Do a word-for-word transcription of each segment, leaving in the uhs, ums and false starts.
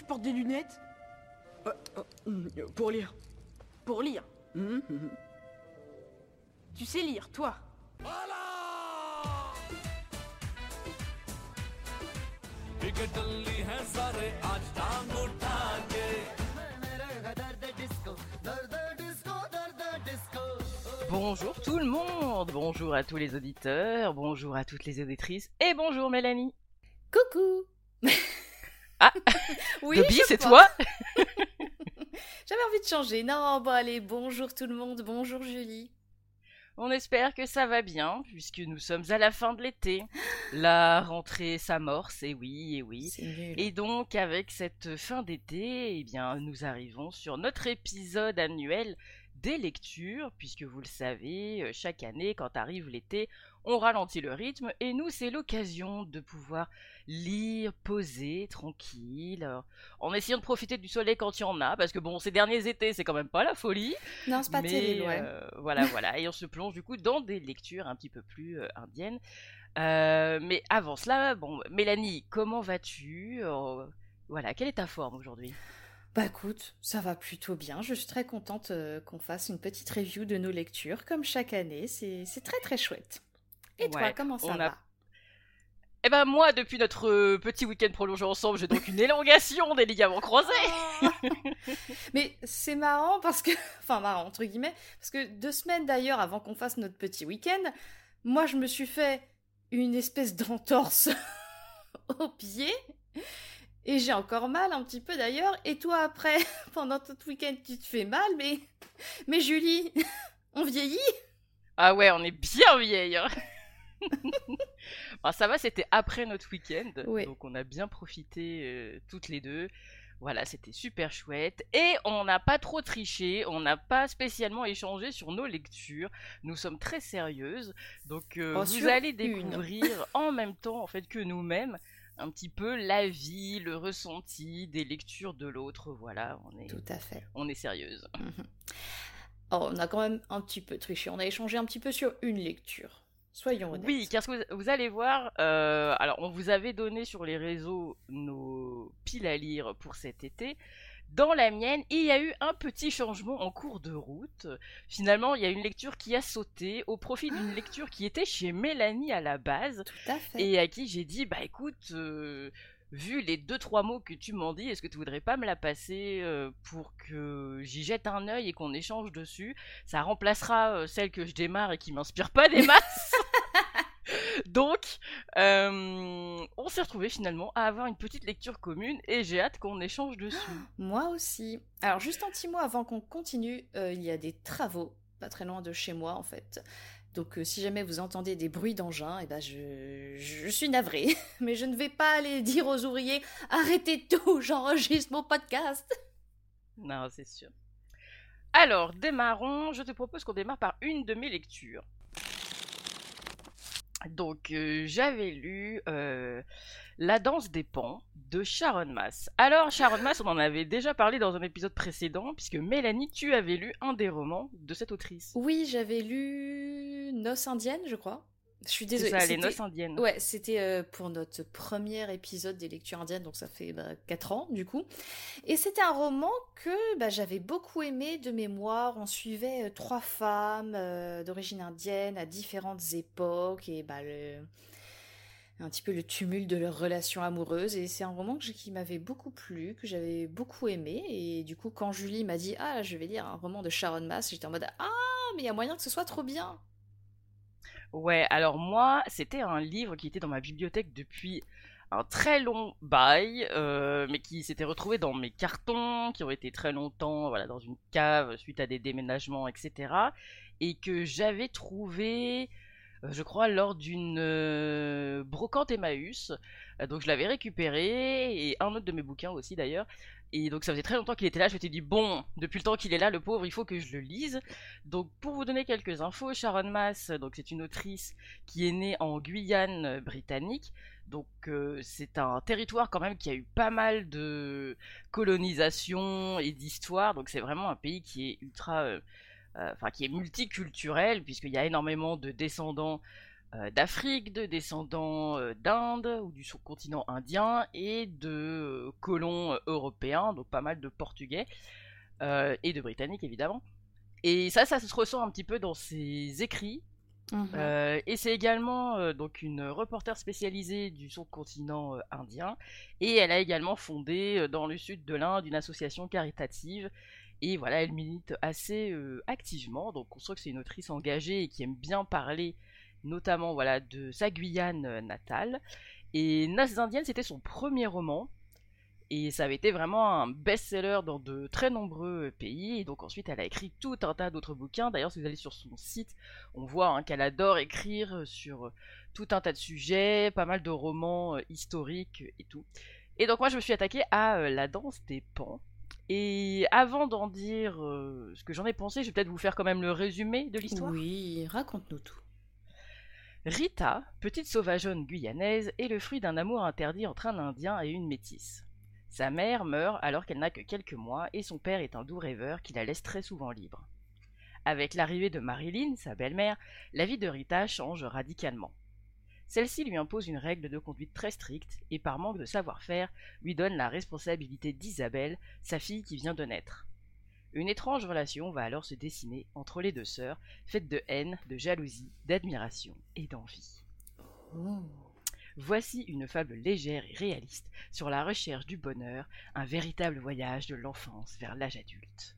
portes des lunettes? euh, euh, Pour lire. Pour lire. Mmh, mmh. Tu sais lire, toi? Bonjour tout le monde, bonjour à tous les auditeurs, bonjour à toutes les auditrices et bonjour Mélanie. Coucou. Ah, Oui, Dobby, je c'est crois. toi? J'avais envie de changer. Non, bon allez, bonjour tout le monde, bonjour Julie. On espère que ça va bien, puisque nous sommes à la fin de l'été. La rentrée s'amorce, et oui, et oui. C'est nul. Et donc, avec cette fin d'été, eh bien, nous arrivons sur notre épisode annuel des lectures, puisque vous le savez, euh, chaque année, quand arrive l'été, on ralentit le rythme, et nous, c'est l'occasion de pouvoir lire, poser, tranquille, euh, en essayant de profiter du soleil quand il y en a, parce que bon, ces derniers étés, c'est quand même pas la folie. Non, c'est pas Mais terrible, ouais. euh, voilà, voilà. Et on se plonge du coup dans des lectures un petit peu plus euh, indiennes. Euh, mais avant cela, bon, Mélanie, comment vas-tu? Euh, Voilà, quelle est ta forme aujourd'hui? Bah écoute, ça va plutôt bien. Je suis très contente euh, qu'on fasse une petite review de nos lectures, comme chaque année. C'est c'est très très chouette. Et toi, Ouais, comment ça on a. va? Eh ben moi, depuis notre euh, petit week-end prolongé ensemble, j'ai donc une élongation des ligaments croisés. Mais c'est marrant parce que... Enfin marrant, entre guillemets. Parce que deux semaines d'ailleurs, avant qu'on fasse notre petit week-end, moi je me suis fait une espèce d'entorse au pied. Et j'ai encore mal un petit peu d'ailleurs. Et toi après, pendant tout le week-end, tu te fais mal. Mais, mais Julie, on vieillit. Ah ouais, on est bien vieilles. Hein. Bon, ça va, c'était après notre week-end, Ouais. donc on a bien profité euh, toutes les deux. Voilà, c'était super chouette. Et on n'a pas trop triché, on n'a pas spécialement échangé sur nos lectures. Nous sommes très sérieuses, donc euh, Oh, vous sur allez une. découvrir en même temps en fait que nous-mêmes un petit peu la vie, le ressenti des lectures de l'autre. Voilà, on est, Tout à fait. on est sérieuse. Mhm. Oh, on a quand même un petit peu triché. On a échangé un petit peu sur une lecture. Soyons honnêtes. Oui, car ce que vous, vous allez voir, euh, alors on vous avait donné sur les réseaux nos piles à lire pour cet été. Dans la mienne, il y a eu un petit changement en cours de route. Finalement, il y a une lecture qui a sauté au profit d'une lecture qui était chez Mélanie à la base Tout à fait. et à qui j'ai dit, bah écoute, euh, vu les deux trois mots que tu m'en dis, est-ce que tu voudrais pas me la passer euh, pour que j'y jette un œil et qu'on échange dessus? Ça remplacera euh, celle que je démarre et qui m'inspire pas des masses. Donc, euh, on s'est retrouvés finalement à avoir une petite lecture commune et j'ai hâte qu'on échange dessus. Moi aussi. Alors, juste un petit mot avant qu'on continue, euh, il y a des travaux, pas très loin de chez moi en fait. Donc, euh, si jamais vous entendez des bruits d'engins, eh ben, je, je suis navrée. Mais je ne vais pas aller dire aux ouvriers arrêtez tout, j'enregistre mon podcast. Non, c'est sûr. Alors, démarrons. Je te propose qu'on démarre par une de mes lectures. Donc, euh, j'avais lu euh, La danse des pans de Sharon Mass. Alors, Sharon Mass, on en avait déjà parlé dans un épisode précédent, puisque Mélanie, tu avais lu un des romans de cette autrice. Oui, j'avais lu Noces indiennes, je crois. Je suis C'est désolée. ça, Les c'était- Noces indiennes. Ouais, c'était euh, pour notre premier épisode des lectures indiennes, donc ça fait bah, quatre ans du coup. Et c'était un roman que bah, j'avais beaucoup aimé de mémoire. On suivait euh, trois femmes euh, d'origine indienne à différentes époques et bah, le... un petit peu le tumulte de leurs relations amoureuses. Et c'est un roman que j'ai- qui m'avait beaucoup plu, que j'avais beaucoup aimé. Et du coup, quand Julie m'a dit ah, je vais lire un roman de Sharon Mass, j'étais en mode ah, mais il y a moyen que ce soit trop bien. Ouais, alors moi, c'était un livre qui était dans ma bibliothèque depuis un très long bail, euh, mais qui s'était retrouvé dans mes cartons, qui ont été très longtemps voilà, dans une cave suite à des déménagements, et cetera. Et que j'avais trouvé, euh, je crois, lors d'une euh, brocante Emmaüs. Euh, donc je l'avais récupéré, et un autre de mes bouquins aussi d'ailleurs. Et donc ça faisait très longtemps qu'il était là, je m'étais dit, bon, depuis le temps qu'il est là, le pauvre, il faut que je le lise. Donc pour vous donner quelques infos, Sharon Mass, donc c'est une autrice qui est née en Guyane euh, britannique. Donc euh, c'est un territoire quand même qui a eu pas mal de colonisation et d'histoire. Donc c'est vraiment un pays qui est ultra, euh, euh, enfin qui est multiculturel puisqu'il y a énormément de descendants euh, d'Afrique, de descendants euh, d'Inde ou du sous-continent indien et de euh, colons euh, européens, donc pas mal de Portugais euh, et de Britanniques évidemment. Et ça, ça se ressent un petit peu dans ses écrits. Mhm. Euh, et c'est également euh, donc une reporter spécialisée du sous-continent euh, indien. Et elle a également fondé euh, dans le sud de l'Inde une association caritative. Et voilà, elle milite assez euh, activement. Donc on sent que c'est une autrice engagée et qui aime bien parler, notamment voilà, de sa Guyane euh, natale. Et Noces indiennes, c'était son premier roman. Et ça avait été vraiment un best-seller dans de très nombreux pays. Et donc ensuite, elle a écrit tout un tas d'autres bouquins. D'ailleurs, si vous allez sur son site, on voit hein, qu'elle adore écrire sur tout un tas de sujets, pas mal de romans euh, historiques et tout. Et donc moi, je me suis attaquée à euh, La danse des pans. Et avant d'en dire euh, ce que j'en ai pensé, je vais peut-être vous faire quand même le résumé de l'histoire. Oui, raconte-nous tout. Rita, petite sauvageonne guyanaise, est le fruit d'un amour interdit entre un Indien et une métisse. Sa mère meurt alors qu'elle n'a que quelques mois et son père est un doux rêveur qui la laisse très souvent libre. Avec l'arrivée de Marilyn, sa belle-mère, la vie de Rita change radicalement. Celle-ci lui impose une règle de conduite très stricte et par manque de savoir-faire lui donne la responsabilité d'Isabelle, sa fille qui vient de naître. Une étrange relation va alors se dessiner entre les deux sœurs, faite de haine, de jalousie, d'admiration et d'envie. Oh. Voici une fable légère et réaliste sur la recherche du bonheur, un véritable voyage de l'enfance vers l'âge adulte.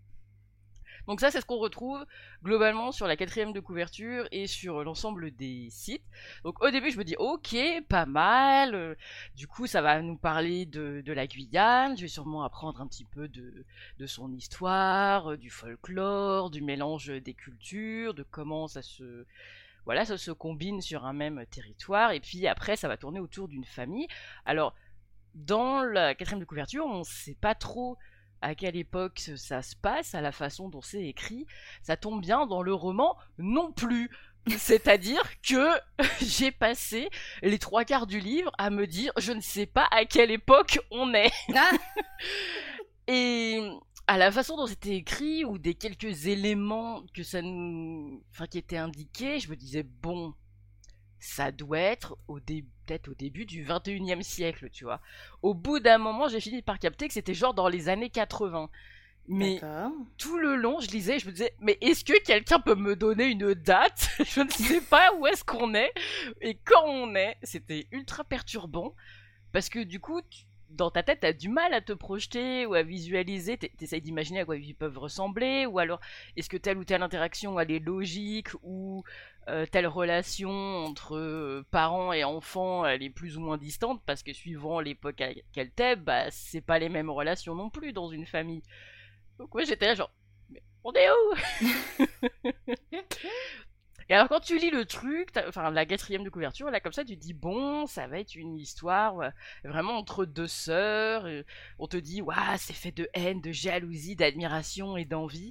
Donc ça, c'est ce qu'on retrouve globalement sur la quatrième de couverture et sur l'ensemble des sites. Donc au début, je me dis, ok, pas mal. Euh, du coup, ça va nous parler de, de la Guyane. Je vais sûrement apprendre un petit peu de, de son histoire, euh, du folklore, du mélange des cultures, de comment ça se... Voilà, ça se combine sur un même territoire. Et puis après, ça va tourner autour d'une famille. Alors, dans la quatrième de couverture, on ne sait pas trop à quelle époque ça se passe, à la façon dont c'est écrit. Ça tombe bien dans le roman non plus. C'est-à-dire que j'ai passé les trois quarts du livre à me dire je ne sais pas à quelle époque on est. Ah Et à la façon dont c'était écrit ou des quelques éléments que ça nous, enfin qui étaient indiqués, je me disais bon, ça doit être au dé... peut-être au début du vingt et unième siècle, tu vois. Au bout d'un moment, j'ai fini par capter que c'était genre dans les années quatre-vingts. Mais D'accord. tout le long, je lisais, je me disais, mais est-ce que quelqu'un peut me donner une date? Je ne sais pas où est-ce qu'on est et quand on est. C'était ultra perturbant parce que du coup, tu- dans ta tête, t'as du mal à te projeter ou à visualiser. T'es- T'essayes d'imaginer à quoi ils peuvent ressembler ou alors est-ce que telle ou telle interaction elle est logique ou euh, telle relation entre euh, parents et enfants elle est plus ou moins distante parce que suivant l'époque à laquelle t'es, bah c'est pas les mêmes relations non plus dans une famille. Donc ouais, j'étais là genre, mais on est où? Et alors quand tu lis le truc, t'as- enfin la quatrième de couverture, là comme ça, tu te dis bon, ça va être une histoire ouais, vraiment entre deux sœurs. Et on te dit, waouh, c'est fait de haine, de jalousie, d'admiration et d'envie.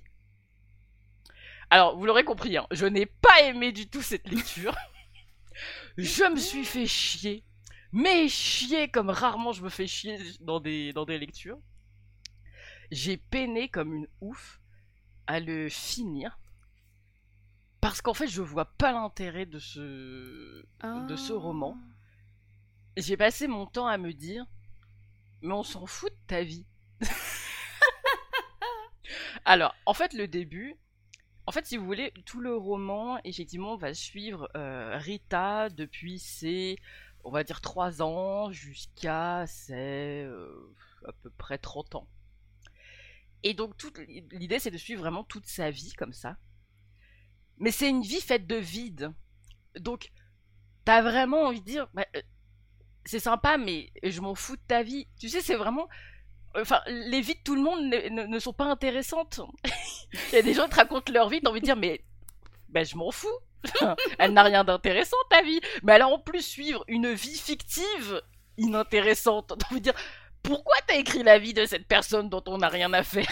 Alors vous l'aurez compris, hein, je n'ai pas aimé du tout cette lecture. Je me suis fait chier, mais chier comme rarement je me fais chier dans des, dans des lectures. J'ai peiné comme une ouf à le finir. Parce qu'en fait, je vois pas l'intérêt de ce, de ce roman. J'ai passé mon temps à me dire, mais on s'en fout de ta vie. Alors, en fait, le début, en fait, si vous voulez, tout le roman, effectivement, va suivre euh, Rita depuis ses, on va dire, trois ans jusqu'à ses euh, à peu près trente ans. Et donc, toute l'idée, c'est de suivre vraiment toute sa vie comme ça. Mais c'est une vie faite de vide. Donc, t'as vraiment envie de dire, bah, euh, c'est sympa, mais je m'en fous de ta vie. Tu sais, c'est vraiment... Enfin, les vies de tout le monde ne, ne- ne sont pas intéressantes. Il y a des gens qui te racontent leur vie, t'as envie de dire, mais bah, je m'en fous. Elle n'a rien d'intéressant, ta vie. Mais alors, en plus, suivre une vie fictive inintéressante, t'as envie de dire, pourquoi t'as écrit la vie de cette personne dont on n'a rien à faire?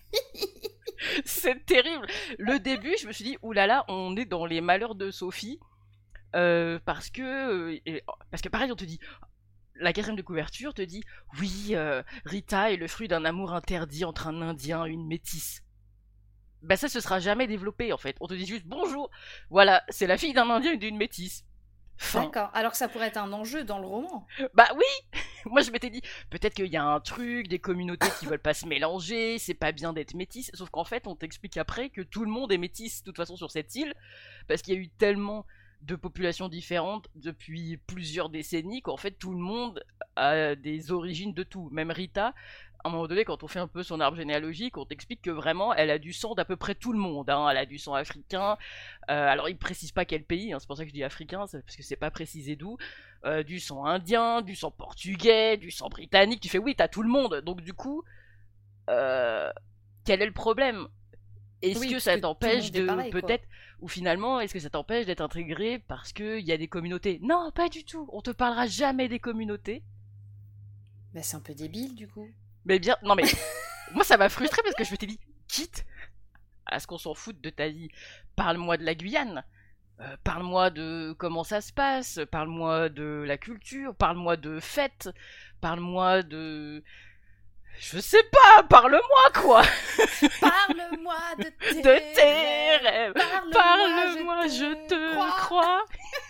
C'est terrible. Le début, je me suis dit, oulala, on est dans les malheurs de Sophie. Euh, parce que, euh, et- parce que pareil, on te dit, la quatrième de couverture te dit, oui, euh, Rita est le fruit d'un amour interdit entre un Indien et une métisse. bah ça se sera jamais développé en fait. On te dit juste bonjour, voilà, c'est la fille d'un Indien et d'une métisse. Fin. D'accord, alors que ça pourrait être un enjeu dans le roman. Bah oui. Moi je m'étais dit, peut-être qu'il y a un truc, des communautés qui veulent pas se mélanger, c'est pas bien d'être métisse, sauf qu'en fait on t'explique après que tout le monde est métisse de toute façon sur cette île, parce qu'il y a eu tellement de populations différentes depuis plusieurs décennies qu'en fait tout le monde a des origines de tout. Même Rita, à un moment donné, quand on fait un peu son arbre généalogique, on t'explique que vraiment, elle a du sang d'à peu près tout le monde. Hein. Elle a du sang africain. Euh, alors, il précise pas quel pays, hein, c'est pour ça que je dis africain, c'est parce que c'est pas précisé d'où. Euh, du sang indien, du sang portugais, du sang britannique. Tu fais oui, t'as tout le monde. Donc, du coup, euh, quel est le problème? Est-ce Oui, que parce ça que t'empêche tout le de monde est pareil, quoi. peut-être, ou finalement, est-ce que ça t'empêche d'être intégré parce qu'il y a des communautés? Non, pas du tout. On te parlera jamais des communautés. Bah, c'est un peu débile, du coup. Mais bien, non mais, moi ça m'a frustré parce que je m'étais dit, quitte à ce qu'on s'en foute de ta vie, parle-moi de la Guyane, euh, parle-moi de comment ça se passe, parle-moi de la culture, parle-moi de fêtes, parle-moi de... Je sais pas, parle-moi quoi. Parle-moi de tes, De tes rêves, Parle-moi, parle-moi, je te crois. crois.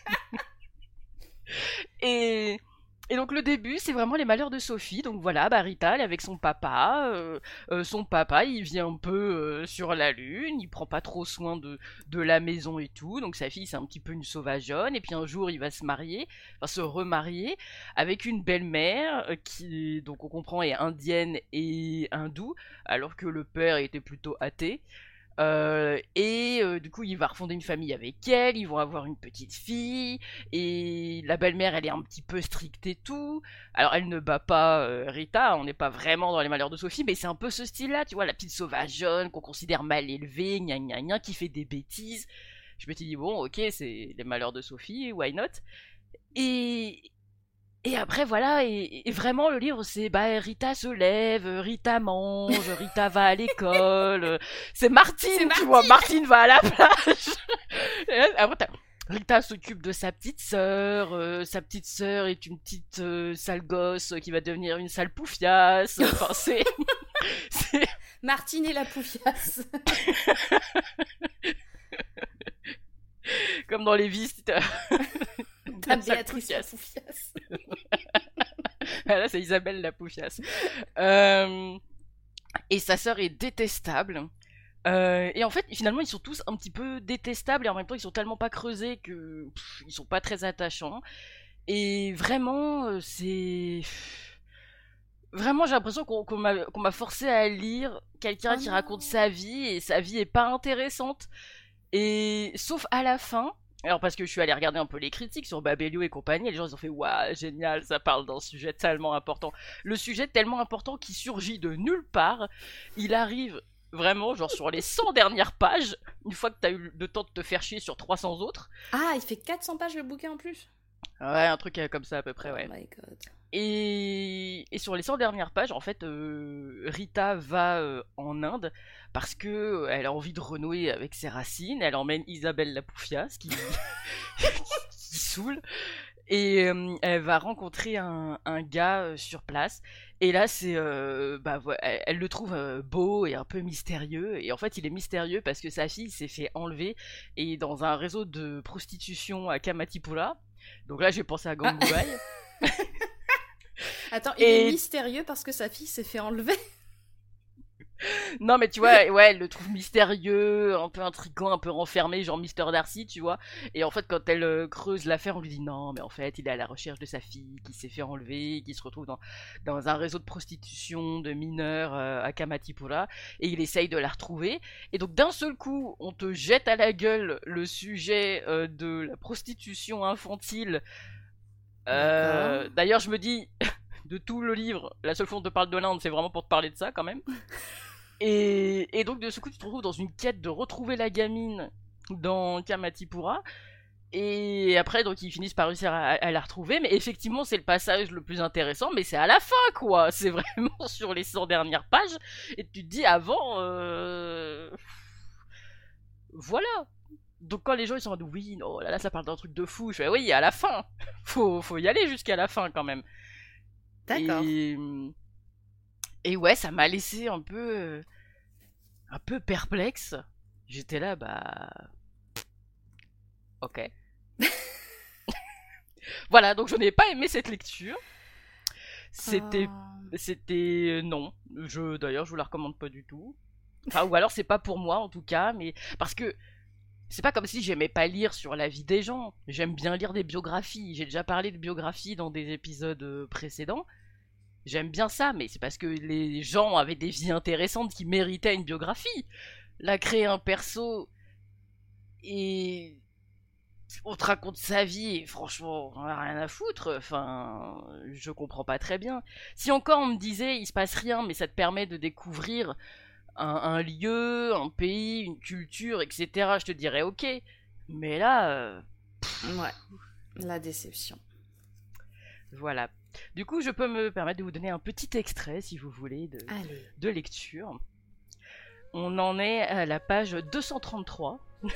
Et... Et donc le début, c'est vraiment les malheurs de Sophie. Donc voilà, bah Rita, elle est avec son papa. Euh, euh, son papa, il vit un peu euh, sur la lune. Il prend pas trop soin de, de la maison et tout. Donc sa fille, c'est un petit peu une sauvageonne. Et puis un jour, il va se marier, enfin se remarier avec une belle-mère euh, qui, donc on comprend, est indienne et hindoue, alors que le père était plutôt athée. Euh, et euh, du coup, il va refonder une famille avec elle, ils vont avoir une petite fille, et la belle-mère, elle est un petit peu stricte et tout. Alors, elle ne bat pas euh, Rita, on n'est pas vraiment dans les malheurs de Sophie, mais c'est un peu ce style-là, tu vois, la petite sauvageonne qu'on considère mal élevée, gna gna gna, qui fait des bêtises. Je me suis dit, bon, ok, c'est les malheurs de Sophie, why not? Et... Et après, voilà, et, et vraiment, le livre, c'est, bah, Rita se lève, Rita mange, Rita va à l'école, euh, c'est Martine, C'est tu vois, Martine va à la plage. Et là, après, t'as- Rita s'occupe de sa petite sœur, euh, sa petite sœur est une petite euh, sale gosse qui va devenir une sale poufiasse, enfin, c'est... c'est... Martine et la poufiasse. comme dans les visiteurs. Dame sale Béatrice la poufiasse. poufiasse. Ah, là, c'est Isabelle la poufiasse. Euh, Et sa sœur est détestable. Euh, et en fait, finalement, ils sont tous un petit peu détestables et en même temps, ils sont tellement pas creusés que pff, ils sont pas très attachants. Et vraiment, euh, c'est... Vraiment, j'ai l'impression qu'on qu'on m'a qu'on m'a forcé à lire quelqu'un Oh qui non. raconte sa vie et sa vie est pas intéressante. Et sauf à la fin, alors parce que je suis allée regarder un peu les critiques sur Babelio et compagnie, et les gens ils ont fait waouh génial, ça parle d'un sujet tellement important. Le sujet tellement important qui surgit de nulle part, il arrive vraiment genre sur les cent dernières pages, une fois que t'as eu le temps de te faire chier sur trois cents autres. Ah, il fait quatre cents pages le bouquin en plus. Ouais, un truc euh, comme ça à peu près, ouais. Oh my god. Et, et sur les cent dernières pages, en fait, euh, Rita va euh, en Inde parce que euh, elle a envie de renouer avec ses racines. Elle emmène Isabelle la poufiasse qui, qui saoule. Et euh, elle va rencontrer un, un gars euh, sur place. Et là, c'est, euh, bah, vo- elle, elle le trouve euh, beau et un peu mystérieux. Et en fait, il est mystérieux parce que sa fille s'est fait enlever et dans un réseau de prostitution à Kamatipura. Donc là, j'ai pensé à Gangubai. Attends, il Et- est mystérieux parce que sa fille s'est fait enlever. Non, mais tu vois, ouais, elle le trouve mystérieux, un peu intriguant, un peu renfermé, genre Mister Darcy, tu vois. Et en fait, quand elle euh, creuse l'affaire, on lui dit non, mais en fait, il est à la recherche de sa fille qui s'est fait enlever, qui se retrouve dans, dans un réseau de prostitution de mineurs euh, à Kamatipura, et il essaye de la retrouver. Et donc, d'un seul coup, on te jette à la gueule le sujet euh, de la prostitution infantile. Euh, D'accord. D'ailleurs, je me dis, de tout le livre, la seule fois où on te parle de l'Inde, c'est vraiment pour te parler de ça quand même. Et, et donc de ce coup tu te retrouves dans une quête de retrouver la gamine dans Kamatipura. Et après donc ils finissent par réussir à, à la retrouver. Mais effectivement c'est le passage le plus intéressant. Mais c'est à la fin quoi. C'est vraiment sur les cent dernières pages. Et tu te dis avant... Euh... Voilà. Donc quand les gens ils sont en mode oui, non, là, là ça parle d'un truc de fou. Je fais oui à la fin. Faut, faut y aller jusqu'à la fin quand même. D'accord. Et, et ouais, ça m'a laissé un peu, euh, un peu perplexe. J'étais là, bah... Ok. Voilà, donc je n'ai pas aimé cette lecture. C'était... Oh. C'était... Non. Je... D'ailleurs, je vous la recommande pas du tout. Enfin, ou alors c'est pas pour moi, en tout cas, mais... Parce que... C'est pas comme si j'aimais pas lire sur la vie des gens. J'aime bien lire des biographies. J'ai déjà parlé de biographies dans des épisodes euh, précédents. J'aime bien ça, mais c'est parce que les gens avaient des vies intéressantes qui méritaient une biographie. Là, créer un perso et on te raconte sa vie et franchement, on a rien à foutre. Enfin, je comprends pas très bien. Si encore on me disait, il se passe rien, mais ça te permet de découvrir un, un lieu, un pays, une culture, et cetera, je te dirais ok. Mais là, euh, Ouais, la déception. voilà. Du coup, je peux me permettre de vous donner un petit extrait, si vous voulez, de, Allez. de lecture. On en est à la page deux cent trente-trois.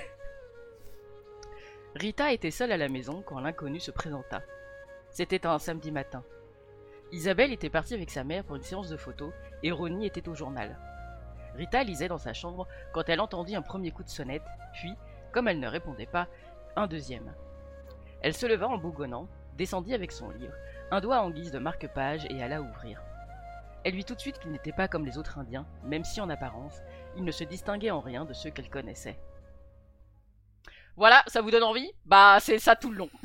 Rita était seule à la maison quand l'inconnu se présenta. C'était un samedi matin. Isabelle était partie avec sa mère pour une séance de photos et Ronnie était au journal. Rita lisait dans sa chambre quand elle entendit un premier coup de sonnette, puis, comme elle ne répondait pas, un deuxième. Elle se leva en bougonnant, descendit avec son livre, un doigt en guise de marque-page et alla ouvrir. Elle vit tout de suite qu'il n'était pas comme les autres Indiens, même si en apparence, il ne se distinguait en rien de ceux qu'elle connaissait. Voilà, ça vous donne envie ? Bah, c'est ça tout le long.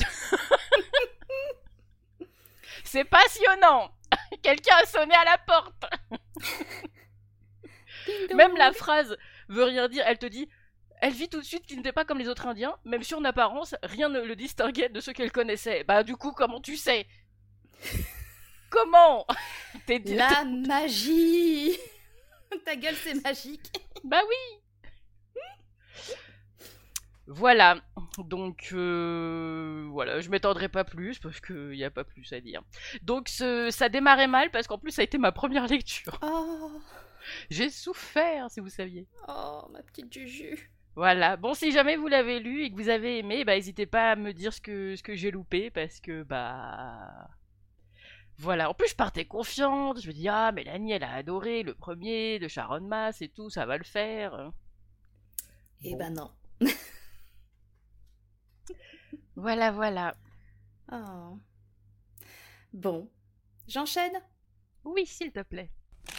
C'est passionnant. Quelqu'un a sonné à la porte. Même la phrase veut rien dire. Elle te dit, elle vit tout de suite qu'il n'était pas comme les autres Indiens, même si en apparence, rien ne le distinguait de ceux qu'elle connaissait. Bah, du coup, comment tu sais ? Comment ? T'es... La magie. Ta gueule, c'est magique. Bah oui. Voilà, donc euh, voilà, je m'étendrai pas plus parce qu'il n'y a pas plus à dire. Donc ce, ça démarrait mal parce qu'en plus ça a été ma première lecture. Oh, J'ai souffert si vous saviez. oh, ma petite Juju. Voilà, bon si jamais vous l'avez lu et que vous avez aimé, bah n'hésitez pas à me dire ce que, ce que j'ai loupé parce que bah... Voilà, en plus je partais confiante, je me dis ah Mélanie elle a adoré le premier de Sharon Maas et tout, ça va le faire. Eh Bon. ben non. Voilà, voilà. Oh. Bon, j'enchaîne. Oui, s'il te plaît.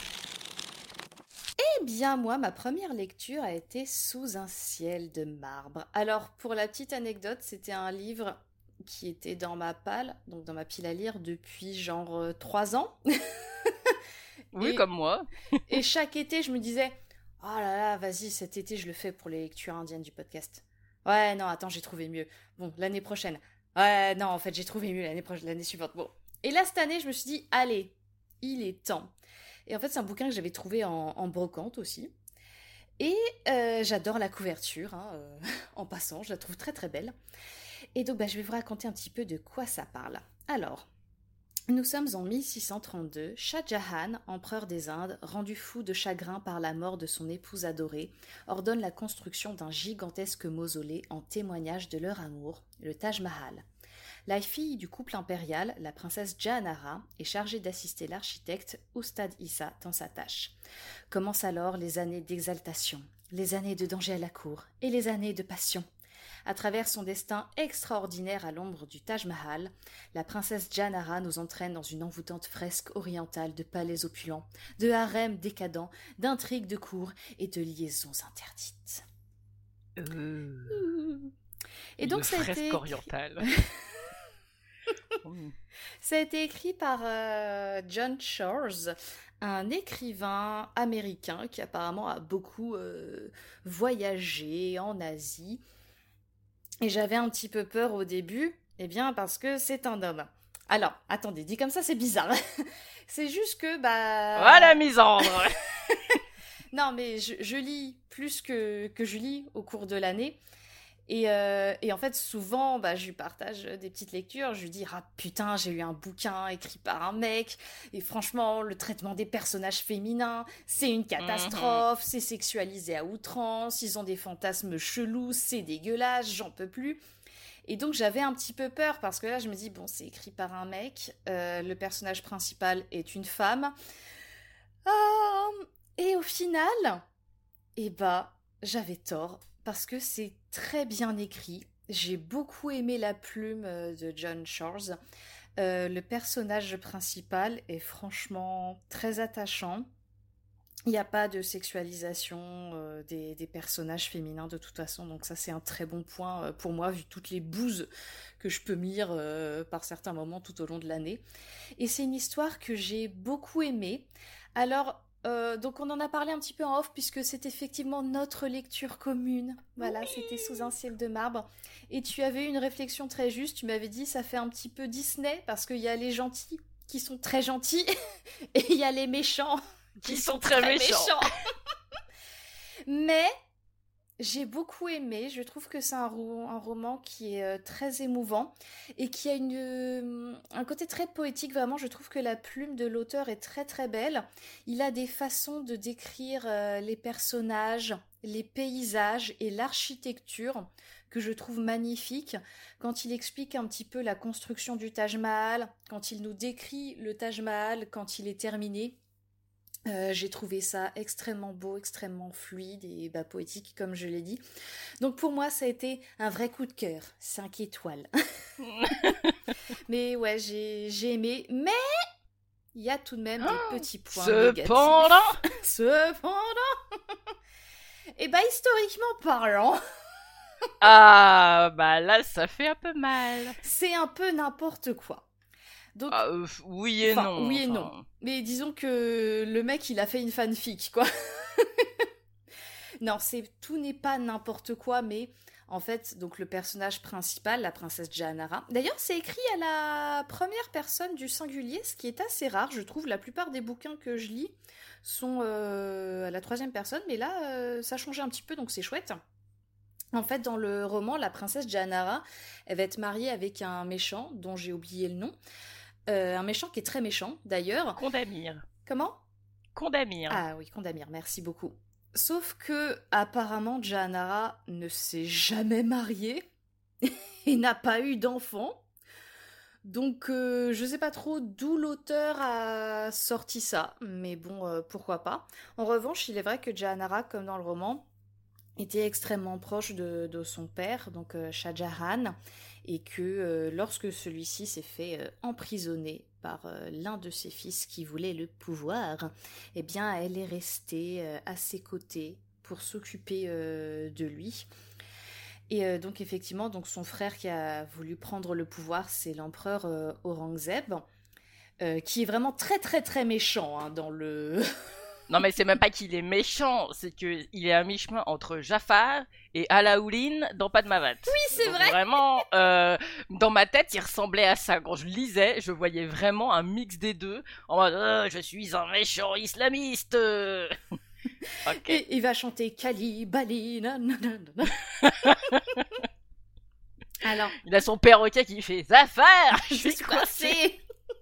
Eh bien, moi, ma première lecture a été Sous un ciel de marbre. Alors, pour la petite anecdote, c'était un livre qui était dans ma palle, donc dans ma pile à lire, depuis genre euh, trois ans. Oui, Et- comme moi. Et chaque été, je me disais, oh là là, vas-y, cet été, je le fais pour les lectures indiennes du podcast. Ouais, non, attends, j'ai trouvé mieux. Bon, l'année prochaine. Ouais, non, en fait, j'ai trouvé mieux l'année prochaine, l'année suivante. Bon. Et là, cette année, je me suis dit, allez, il est temps. Et en fait, c'est un bouquin que j'avais trouvé en, en brocante aussi. Et euh, j'adore la couverture, hein, euh, en passant, je la trouve très très belle. Et donc, bah, je vais vous raconter un petit peu de quoi ça parle. Alors, nous sommes en mille six cent trente-deux, Shah Jahan, empereur des Indes, rendu fou de chagrin par la mort de son épouse adorée, ordonne la construction d'un gigantesque mausolée en témoignage de leur amour, le Taj Mahal. La fille du couple impérial, la princesse Jahanara, est chargée d'assister l'architecte Ustad Issa dans sa tâche. Commencent alors les années d'exaltation, les années de danger à la cour et les années de passion. À travers son destin extraordinaire à l'ombre du Taj Mahal, la princesse Jahanara nous entraîne dans une envoûtante fresque orientale de palais opulents, de harems décadents, d'intrigues de cour et de liaisons interdites. Euh... Et donc Une ça a, fresque été... orientale. Mm. ça a été écrit par euh, John Shores, un écrivain américain qui apparemment a beaucoup euh, voyagé en Asie. Et j'avais un petit peu peur au début, eh bien parce que c'est un homme. Alors, attendez, dit comme ça, c'est bizarre. C'est juste que, bah... Voilà, misandre. Non, mais je, je lis plus que, que je lis au cours de l'année. Et, euh, et en fait, souvent, bah, je lui partage des petites lectures. Je lui dis, ah putain, j'ai eu un bouquin écrit par un mec. Et franchement, le traitement des personnages féminins, c'est une catastrophe. Mm-hmm. C'est sexualisé à outrance. Ils ont des fantasmes chelous. C'est dégueulasse. J'en peux plus. Et donc, j'avais un petit peu peur parce que là, je me dis, bon, c'est écrit par un mec. Euh, le personnage principal est une femme. Euh, et au final... Eh bah, j'avais tort, parce que c'est très bien écrit. J'ai beaucoup aimé la plume euh, de John Shores. Euh, le personnage principal est franchement très attachant. Il n'y a pas de sexualisation euh, des, des personnages féminins de toute façon, donc ça c'est un très bon point euh, pour moi, vu toutes les bouses que je peux me lire euh, par certains moments tout au long de l'année. Et c'est une histoire que j'ai beaucoup aimée. Alors, euh, donc on en a parlé un petit peu en off, puisque c'est effectivement notre lecture commune. Voilà, oui, c'était Sous un ciel de marbre. Et tu avais eu une réflexion très juste, tu m'avais dit ça fait un petit peu Disney, parce qu'il y a les gentils qui sont très gentils, et il y a les méchants qui sont très, très méchants. méchants. Mais j'ai beaucoup aimé. Je trouve que c'est un, ro- un roman qui est euh, très émouvant et qui a une, euh, un côté très poétique. Vraiment, je trouve que la plume de l'auteur est très très belle. Il a des façons de décrire euh, les personnages, les paysages et l'architecture que je trouve magnifique. Quand il explique un petit peu la construction du Taj Mahal, quand il nous décrit le Taj Mahal quand il est terminé. Euh, j'ai trouvé ça extrêmement beau, extrêmement fluide et bah, poétique, comme je l'ai dit. Donc pour moi, ça a été un vrai coup de cœur, cinq étoiles. Mais ouais, j'ai, j'ai aimé, mais il y a tout de même des petits points Cependant... négatifs. Cependant Et bah historiquement parlant... Ah, bah là, ça fait un peu mal. C'est un peu n'importe quoi. Donc, ah, euh, oui et enfin, non. Oui et enfin... non. Mais disons que le mec, il a fait une fanfic, quoi. Non, c'est tout n'est pas n'importe quoi, mais en fait, donc le personnage principal, la princesse Jahanara. D'ailleurs, c'est écrit à la première personne du singulier, ce qui est assez rare, je trouve. La plupart des bouquins que je lis sont euh, à la troisième personne, mais là, euh, ça a changé un petit peu, donc c'est chouette. En fait, dans le roman, la princesse Jahanara, elle va être mariée avec un méchant dont j'ai oublié le nom. Euh, un méchant qui est très méchant, d'ailleurs. Condamir. Comment ? Condamir. Ah oui, Condamir, merci beaucoup. Sauf que, apparemment, Jahanara ne s'est jamais mariée et n'a pas eu d'enfant. Donc, euh, je sais pas trop d'où l'auteur a sorti ça, mais bon, euh, pourquoi pas. En revanche, il est vrai que Jahanara, comme dans le roman, était extrêmement proche de, de son père, donc euh, Shah Jahan, et que euh, lorsque celui-ci s'est fait euh, emprisonner par euh, l'un de ses fils qui voulait le pouvoir, eh bien elle est restée euh, à ses côtés pour s'occuper euh, de lui. Et euh, donc effectivement, donc son frère qui a voulu prendre le pouvoir, c'est l'empereur euh, Aurangzeb, euh, qui est vraiment très très très méchant hein, dans le... Non mais c'est même pas qu'il est méchant, c'est qu'il est à mi-chemin entre Jafar et Alaoulin dans Padmavat. Oui, c'est donc vrai. Vraiment, euh, dans ma tête, il ressemblait à ça. Quand je lisais, je voyais vraiment un mix des deux, en mode oh, je suis un méchant islamiste. Okay. Et il va chanter Kali, Bali, nanana. Alors, il a son perroquet qui fait Zafar, je suis coincé.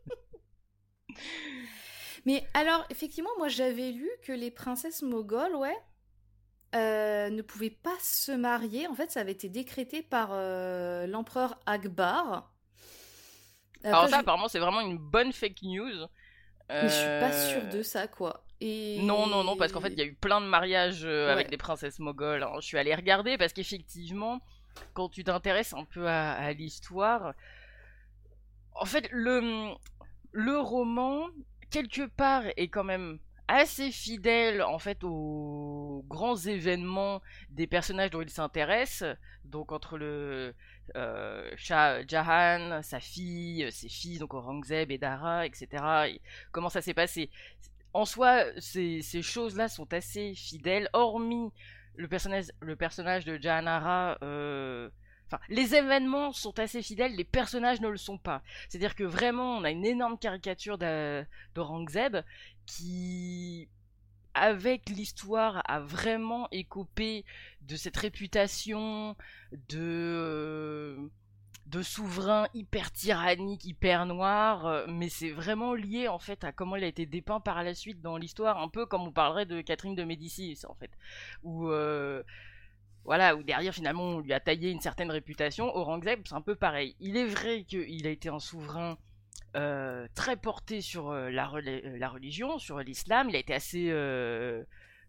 Mais alors, effectivement, moi j'avais lu que les princesses mogholes, ouais, euh, ne pouvaient pas se marier. En fait, ça avait été décrété par euh, l'empereur Akbar. Après, Alors ça, je... apparemment, c'est vraiment une bonne fake news. Mais euh... je suis pas sûre de ça, quoi. Et... Non, non, non, parce qu'en fait, il y a eu plein de mariages euh, ouais. avec des princesses mogholes. Hein. Je suis allée regarder parce qu'effectivement, quand tu t'intéresses un peu à, à l'histoire, en fait, le, le roman, quelque part, est quand même assez fidèle, en fait, aux grands événements des personnages dont il s'intéresse. Donc, entre le euh, Shah Jahan, sa fille, ses filles, donc Aurangzeb et Dara, et cetera. Et comment ça s'est passé ? En soi, ces, ces choses-là sont assez fidèles, hormis le personnage, le personnage de Jahanara. Euh... Enfin, les événements sont assez fidèles, les personnages ne le sont pas. C'est-à-dire que vraiment, on a une énorme caricature d'Aurangzeb qui, avec l'histoire, a vraiment écopé de cette réputation de... de souverain hyper tyrannique, hyper noir, mais c'est vraiment lié en fait à comment il a été dépeint par la suite dans l'histoire, un peu comme on parlerait de Catherine de Médicis en fait, où euh, voilà, où derrière finalement on lui a taillé une certaine réputation. Aurangzeb, c'est un peu pareil. Il est vrai qu'il a été un souverain euh, très porté sur euh, la, rel- la religion, sur l'islam. Il a été assez euh,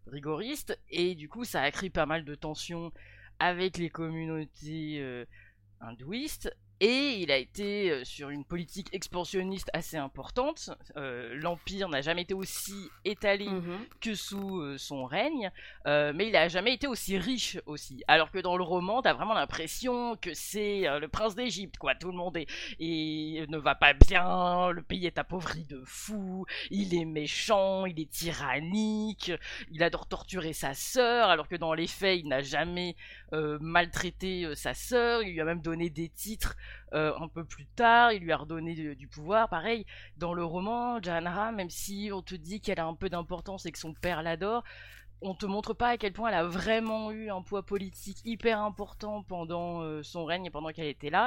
rigoriste, et du coup ça a créé pas mal de tensions avec les communautés euh, hindouistes, et il a été euh, sur une politique expansionniste assez importante. Euh, L'Empire n'a jamais été aussi étalé Mhm. que sous euh, son règne, euh, mais il a jamais été aussi riche aussi. Alors que dans le roman, t'as vraiment l'impression que c'est euh, le prince d'Égypte, quoi. Tout le monde est, et ne va pas bien, le pays est appauvri de fou, il est méchant, il est tyrannique, il adore torturer sa sœur, alors que dans les faits, il n'a jamais euh, maltraité euh, sa sœur, il lui a même donné des titres euh, un peu plus tard, il lui a redonné du, du pouvoir. Pareil, dans le roman, Jahanara, même si on te dit qu'elle a un peu d'importance et que son père l'adore, on te montre pas à quel point elle a vraiment eu un poids politique hyper important pendant euh, son règne et pendant qu'elle était là.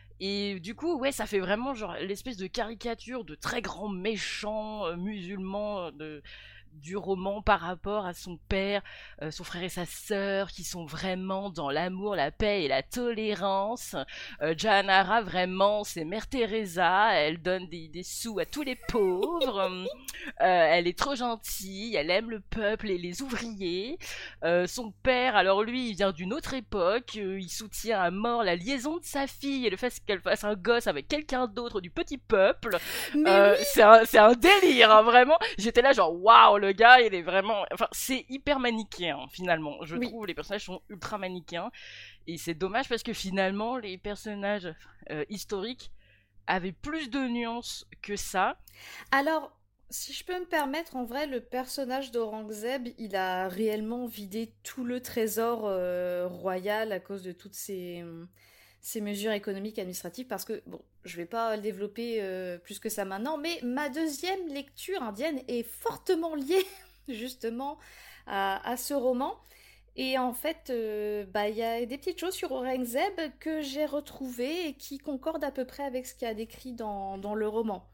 Et du coup, ouais, ça fait vraiment genre l'espèce de caricature de très grand méchant euh, musulman euh, de, du roman par rapport à son père, euh, son frère et sa sœur qui sont vraiment dans l'amour, la paix et la tolérance. Euh, Jahanara, vraiment, c'est Mère Teresa, elle donne des, des sous à tous les pauvres. Euh, elle est trop gentille, elle aime le peuple et les ouvriers. Euh, son père, alors lui, il vient d'une autre époque, euh, il soutient à mort la liaison de sa fille et le fait qu'elle fasse un gosse avec quelqu'un d'autre du petit peuple. Mais Euh, oui, c'est un, c'est un délire, hein, vraiment. J'étais là genre, waouh, le gars, il est vraiment... Enfin, c'est hyper manichéen, finalement. Je oui. trouve les personnages sont ultra manichéens. Et c'est dommage parce que finalement, les personnages euh, historiques avaient plus de nuances que ça. Alors, si je peux me permettre, en vrai, le personnage d'Aurangzeb, il a réellement vidé tout le trésor euh, royal à cause de toutes ces, ces mesures économiques et administratives, parce que, bon, je vais pas le développer euh, plus que ça maintenant, mais ma deuxième lecture indienne est fortement liée, justement, à, à ce roman. Et en fait, euh, bah, il y a des petites choses sur Aurangzeb que j'ai retrouvées et qui concordent à peu près avec ce qu'il y a décrit dans, dans le roman.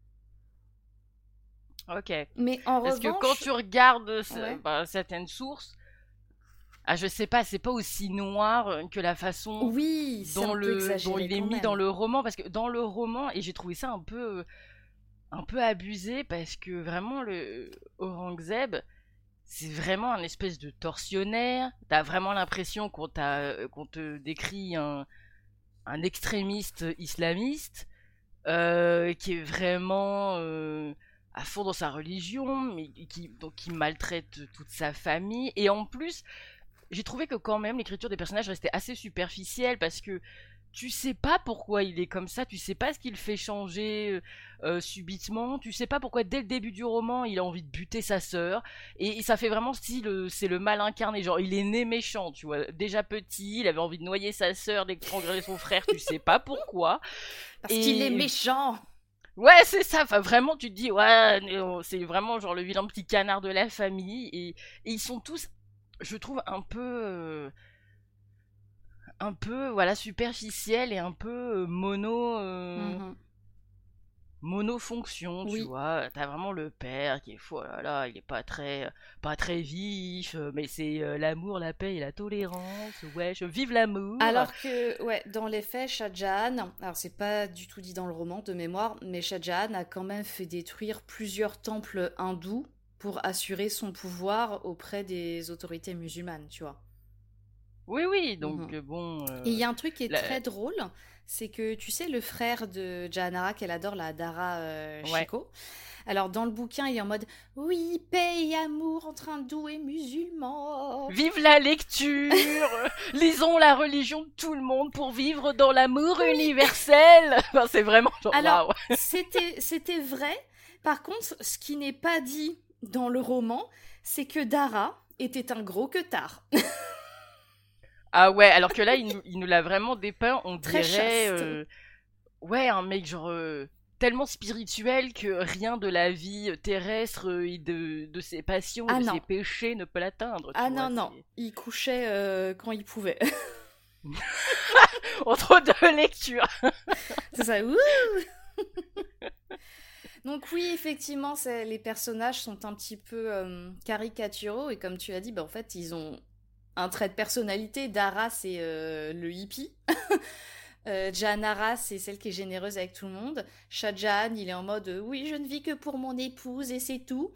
Ok. Mais en Parce que quand revanche, tu regardes ce- ouais. bah, certaines sources, ah, je sais pas, c'est pas aussi noir euh, que la façon Oui, c'est dont, un peu le, dont exagéré il est quand mis dans même. le roman. Parce que dans le roman, et j'ai trouvé ça un peu, euh, un peu abusé, parce que vraiment, le Aurangzeb, c'est vraiment un espèce de tortionnaire. T'as vraiment l'impression qu'on t'a, euh, qu'on te décrit un, un extrémiste islamiste euh, qui est vraiment euh, à fond dans sa religion, mais qui, donc, qui maltraite toute sa famille. Et en plus, j'ai trouvé que quand même l'écriture des personnages restait assez superficielle parce que tu sais pas pourquoi il est comme ça, tu sais pas ce qui le fait changer euh, subitement, tu sais pas pourquoi dès le début du roman il a envie de buter sa sœur, et, et ça fait vraiment style, euh, c'est le mal incarné, genre il est né méchant, tu vois, déjà petit, il avait envie de noyer sa sœur, d'étrangler son frère, tu sais pas pourquoi, Parce qu'il est et méchant. ouais c'est ça, enfin vraiment tu te dis, ouais, euh, c'est vraiment genre le vilain petit canard de la famille, et, et ils sont tous, je trouve, un peu... euh, un peu voilà superficiel et un peu euh, mono euh, Mhm. monofonction, tu Oui. vois. T'as vraiment le père qui est fou, oh là là, il est pas très pas très vif, euh, mais c'est euh, l'amour, la paix et la tolérance, wesh, vive l'amour. Alors que, ouais, dans les faits, Shah Jahan, alors c'est pas du tout dit dans le roman de mémoire, mais Shah Jahan a quand même fait détruire plusieurs temples hindous pour assurer son pouvoir auprès des autorités musulmanes, tu vois. Oui oui, donc Mhm. euh, bon Et il euh, y a un truc qui est la- très drôle, c'est que tu sais, le frère de Jahanara qu'elle adore, la Dara euh, ouais. Shiko, alors dans le bouquin, il est en mode oui, paix et amour entre hindous et musulmans. Vive la lecture, lisons la religion de tout le monde pour vivre dans l'amour universel. Enfin, c'est vraiment genre Alors, waouh. c'était c'était vrai. Par contre, ce qui n'est pas dit dans le roman, c'est que Dara était un gros queutard. Ah ouais, alors que là il nous, il nous l'a vraiment dépeint, on Très dirait chaste. euh, ouais, un mec genre euh, tellement spirituel que rien de la vie terrestre euh, et de, de ses passions et Ah de non. ses péchés ne peut l'atteindre, tu Ah vois. non, non. C'est... Il couchait euh, quand il pouvait. Entre deux lectures. C'est ça. Ouh. Donc oui, effectivement, c'est- les personnages sont un petit peu euh, caricaturaux et comme tu as dit, bah, en fait, ils ont un trait de personnalité. Dara, c'est euh, le hippie. Euh, Jahanara, c'est celle qui est généreuse avec tout le monde. Shah Jahan, il est en mode euh, oui, je ne vis que pour mon épouse et c'est tout.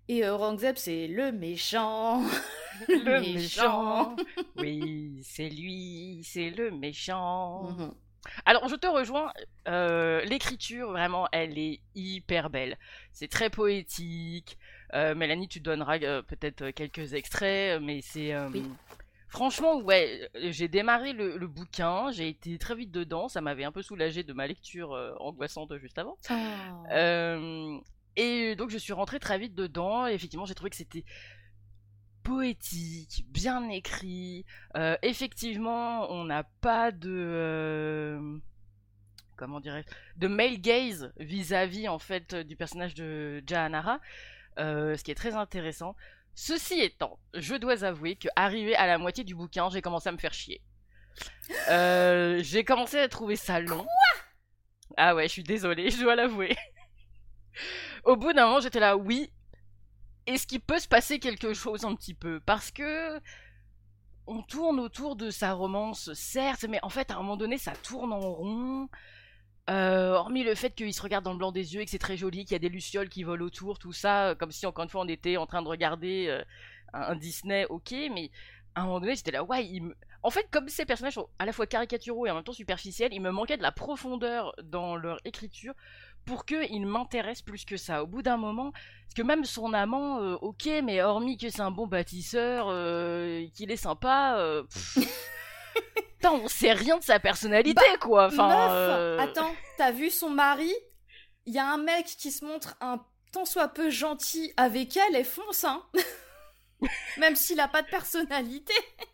Et euh, Aurangzeb, c'est le méchant. Le le méchant. Oui, c'est lui, c'est le méchant. Mhm. Alors, je te rejoins, euh, l'écriture, vraiment, elle est hyper belle. C'est très poétique. Euh, Mélanie, tu te donneras euh, peut-être quelques extraits, mais c'est... euh, Oui. Franchement, ouais, j'ai démarré le, le bouquin, j'ai été très vite dedans, ça m'avait un peu soulagé de ma lecture euh, angoissante juste avant. Oh. Euh, et donc, je suis rentrée très vite dedans, et effectivement, j'ai trouvé que c'était poétique, bien écrit. Euh, effectivement, on n'a pas de... euh, comment dirais de male gaze vis-à-vis en fait du personnage de Jahanara, euh, ce qui est très intéressant. Ceci étant, je dois avouer que arrivé à la moitié du bouquin, j'ai commencé à me faire chier. Euh, j'ai commencé à trouver ça long. Ah ouais, je suis désolée, je dois l'avouer. Au bout d'un moment, j'étais là, oui. Est-ce qu'il peut se passer quelque chose un petit peu? Parce que on tourne autour de sa romance, certes, mais en fait, à un moment donné, ça tourne en rond. Euh, hormis le fait qu'il se regarde dans le blanc des yeux et que c'est très joli, qu'il y a des lucioles qui volent autour, tout ça, euh, comme si encore une fois on était en train de regarder euh, un, un Disney, ok, mais à un moment donné j'étais là, ouais, il me... en fait, comme ces personnages sont à la fois caricaturaux et en même temps superficiels, il me manquait de la profondeur dans leur écriture pour qu'ils m'intéressent plus que ça. Au bout d'un moment, parce que même son amant, euh, ok, mais hormis que c'est un bon bâtisseur, euh, qu'il est sympa, euh, pff, putain, on sait rien de sa personnalité, Bah, quoi. Enfin, Meuf, euh, attends, t'as vu son mari? Il y a un mec qui se montre un tant soit peu gentil avec elle, elle fonce, hein. Même s'il a pas de personnalité.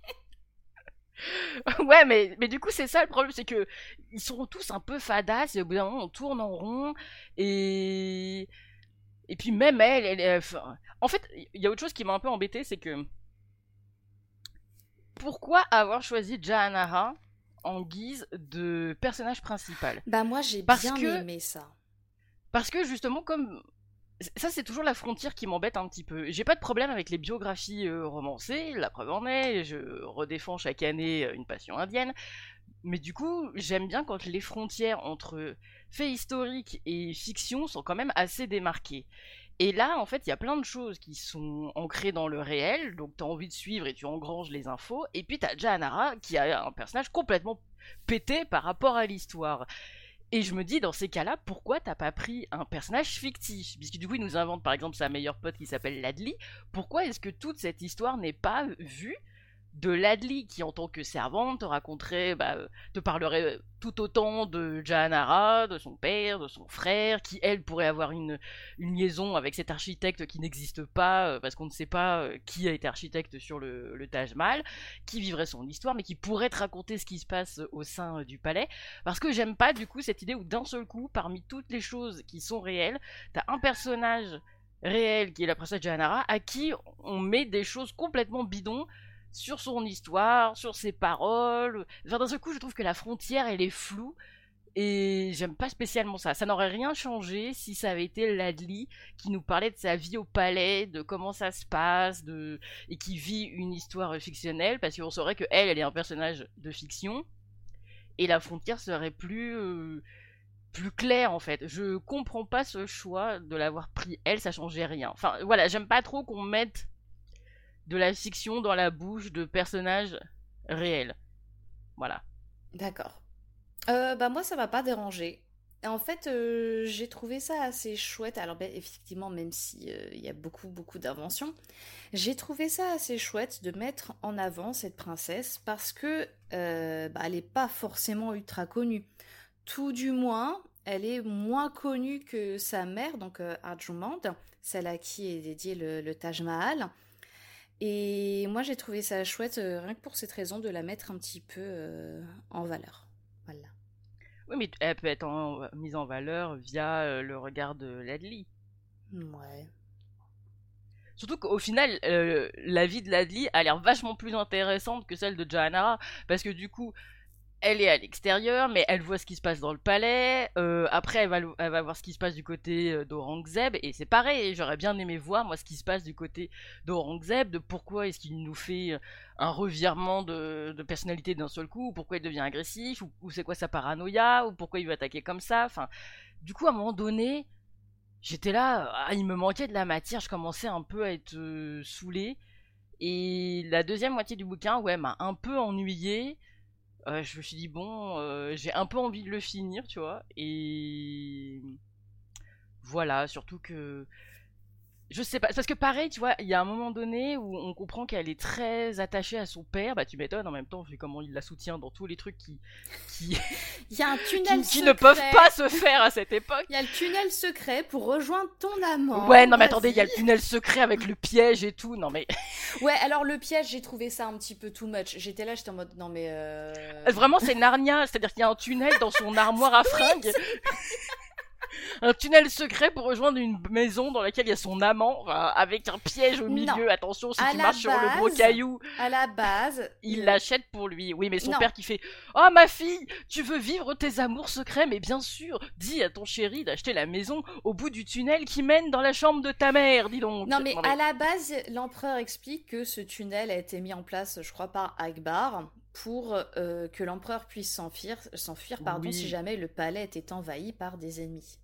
Ouais, mais, mais du coup, c'est ça le problème, c'est que ils sont tous un peu fadas, et au bout d'un moment, on tourne en rond, et... Et puis même elle, elle, elle- enfin, en fait, il y a autre chose qui m'a un peu embêté, c'est que... Pourquoi avoir choisi Jahanara en guise de personnage principal? Bah moi j'ai Parce bien que... aimé ça. Parce que justement, comme... Ça, c'est toujours la frontière qui m'embête un petit peu. J'ai pas de problème avec les biographies euh, romancées, la preuve en est, je redéfends chaque année euh, une passion indienne. Mais du coup, j'aime bien quand les frontières entre faits historiques et fiction sont quand même assez démarquées. Et là, en fait, il y a plein de choses qui sont ancrées dans le réel, donc t'as envie de suivre et tu engranges les infos, et puis t'as Jahanara qui a un personnage complètement pété par rapport à l'histoire. Et je me dis, dans ces cas-là, pourquoi t'as pas pris un personnage fictif? Puisque du coup, il nous invente par exemple sa meilleure pote qui s'appelle Ladli. Pourquoi est-ce que toute cette histoire n'est pas vue de Ladli qui, en tant que servante, te raconterait, bah, euh, te parlerait tout autant de Jahanara, de son père, de son frère, qui elle pourrait avoir une, une liaison avec cet architecte qui n'existe pas, euh, parce qu'on ne sait pas euh, qui a été architecte sur le, le Taj Mahal, qui vivrait son histoire, mais qui pourrait te raconter ce qui se passe au sein euh, du palais. Parce que j'aime pas du coup cette idée où d'un seul coup, parmi toutes les choses qui sont réelles, t'as un personnage réel qui est la princesse Jahanara, à qui on met des choses complètement bidons sur son histoire, sur ses paroles. Enfin, d'un seul coup, je trouve que la frontière, elle est floue. Et j'aime pas spécialement ça. Ça n'aurait rien changé si ça avait été Ladli qui nous parlait de sa vie au palais, de comment ça se passe, de... et qui vit une histoire fictionnelle, parce qu'on saurait que elle, elle est un personnage de fiction, et la frontière serait plus... euh, plus claire en fait. Je comprends pas ce choix de l'avoir pris elle, ça changeait rien. Enfin voilà, j'aime pas trop qu'on mette de la fiction dans la bouche de personnages réels. Voilà. D'accord. Euh, bah moi ça m'a pas dérangé. En fait, euh, j'ai trouvé ça assez chouette. Alors ben, effectivement, même si euh, il y a beaucoup beaucoup d'inventions, j'ai trouvé ça assez chouette de mettre en avant cette princesse parce que euh, bah, elle est pas forcément ultra connue. Tout du moins, elle est moins connue que sa mère, donc euh, Arjumand, celle à qui est dédié le, le Taj Mahal. Et moi, j'ai trouvé ça chouette, euh, rien que pour cette raison, de la mettre un petit peu euh, en valeur. Voilà. Oui, mais elle peut être en- mise en valeur via euh, le regard de Ladli. Ouais. Surtout qu'au final, euh, la vie de Ladli a l'air vachement plus intéressante que celle de Jahanara. Parce que du coup, elle est à l'extérieur, mais elle voit ce qui se passe dans le palais. Euh, après, elle va, le- elle va voir ce qui se passe du côté euh, d'Aurangzeb. Et c'est pareil, j'aurais bien aimé voir, moi, ce qui se passe du côté d'Aurangzeb, de pourquoi est-ce qu'il nous fait euh, un revirement de, de personnalité d'un seul coup, ou pourquoi il devient agressif, ou, ou c'est quoi sa paranoïa, ou pourquoi il veut attaquer comme ça. Enfin, du coup, à un moment donné, j'étais là, ah, il me manquait de la matière, je commençais un peu à être euh, saoulée. Et la deuxième moitié du bouquin, ouais, m'a un peu ennuyée. Euh, je me suis dit, bon, euh, j'ai un peu envie de le finir, tu vois. Et voilà, surtout que je sais pas, parce que pareil, tu vois, il y a un moment donné où on comprend qu'elle est très attachée à son père, bah tu m'étonnes en même temps, vu comment il la soutient dans tous les trucs qui qui, Il y a un tunnel qui, qui secret. ne peuvent pas se faire à cette époque. Il y a le tunnel secret pour rejoindre ton amant. Ouais, non mais Vas-y. attendez, il y a le tunnel secret avec le piège et tout, non mais... Ouais, alors le piège, j'ai trouvé ça un petit peu too much. J'étais là, j'étais en mode, non mais... Euh... Vraiment, c'est Narnia, c'est-à-dire qu'il y a un tunnel dans son armoire à fringues. Un tunnel secret pour rejoindre une maison dans laquelle il y a son amant, enfin, avec un piège au milieu. Non. Attention, si À tu la marches sur le gros base- caillou, À la base... il euh, l'achète pour lui. Oui, mais son Non. père qui fait « Oh ma fille, tu veux vivre tes amours secrets, mais bien sûr, dis à ton chéri d'acheter la maison au bout du tunnel qui mène dans la chambre de ta mère, dis donc. » Non mais à la base, l'empereur explique que ce tunnel a été mis en place, je crois, par Akbar pour euh, que l'empereur puisse s'enfuir, s'enfuir pardon, Oui. si jamais le palais était envahi par des ennemis.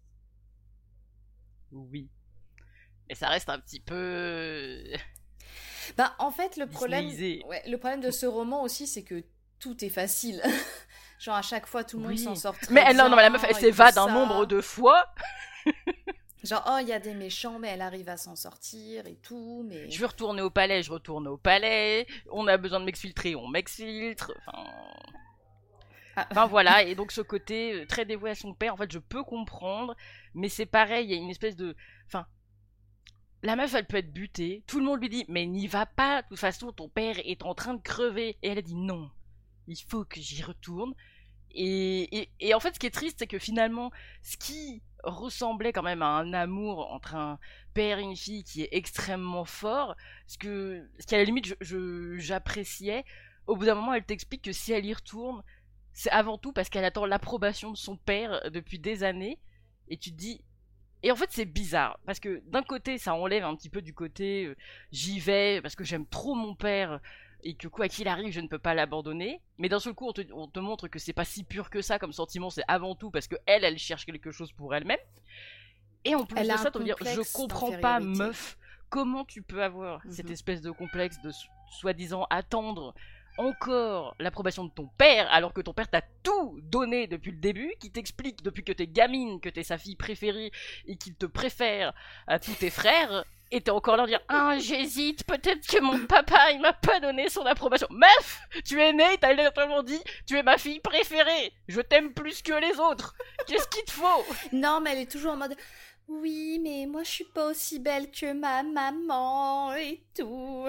Oui. Mais ça reste un petit peu... Bah en fait le problème, Disneyisé. ouais, le problème de ce roman aussi c'est que tout est facile. Genre à chaque fois tout le monde Oui. s'en sort très Mais bien. elle, non, non, mais la meuf, elle et s'évade tout un ça. nombre de fois. Genre oh il y a des méchants mais elle arrive à s'en sortir et tout. Mais Je veux retourner au palais, je retourne au palais. On a besoin de m'exfiltrer, on m'exfiltre. Enfin... Ah. Enfin voilà, et donc ce côté euh, très dévoué à son père, en fait, je peux comprendre, mais c'est pareil, il y a une espèce de... Enfin, la meuf, elle peut être butée, tout le monde lui dit, mais n'y va pas, de toute façon, ton père est en train de crever. Et elle a dit, non, il faut que j'y retourne. Et, et, et en fait, ce qui est triste, c'est que finalement, ce qui ressemblait quand même à un amour entre un père et une fille qui est extrêmement fort, ce, que, ce qui à la limite, je, je, j'appréciais, au bout d'un moment, elle t'explique que si elle y retourne, c'est avant tout parce qu'elle attend l'approbation de son père depuis des années. Et tu te dis... Et en fait, c'est bizarre. Parce que d'un côté, ça enlève un petit peu du côté euh, j'y vais parce que j'aime trop mon père et que quoi qu'il arrive, je ne peux pas l'abandonner. Mais d'un seul coup, on te, on te montre que c'est pas si pur que ça comme sentiment. C'est avant tout parce que elle, elle cherche quelque chose pour elle-même. Et en plus Elle de a ça, un tu veux dire, je complexe comprends pas, d'infériorité. meuf, comment tu peux avoir Mhm. cette espèce de complexe de so- soi-disant attendre encore l'approbation de ton père alors que ton père t'a tout donné depuis le début, qui t'explique depuis que t'es gamine que t'es sa fille préférée et qu'il te préfère à tous tes frères, et t'es encore là à dire ah j'hésite, peut-être que mon papa il m'a pas donné son approbation. Meuf, tu es née, t'as littéralement dit tu es ma fille préférée, je t'aime plus que les autres, qu'est-ce qu'il te faut? non mais elle est toujours en mode oui mais moi je suis pas aussi belle que ma maman et tout.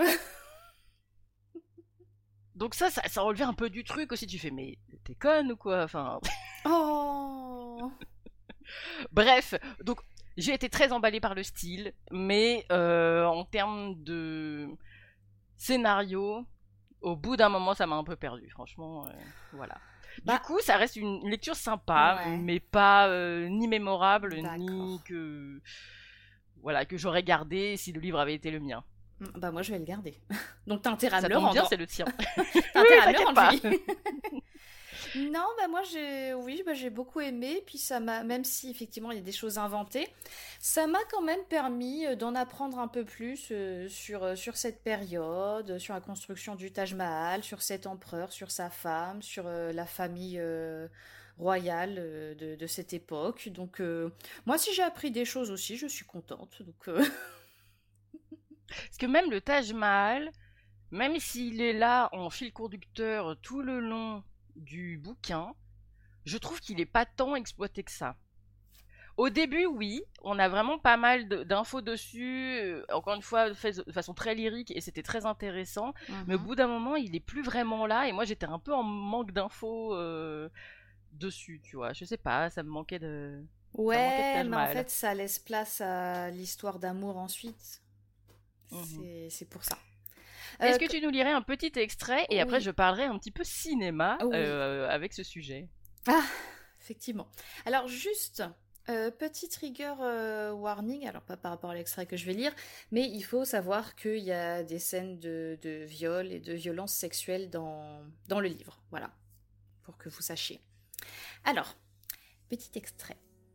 Donc ça, ça, ça relevait un peu du truc aussi. Tu fais, mais t'es conne ou quoi? Enfin, Oh. bref. Donc j'ai été très emballée par le style, mais euh, en termes de scénario, au bout d'un moment, ça m'a un peu perdu. Franchement, euh, voilà. Bah- du coup, ça reste une, une lecture sympa, Ouais. mais pas euh, ni mémorable, D'accord. ni que voilà que j'aurais gardé si le livre avait été le mien. Bah moi je vais le garder. Donc t'as intérêt à Ça me le tombe bien, rendre. c'est le tien. T'as intérêt à me t'inquiète le pas. rendre, lui. Non, bah moi j'ai, oui, bah j'ai beaucoup aimé. Puis ça m'a, même si effectivement il y a des choses inventées, ça m'a quand même permis euh, d'en apprendre un peu plus euh, sur euh, sur cette période, sur la construction du Taj Mahal, sur cet empereur, sur sa femme, sur euh, la famille euh, royale euh, de, de cette époque. Donc euh, moi si j'ai appris des choses aussi, je suis contente. Donc euh, Parce que même le Taj Mahal, même s'il est là en fil conducteur tout le long du bouquin, je trouve qu'il est pas tant exploité que ça. Au début, oui, on a vraiment pas mal de- d'infos dessus, euh, encore une fois, fait de façon très lyrique, et c'était très intéressant. Mais au bout d'un moment, il est plus vraiment là, et moi j'étais un peu en manque d'infos euh, dessus, tu vois. Je sais pas, ça me manquait de... manquait de ouais, Taj mais en Mahal. fait ça laisse place à l'histoire d'amour ensuite. Mhm. C'est, c'est pour ça. Est-ce Euh, que tu nous lirais un petit extrait, et après oui. je parlerai un petit peu cinéma Oui. euh, avec ce sujet. Ah, effectivement. Alors juste, euh, petit trigger euh, warning, alors pas par rapport à l'extrait que je vais lire, mais il faut savoir qu'il y a des scènes de, de viol et de violence sexuelle dans, dans le livre. Voilà, pour que vous sachiez. Alors, petit extrait.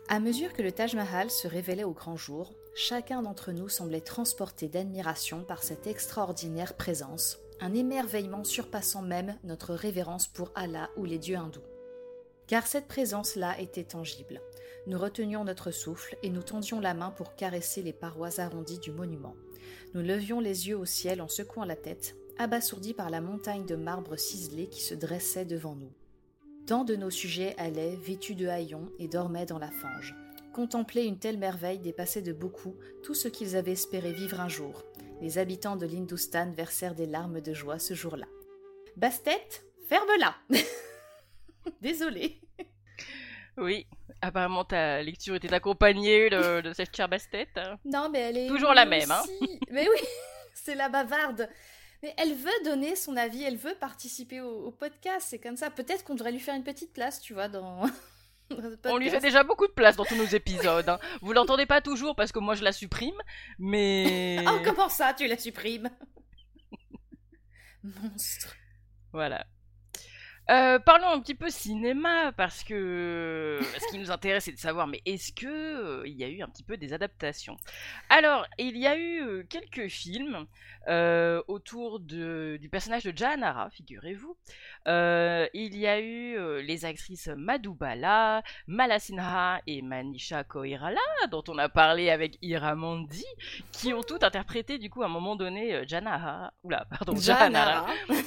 À mesure que le Taj Mahal se révélait au grand jour, chacun d'entre nous semblait transporté d'admiration par cette extraordinaire présence, un émerveillement surpassant même notre révérence pour Allah ou les dieux hindous. Car cette présence-là était tangible. Nous retenions notre souffle et nous tendions la main pour caresser les parois arrondies du monument. Nous levions les yeux au ciel en secouant la tête, abasourdis par la montagne de marbre ciselé qui se dressait devant nous. Tant de nos sujets allaient, vêtus de haillons, et dormaient dans la fange. Contempler une telle merveille dépassait de beaucoup tout ce qu'ils avaient espéré vivre un jour. Les habitants de l'Hindustan versèrent des larmes de joie ce jour-là. « Bastet, ferme-la !» Désolée. Oui, apparemment ta lecture était accompagnée de, de cette chère Bastet. Non, mais elle est... Toujours la même, hein. Mais oui, c'est la bavarde. Mais elle veut donner son avis, elle veut participer au, au podcast, c'est comme ça. Peut-être qu'on devrait lui faire une petite place, tu vois, dans... dans le podcast. On lui fait déjà beaucoup de place dans tous nos épisodes. Hein. Vous l'entendez pas toujours parce que moi je la supprime, mais... Oh, comment ça, tu la supprimes? Monstre. Voilà. Euh, parlons un petit peu cinéma, parce que ce qui nous intéresse, c'est de savoir, mais est-ce que euh, il y a eu un petit peu des adaptations? Alors, il y a eu euh, quelques films euh, autour de, du personnage de Jahanara, figurez-vous. Euh, il y a eu euh, les actrices Madhubala, Mala Sinha et Manisha Koirala, dont on a parlé avec Ira Mandi, qui ont toutes interprété, du coup, à un moment donné, euh, Jahanara. Oula, pardon, Jahanara.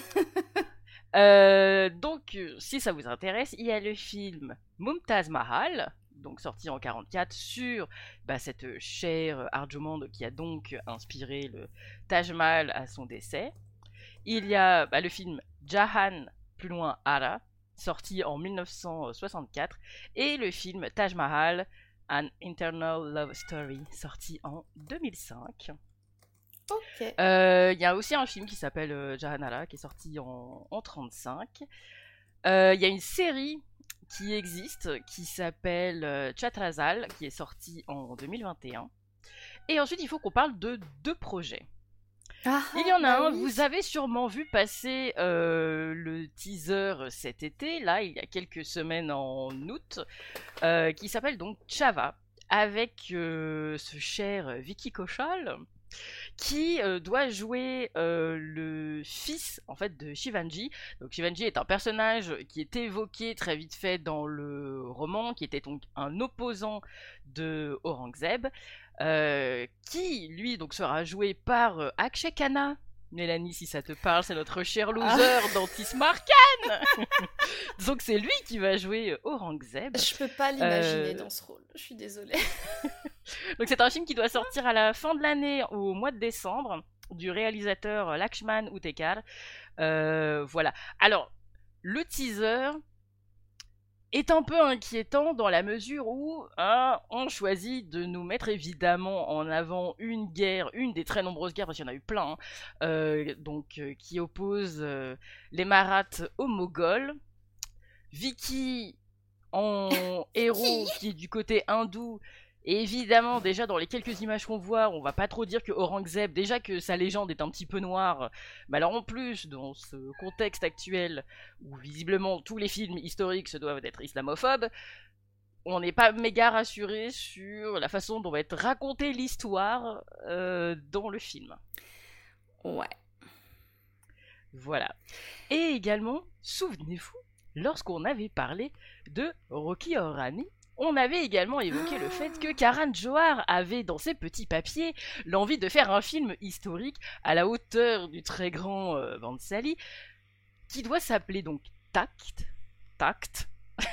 Euh, donc, euh, si ça vous intéresse, il y a le film Mumtaz Mahal, donc sorti en quarante-quatre, sur bah, cette chère Arjumande qui a donc inspiré le Taj Mahal à son décès. Il y a bah, le film Jahan, plus loin Ara, sorti en mille neuf cent soixante-quatre, et le film Taj Mahal, An Internal Love Story, sorti en deux mille cinq. Ok. Il euh, y a aussi un film qui s'appelle euh, Jahanara, qui est sorti en, en trente-cinq. Il euh, y a une série qui existe, qui s'appelle euh, Chatrazal, qui est sortie en deux mille vingt et un. Et ensuite, il faut qu'on parle de deux projets. Ah, il y en a bah un, oui. vous avez sûrement vu passer euh, le teaser cet été, là, il y a quelques semaines en août, euh, qui s'appelle donc Chava, avec euh, ce cher Vicky Kaushal, qui euh, doit jouer euh, le fils en fait de Shivanji. Donc Shivanji est un personnage qui est évoqué très vite fait dans le roman, qui était donc un opposant de Aurangzeb, euh, qui lui donc sera joué par euh, Akshay Khanna. Mélanie, si ça te parle, c'est notre cher loser ah. dans Tismarkan. Donc c'est lui qui va jouer Aurangzeb. Je peux pas l'imaginer euh... dans ce rôle, je suis désolée. Donc c'est un film qui doit sortir à la fin de l'année, au mois de décembre, du réalisateur Lakshman Uttekar. Euh, voilà. Alors, le teaser est un peu inquiétant dans la mesure où hein, on choisit de nous mettre évidemment en avant une guerre, une des très nombreuses guerres, parce qu'il y en a eu plein, hein, euh, donc, euh, qui oppose euh, les Maraths aux Moghols. Vicky en héros qui est du côté hindou. Et évidemment, déjà dans les quelques images qu'on voit, on va pas trop dire que Aurangzeb, déjà que sa légende est un petit peu noire, mais alors en plus, dans ce contexte actuel, où visiblement tous les films historiques se doivent être islamophobes, on n'est pas méga rassuré sur la façon dont va être racontée l'histoire euh, dans le film. Ouais. Voilà. Et également, souvenez-vous, lorsqu'on avait parlé de Rocky Horror Rani, on avait également évoqué le fait que Karan Johar avait dans ses petits papiers l'envie de faire un film historique à la hauteur du très grand euh, Vansali, qui doit s'appeler donc Tact, Tact,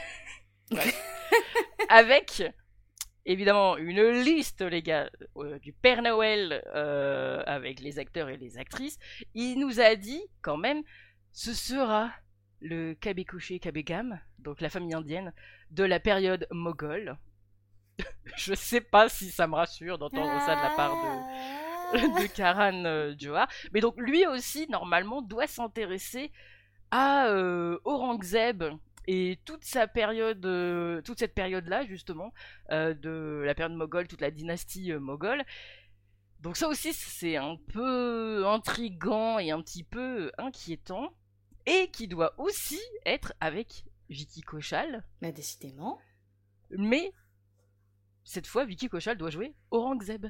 avec évidemment une liste, les gars, euh, du Père Noël euh, avec les acteurs et les actrices. Il nous a dit quand même, ce sera le Kabekushi Kabegam, donc la famille indienne, de la période moghole. Je sais pas si ça me rassure d'entendre ça de la part de, de Karan euh, Johar. Mais donc lui aussi, normalement, doit s'intéresser à euh, Aurangzeb et toute sa période, euh, toute cette période-là, justement, euh, de la période moghole, toute la dynastie euh, moghole. Donc ça aussi, c'est un peu intriguant et un petit peu inquiétant. Et qui doit aussi être avec Vicky Kaushal. Bah décidément. Mais cette fois, Vicky Kaushal doit jouer Aurangzeb.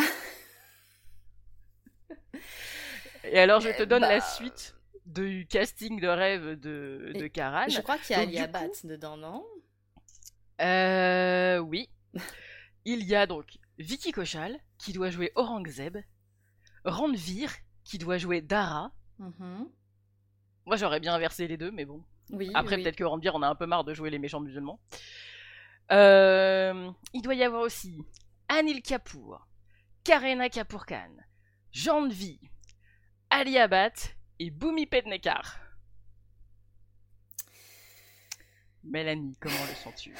Et alors, je te donne bah... la suite du casting de rêve de, de Karan. Je crois qu'il y a donc, Alia coup... Bhatt dedans, non? Euh... Oui. Il y a donc Vicky Kaushal, qui doit jouer Aurangzeb, Ranveer, qui doit jouer Dara. Mm-hmm. Moi, j'aurais bien inversé les deux, mais bon. Oui, Après, oui. peut-être que Ranveer en a un peu marre de jouer les méchants musulmans. Euh... Il doit y avoir aussi Anil Kapoor, Kareena Kapoor Khan, Janhvi, Alia Bhatt et Bhumi Pednekar. Mélanie, comment le sens-tu?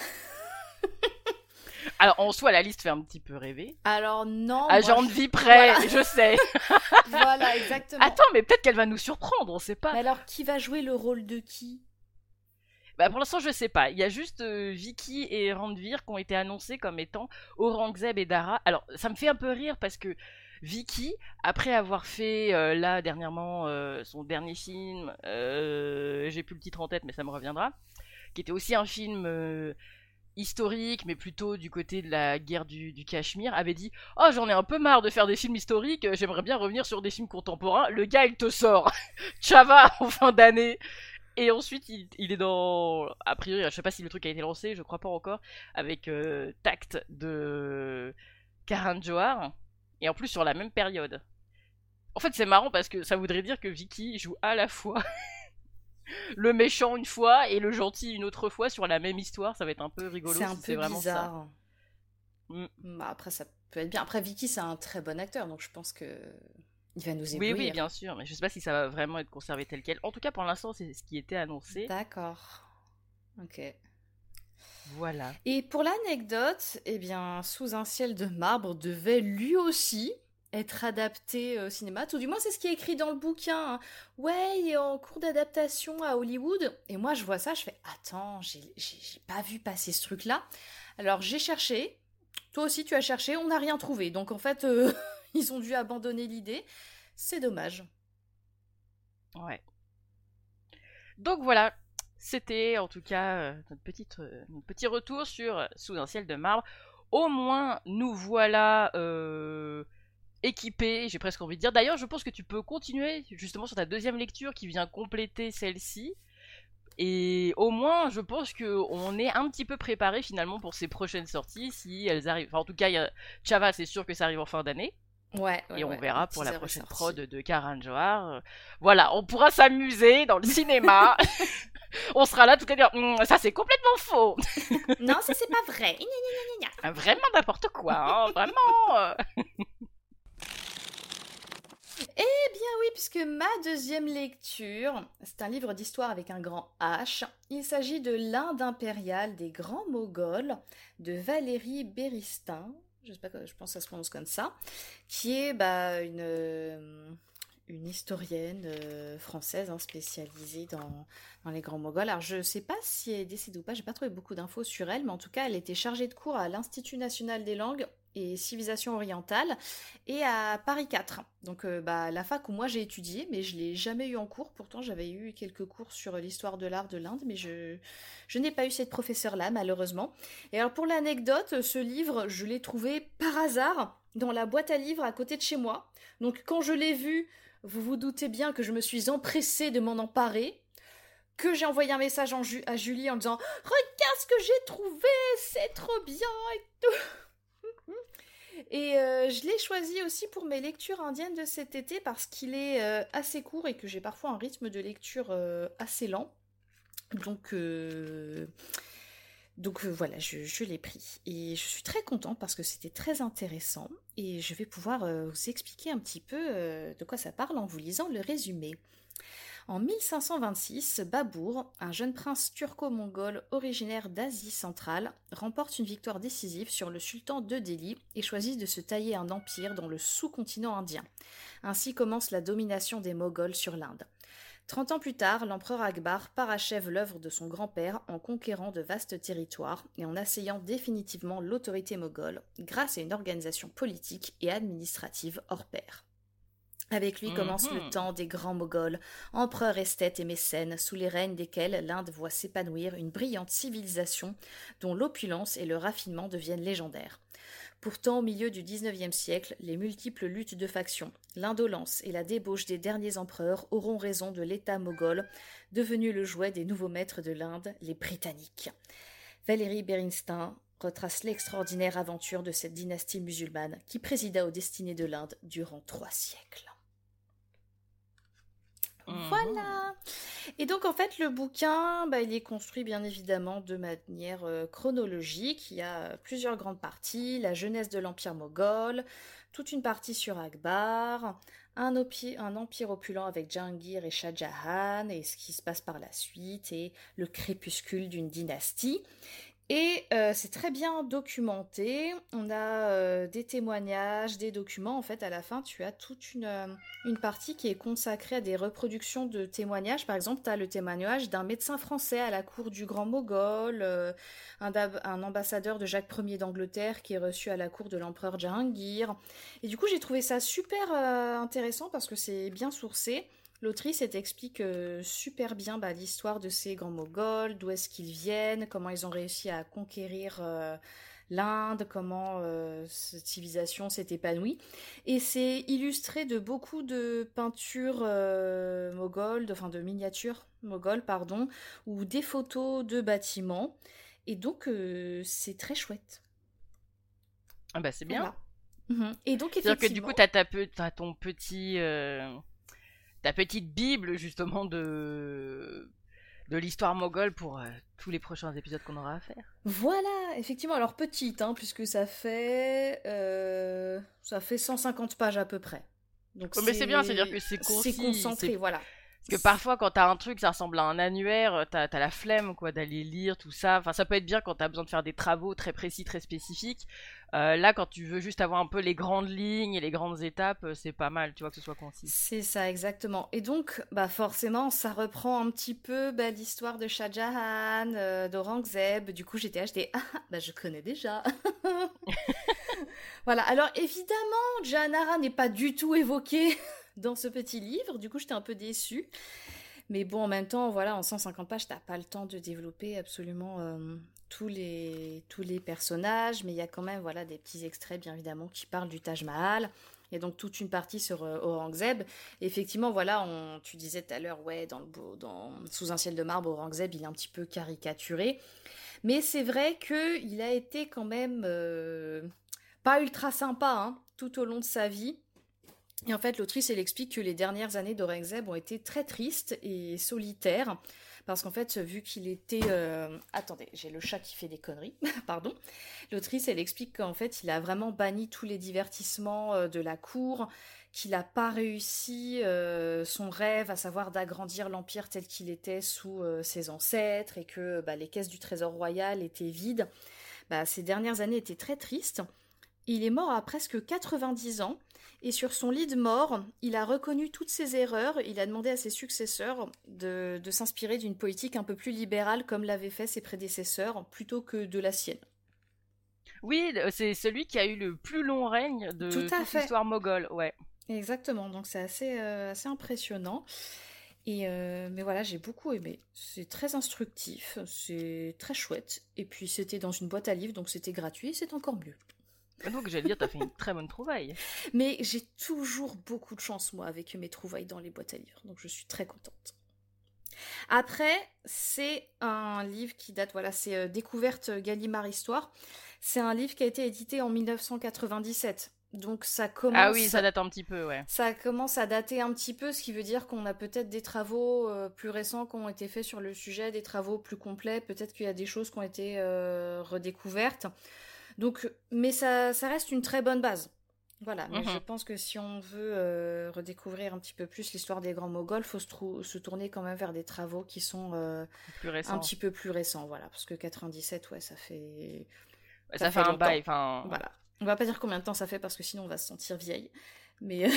Alors, en soi, la liste fait un petit peu rêver. Alors, non. À moi, Janhvi je... près, voilà. je sais. Voilà, exactement. Attends, mais peut-être qu'elle va nous surprendre, on sait pas. Mais alors, qui va jouer le rôle de qui? Bah, pour l'instant, je sais pas. Il y a juste euh, Vicky et Ranveer qui ont été annoncés comme étant Aurangzeb et Dara. Alors, ça me fait un peu rire parce que Vicky, après avoir fait euh, là dernièrement euh, son dernier film, euh, j'ai plus le titre en tête, mais ça me reviendra, qui était aussi un film euh, historique, mais plutôt du côté de la guerre du, du Cachemire, avait dit « Oh, j'en ai un peu marre de faire des films historiques, j'aimerais bien revenir sur des films contemporains. » Le gars, il te sort Chava en fin d'année. Et ensuite, il, il est dans... A priori, je sais pas si le truc a été lancé, je crois pas encore, avec euh, Tact de Karan Johar. Et en plus, sur la même période. En fait, c'est marrant parce que ça voudrait dire que Vicky joue à la fois le méchant une fois et le gentil une autre fois sur la même histoire. Ça va être un peu rigolo. C'est un si peu c'est vraiment bizarre. Ça. Mm. Bah, après, ça peut être bien. Après, Vicky, c'est un très bon acteur, donc je pense que il va nous éblouir. Oui, oui, bien sûr, mais je sais pas si ça va vraiment être conservé tel quel. En tout cas, pour l'instant, c'est ce qui était annoncé. D'accord. Ok. Voilà. Et pour l'anecdote, eh bien, Sous un ciel de marbre devait lui aussi être adapté au cinéma. Tout du moins, c'est ce qui est écrit dans le bouquin. Hein. Ouais, il est en cours d'adaptation à Hollywood. Et moi, je vois ça, je fais « Attends, j'ai, j'ai, j'ai pas vu passer ce truc-là. » Alors, j'ai cherché. Toi aussi, tu as cherché. On n'a rien trouvé. Donc, en fait, euh, ils ont dû abandonner l'idée. C'est dommage. Ouais. Donc, voilà. C'était en tout cas euh, notre, petite, euh, notre petit retour sur euh, Sous un ciel de marbre. Au moins, nous voilà euh, équipés, j'ai presque envie de dire. D'ailleurs, je pense que tu peux continuer justement sur ta deuxième lecture qui vient compléter celle-ci. Et au moins, je pense qu'on est un petit peu préparé finalement pour ces prochaines sorties, si elles arrivent. Enfin, en tout cas, y a... Chava, c'est sûr que ça arrive en fin d'année. Ouais, ouais, et on ouais, verra pour la teaser prochaine est sorti. prod de Karan Johar. Voilà, on pourra s'amuser dans le cinéma. On sera là tout à dire mmm, ça c'est complètement faux. Non, ça c'est pas vrai. Gna, gna, gna, gna. Vraiment n'importe quoi, hein, vraiment. euh. Eh bien oui, puisque ma deuxième lecture, c'est un livre d'histoire avec un grand H. Il s'agit de l'Inde impériale des grands Moghols de Valérie Beristain. Je sais pas, je pense que ça se prononce comme ça, qui est bah, une, euh, une historienne euh, française hein, spécialisée dans, dans les grands Moghols. Alors je sais pas si elle est décédée ou pas, j'ai pas trouvé beaucoup d'infos sur elle, mais en tout cas elle était chargée de cours à l'Institut national des langues et civilisations orientales et à Paris quatre. Donc euh, bah, la fac où moi j'ai étudié, mais je l'ai jamais eu en cours. Pourtant j'avais eu quelques cours sur l'histoire de l'art de l'Inde, mais je, je n'ai pas eu cette professeure-là malheureusement. Et alors pour l'anecdote, ce livre je l'ai trouvé par hasard dans la boîte à livres à côté de chez moi. Donc quand je l'ai vu, vous vous doutez bien que je me suis empressée de m'en emparer, que j'ai envoyé un message en Ju- à Julie en disant « Regarde ce que j'ai trouvé, c'est trop bien !» et tout. Et euh, je l'ai choisi aussi pour mes lectures indiennes de cet été parce qu'il est euh, assez court et que j'ai parfois un rythme de lecture euh, assez lent. Donc, euh, donc euh, voilà, je, je l'ai pris. Et je suis très contente parce que c'était très intéressant. Et je vais pouvoir euh, vous expliquer un petit peu euh, de quoi ça parle en vous lisant le résumé. En mille cinq cent vingt-six, Babur, un jeune prince turco-mongol originaire d'Asie centrale, remporte une victoire décisive sur le sultan de Delhi et choisit de se tailler un empire dans le sous-continent indien. Ainsi commence la domination des Moghols sur l'Inde. Trente ans plus tard, l'empereur Akbar parachève l'œuvre de son grand-père en conquérant de vastes territoires et en asseyant définitivement l'autorité moghole grâce à une organisation politique et administrative hors pair. Avec lui commence le Mhm. temps des grands Moghols, empereurs, esthètes et mécènes, sous les règnes desquels l'Inde voit s'épanouir une brillante civilisation dont l'opulence et le raffinement deviennent légendaires. Pourtant, au milieu du dix-neuvième siècle, les multiples luttes de factions, l'indolence et la débauche des derniers empereurs auront raison de l'État moghol, devenu le jouet des nouveaux maîtres de l'Inde, les Britanniques. Valérie Berenstain retrace l'extraordinaire aventure de cette dynastie musulmane qui présida aux destinées de l'Inde durant trois siècles. Mhm. Voilà. Et donc en fait le bouquin, bah, il est construit bien évidemment de manière euh, chronologique. Il y a plusieurs grandes parties, la jeunesse de l'Empire moghol, toute une partie sur Akbar, un, opi- un empire opulent avec Jahangir et Shah Jahan et ce qui se passe par la suite et le crépuscule d'une dynastie. Et euh, c'est très bien documenté. On a euh, des témoignages, des documents. En fait, à la fin, tu as toute une, euh, une partie qui est consacrée à des reproductions de témoignages. Par exemple, tu as le témoignage d'un médecin français à la cour du Grand Moghol, euh, un, dab- un ambassadeur de Jacques Ier d'Angleterre qui est reçu à la cour de l'empereur Jahangir. Et du coup, j'ai trouvé ça super euh, intéressant parce que c'est bien sourcé. L'autrice elle explique euh, super bien bah, l'histoire de ces grands Moghols, d'où est-ce qu'ils viennent, comment ils ont réussi à conquérir euh, l'Inde, comment euh, cette civilisation s'est épanouie. Et c'est illustré de beaucoup de peintures euh, mogholes, de, enfin de miniatures mogholes, pardon, ou des photos de bâtiments. Et donc euh, c'est très chouette. Ah bah c'est bien. Voilà. Mhm. Et donc C'est-à-dire que du coup, effectivement, t'as, ta pe- t'as ton petit, euh, ta petite bible justement de, de l'histoire moghole pour euh, tous les prochains épisodes qu'on aura à faire. voilà, effectivement, alors petite, hein, puisque ça fait, euh, ça fait cent cinquante pages à peu près. Donc Ouais, mais c'est bien, c'est-à-dire c'est que c'est c'est concis. concentré, C'est... voilà. Parce que parfois, quand t'as un truc, ça ressemble à un annuaire, euh, t'as, t'as la flemme quoi d'aller lire tout ça. Enfin, ça peut être bien quand t'as besoin de faire des travaux très précis, très spécifiques. Euh, là, quand tu veux juste avoir un peu les grandes lignes et les grandes étapes, euh, c'est pas mal, tu vois, que ce soit concis. C'est ça, exactement. Et donc, bah forcément, ça reprend un petit peu bah, l'histoire de Shah Jahan, euh, d'Aurangzeb. Du coup, j'étais achetée, ah, ah, bah je connais déjà. Voilà, alors évidemment, Jahanara n'est pas du tout évoqué dans ce petit livre. Du coup, j'étais un peu déçue. Mais bon, en même temps, voilà, en cent cinquante pages, t'as pas le temps de développer absolument euh, tous les, tous les personnages, mais il y a quand même, voilà, des petits extraits, bien évidemment, qui parlent du Taj Mahal. Il y a donc toute une partie sur euh, Aurangzeb. Et effectivement, voilà, on, tu disais tout à l'heure, ouais, dans le beau, dans, sous un ciel de marbre, Aurangzeb, il est un petit peu caricaturé. Mais c'est vrai qu'il a été quand même euh, pas ultra sympa hein, tout au long de sa vie. Et en fait, l'autrice, elle explique que les dernières années d'Aurangzeb ont été très tristes et solitaires. Parce qu'en fait, vu qu'il était... euh, Attendez, j'ai le chat qui fait des conneries, pardon. L'autrice, elle explique qu'en fait, il a vraiment banni tous les divertissements euh, de la cour, qu'il n'a pas réussi euh, son rêve, à savoir d'agrandir l'empire tel qu'il était sous euh, ses ancêtres, et que bah, les caisses du trésor royal étaient vides. Bah, ces dernières années étaient très tristes. Il est mort à presque quatre-vingt-dix ans. Et sur son lit de mort, il a reconnu toutes ses erreurs. Il a demandé à ses successeurs de, de s'inspirer d'une politique un peu plus libérale comme l'avaient fait ses prédécesseurs, plutôt que de la sienne. Oui, c'est celui qui a eu le plus long règne Tout de à toute fait. l'histoire moghole, ouais. Exactement, donc c'est assez, euh, assez impressionnant. Et euh, mais voilà, j'ai beaucoup aimé. C'est très instructif, c'est très chouette. Et puis c'était dans une boîte à livres, donc c'était gratuit, et c'est encore mieux. Donc j'allais dire, t'as fait une très bonne trouvaille. Mais j'ai toujours beaucoup de chance, moi, avec mes trouvailles dans les boîtes à livres, donc je suis très contente. Après, c'est un livre qui date, voilà, c'est euh, Découverte Gallimard Histoire. C'est un livre qui a été édité en mille neuf cent quatre-vingt-dix-sept. Donc ça commence... Ah oui, ça date un petit peu, ouais. Ça commence à dater un petit peu, ce qui veut dire qu'on a peut-être des travaux euh, plus récents qui ont été faits sur le sujet, des travaux plus complets, peut-être qu'il y a des choses qui ont été euh, redécouvertes. Donc, mais ça, ça reste une très bonne base. Voilà, mais Mhm. je pense que si on veut euh, redécouvrir un petit peu plus l'histoire des grands Moghols, il faut se, trou- se tourner quand même vers des travaux qui sont euh, Plus un récent. petit peu plus récents, voilà, parce que quatre-vingt-dix-sept, ouais, ça fait... Ouais, ça ça, fait fait un longtemps. bail, enfin... Voilà. On va pas dire combien de temps ça fait, parce que sinon on va se sentir vieille, mais,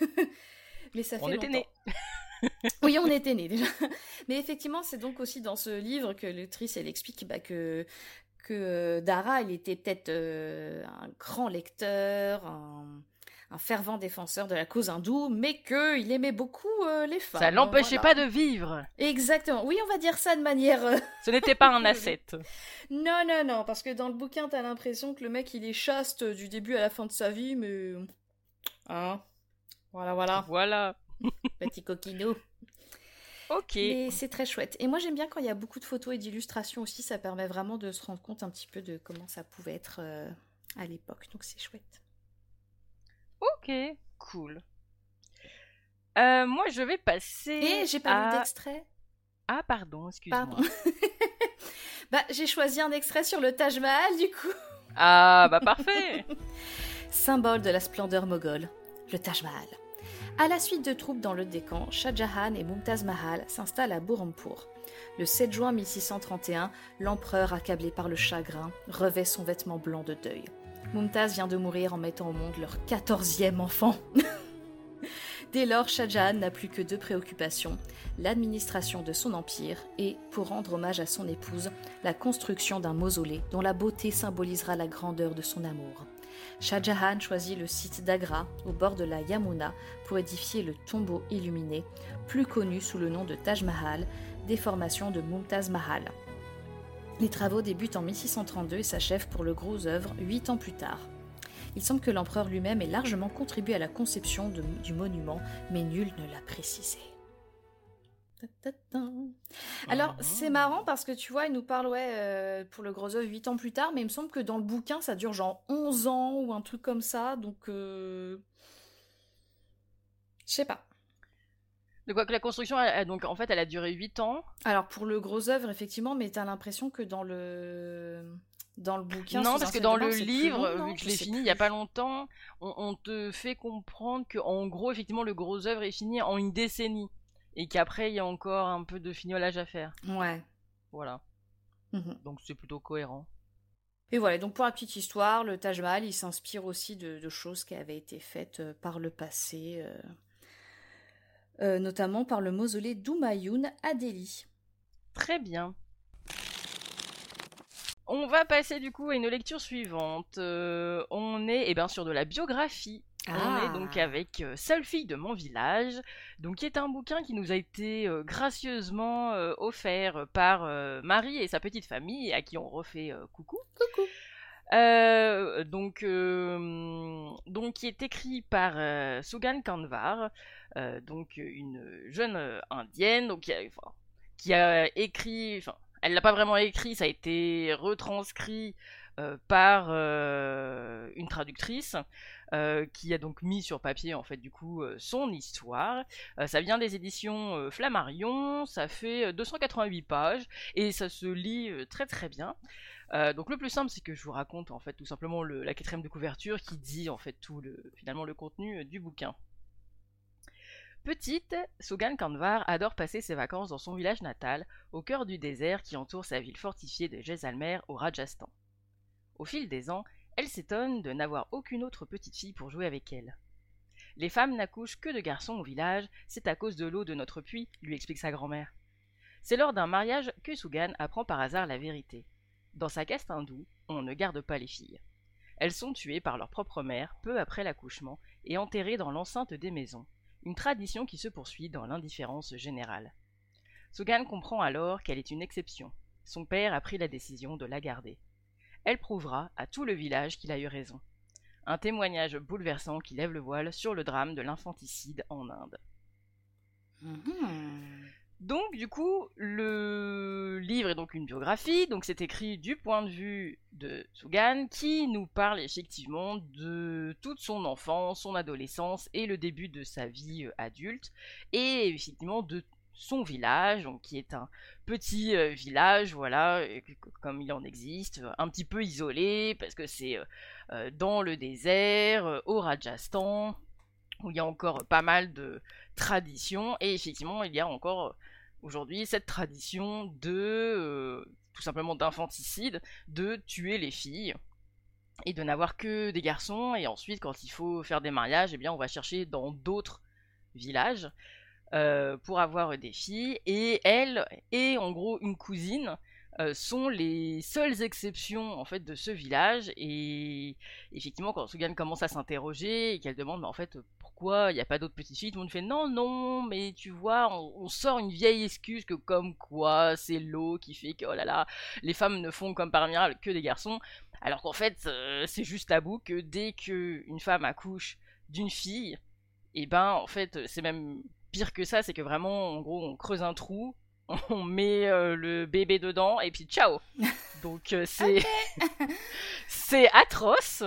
mais ça fait On était longtemps. nés. Oui, on était nés déjà. Mais effectivement, c'est donc aussi dans ce livre que l'autrice, elle explique bah, que, que Dara, il était peut-être euh, un grand lecteur, un, un fervent défenseur de la cause hindoue, mais qu'il aimait beaucoup euh, les femmes. Ça l'empêchait voilà. pas de vivre. Exactement. Oui, on va dire ça de manière... euh, Ce n'était pas un asset. Non, non, non, parce que dans le bouquin, t'as l'impression que le mec, il est chaste du début à la fin de sa vie, mais... Hein. Voilà, voilà. Voilà. Petit coquinou. Ok. Mais c'est très chouette. Et moi, j'aime bien quand il y a beaucoup de photos et d'illustrations aussi, ça permet vraiment de se rendre compte un petit peu de comment ça pouvait être euh, à l'époque, donc c'est chouette. Ok, cool. Euh, moi, je vais passer Et j'ai pas à... vu d'extrait. Ah, pardon, excuse-moi. Pardon. Bah, j'ai choisi un extrait sur le Taj Mahal, du coup. Ah, bah parfait. Symbole de la splendeur moghole, le Taj Mahal. À la suite de troupes dans le Décan, Shah Jahan et Mumtaz Mahal s'installent à Burhanpur. Le sept juin mille six cent trente et un, l'empereur, accablé par le chagrin, revêt son vêtement blanc de deuil. Mumtaz vient de mourir en mettant au monde leur quatorzième enfant. Dès lors, Shah Jahan n'a plus que deux préoccupations, l'administration de son empire et, pour rendre hommage à son épouse, la construction d'un mausolée dont la beauté symbolisera la grandeur de son amour. Shah Jahan choisit le site d'Agra, au bord de la Yamuna, pour édifier le tombeau illuminé, plus connu sous le nom de Taj Mahal, déformation de Mumtaz Mahal. Les travaux débutent en mille six cent trente-deux et s'achèvent pour le gros œuvre huit ans plus tard. Il semble que l'empereur lui-même ait largement contribué à la conception de- du monument, mais nul ne l'a précisé. Ta-ta-ta. Alors, c'est marrant parce que tu vois, il nous parle, ouais, euh, pour le gros œuvre huit ans plus tard, mais il me semble que dans le bouquin, ça dure genre onze ans ou un truc comme ça, donc... Euh... Je sais pas. De quoi que la construction, elle- elle- donc en fait, elle a duré huit ans. Alors, pour le gros œuvre, effectivement, mais t'as l'impression que dans le... Dans le bouquin... Non, sous parce que un dans seul le blanc, c'est plus livre, long, non vu que je Je l'ai sais fini il y a plus. pas longtemps, on, on te fait comprendre que en gros, effectivement, le gros œuvre est fini en une décennie. Et qu'après, il y a encore un peu de fignolage à faire. Ouais. Voilà. Mhm. Donc c'est plutôt cohérent. Et voilà, donc pour la petite histoire, le Taj Mahal, il s'inspire aussi de, de choses qui avaient été faites euh, par le passé, euh, euh, notamment par le mausolée d'Humayun à Delhi. Très bien. On va passer du coup à une lecture suivante. Euh, on est eh ben, sur de la biographie. On Ah. est donc avec euh, Seule fille de mon village, donc qui est un bouquin qui nous a été euh, gracieusement euh, offert par euh, Marie et sa petite famille, à qui on refait euh, coucou. Coucou. Euh, donc, euh, donc qui est écrit par euh, Sugan Kanvar, euh, donc une jeune euh, indienne, donc qui a, enfin, qui a écrit, enfin, elle l'a pas vraiment écrit, ça a été retranscrit euh, par euh, une traductrice. Euh, qui a donc mis sur papier en fait du coup euh, son histoire. Euh, ça vient des éditions euh, Flammarion, ça fait euh, deux cent quatre-vingt-huit pages et ça se lit euh, très très bien. Euh, donc le plus simple c'est que je vous raconte en fait tout simplement le, la quatrième de couverture qui dit en fait tout le finalement le contenu euh, du bouquin. Petite, Sugan Kanvar adore passer ses vacances dans son village natal, au cœur du désert qui entoure sa ville fortifiée de Jaisalmer au Rajasthan. Au fil des ans, elle s'étonne de n'avoir aucune autre petite fille pour jouer avec elle. Les femmes n'accouchent que de garçons au village, c'est à cause de l'eau de notre puits, lui explique sa grand-mère. C'est lors d'un mariage que Sugan apprend par hasard la vérité. Dans sa caste hindoue, on ne garde pas les filles. Elles sont tuées par leur propre mère peu après l'accouchement et enterrées dans l'enceinte des maisons, une tradition qui se poursuit dans l'indifférence générale. Sugan comprend alors qu'elle est une exception. Son père a pris la décision de la garder. Elle prouvera à tout le village qu'il a eu raison. Un témoignage bouleversant qui lève le voile sur le drame de l'infanticide en Inde. Mhm. Donc du coup, le livre est donc une biographie, donc c'est écrit du point de vue de Sugan qui nous parle effectivement de toute son enfance, son adolescence et le début de sa vie adulte, et effectivement de son village, donc qui est un petit euh, village, voilà, euh, comme il en existe, un petit peu isolé, parce que c'est euh, dans le désert, euh, au Rajasthan, où il y a encore pas mal de traditions, et effectivement, il y a encore euh, aujourd'hui cette tradition de, euh, tout simplement d'infanticide, de tuer les filles, et de n'avoir que des garçons, et ensuite, quand il faut faire des mariages, eh bien, on va chercher dans d'autres villages, Euh, pour avoir des filles, et elle est en gros une cousine euh, sont les seules exceptions en fait de ce village. Et effectivement, quand Sugan commence à s'interroger et qu'elle demande mais en fait pourquoi il n'y a pas d'autres petites filles, tout le monde fait non non, mais tu vois, on, on sort une vieille excuse que comme quoi c'est l'eau qui fait que oh là là, les femmes ne font comme par miracle que des garçons, alors qu'en fait euh, c'est juste tabou que dès que une femme accouche d'une fille, et ben en fait c'est même pire que ça, c'est que vraiment en gros on creuse un trou, on met euh, le bébé dedans et puis ciao. Donc euh, c'est okay. C'est atroce.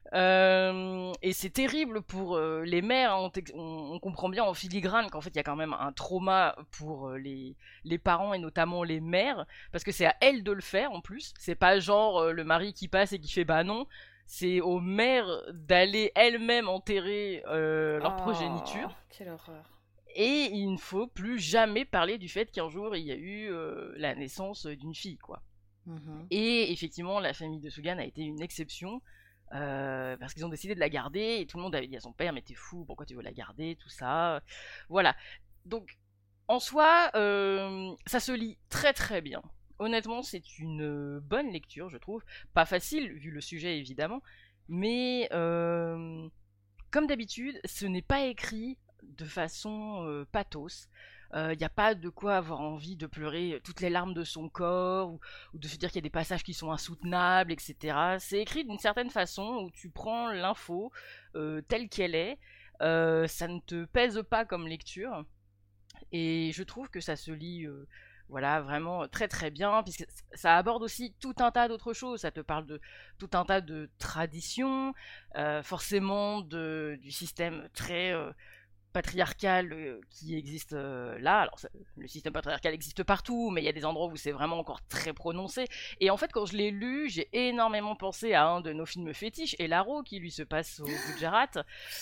Euh, et c'est terrible pour euh, les mères, on, on, on comprend bien en filigrane qu'en fait il y a quand même un trauma pour euh, les, les parents et notamment les mères, parce que c'est à elles de le faire en plus, c'est pas genre euh, le mari qui passe et qui fait bah non, c'est aux mères d'aller elles-mêmes enterrer euh, leur oh, progéniture. Quelle horreur. Et il ne faut plus jamais parler du fait qu'un jour il y a eu euh, la naissance d'une fille, quoi. Mm-hmm. Et effectivement la famille de Sugan a été une exception. Euh, parce qu'ils ont décidé de la garder et tout le monde avait dit à son père mais t'es fou, pourquoi tu veux la garder, tout ça, voilà. Donc en soi euh, ça se lit très très bien, honnêtement c'est une bonne lecture je trouve, pas facile vu le sujet évidemment, mais euh, comme d'habitude ce n'est pas écrit de façon euh, pathos. Il euh, n'y a pas de quoi avoir envie de pleurer toutes les larmes de son corps, ou, ou de se dire qu'il y a des passages qui sont insoutenables, et cetera. C'est écrit d'une certaine façon où tu prends l'info euh, telle qu'elle est, euh, ça ne te pèse pas comme lecture, et je trouve que ça se lit euh, voilà, vraiment très très bien, puisque ça aborde aussi tout un tas d'autres choses, ça te parle de tout un tas de traditions, euh, forcément de, du système très... Euh, patriarcal euh, qui existe euh, là. Alors ça, le système patriarcal existe partout, mais il y a des endroits où c'est vraiment encore très prononcé. Et en fait, quand je l'ai lu, j'ai énormément pensé à un de nos films fétiches, Elaro, qui lui se passe au Gujarat,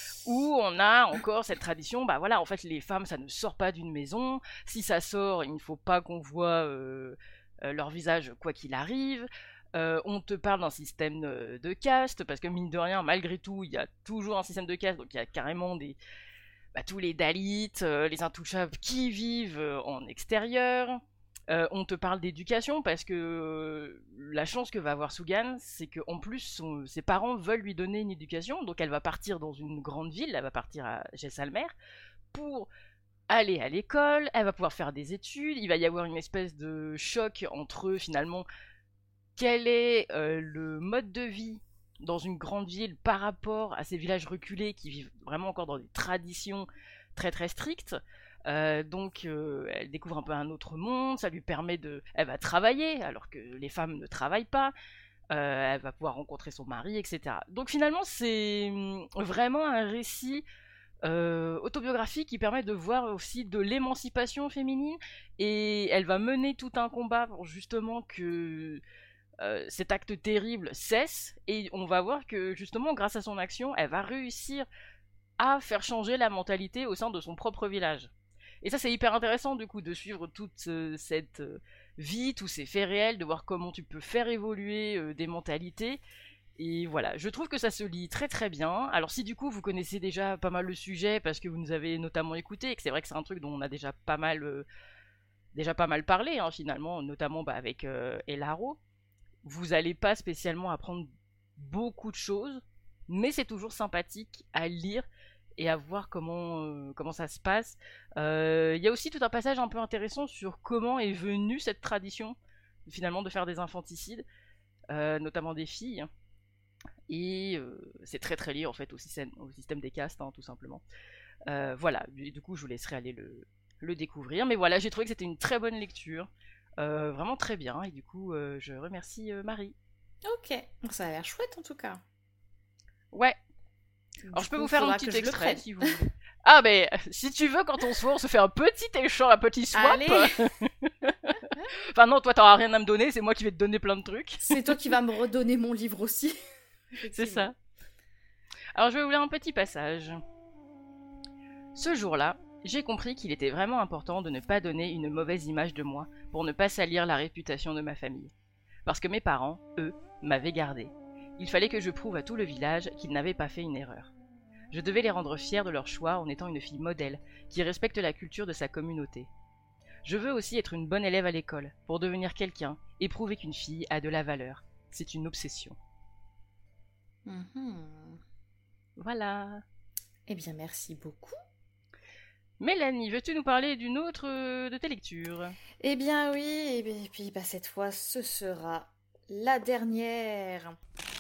où on a encore cette tradition, bah voilà, en fait, les femmes, ça ne sort pas d'une maison. Si ça sort, il ne faut pas qu'on voit euh, euh, leur visage quoi qu'il arrive. Euh, on te parle d'un système de, de caste, parce que mine de rien, malgré tout, il y a toujours un système de caste, donc il y a carrément des Bah, tous les Dalits, euh, les intouchables qui vivent euh, en extérieur. Euh, on te parle d'éducation parce que euh, la chance que va avoir Sugan, c'est qu'en plus son, ses parents veulent lui donner une éducation, donc elle va partir dans une grande ville, elle va partir à Jaisalmer pour aller à l'école, elle va pouvoir faire des études, il va y avoir une espèce de choc entre eux finalement, quel est euh, le mode de vie dans une grande ville par rapport à ces villages reculés qui vivent vraiment encore dans des traditions très très strictes. Euh, donc euh, elle découvre un peu un autre monde, ça lui permet de... Elle va travailler alors que les femmes ne travaillent pas, euh, elle va pouvoir rencontrer son mari, et cetera. Donc finalement c'est vraiment un récit euh, autobiographique qui permet de voir aussi de l'émancipation féminine, et elle va mener tout un combat pour justement que... Euh, cet acte terrible cesse, et on va voir que justement grâce à son action elle va réussir à faire changer la mentalité au sein de son propre village. Et ça c'est hyper intéressant du coup de suivre toute euh, cette euh, vie, tous ces faits réels, de voir comment tu peux faire évoluer euh, des mentalités. Et voilà, je trouve que ça se lit très très bien. Alors si du coup vous connaissez déjà pas mal le sujet parce que vous nous avez notamment écouté, et que c'est vrai que c'est un truc dont on a déjà pas mal euh, déjà pas mal parlé hein, finalement, notamment bah, avec euh, Elaro, vous n'allez pas spécialement apprendre beaucoup de choses, mais c'est toujours sympathique à lire et à voir comment, euh, comment ça se passe. Il euh, y a aussi tout un passage un peu intéressant sur comment est venue cette tradition, finalement, de faire des infanticides, euh, notamment des filles. Et euh, c'est très très lié en fait au système, au système des castes, hein, tout simplement. Euh, voilà, du, du coup je vous laisserai aller le, le découvrir. Mais voilà, j'ai trouvé que c'était une très bonne lecture. Euh, vraiment très bien, et du coup euh, je remercie euh, Marie. Ok, ça a l'air chouette en tout cas. Ouais. Du Alors je peux coup, vous faire un faudra petit que je le extrait prenne. si vous voulez. Ah mais si tu veux, quand on se voit, on se fait un petit échange, un petit swap. Allez. Enfin non, toi t'auras rien à me donner, c'est moi qui vais te donner plein de trucs. C'est toi qui vas me redonner mon livre aussi. C'est ça. Alors je vais vous lire un petit passage. Ce jour-là, j'ai compris qu'il était vraiment important de ne pas donner une mauvaise image de moi pour ne pas salir la réputation de ma famille. Parce que mes parents, eux, m'avaient gardé. Il fallait que je prouve à tout le village qu'ils n'avaient pas fait une erreur. Je devais les rendre fiers de leur choix en étant une fille modèle, qui respecte la culture de sa communauté. Je veux aussi être une bonne élève à l'école, pour devenir quelqu'un et prouver qu'une fille a de la valeur. C'est une obsession. Mhm. Voilà. Eh bien, merci beaucoup. Mélanie, veux-tu nous parler d'une autre euh, de tes lectures? Eh bien, oui, et bien- et puis bah, cette fois, ce sera la dernière.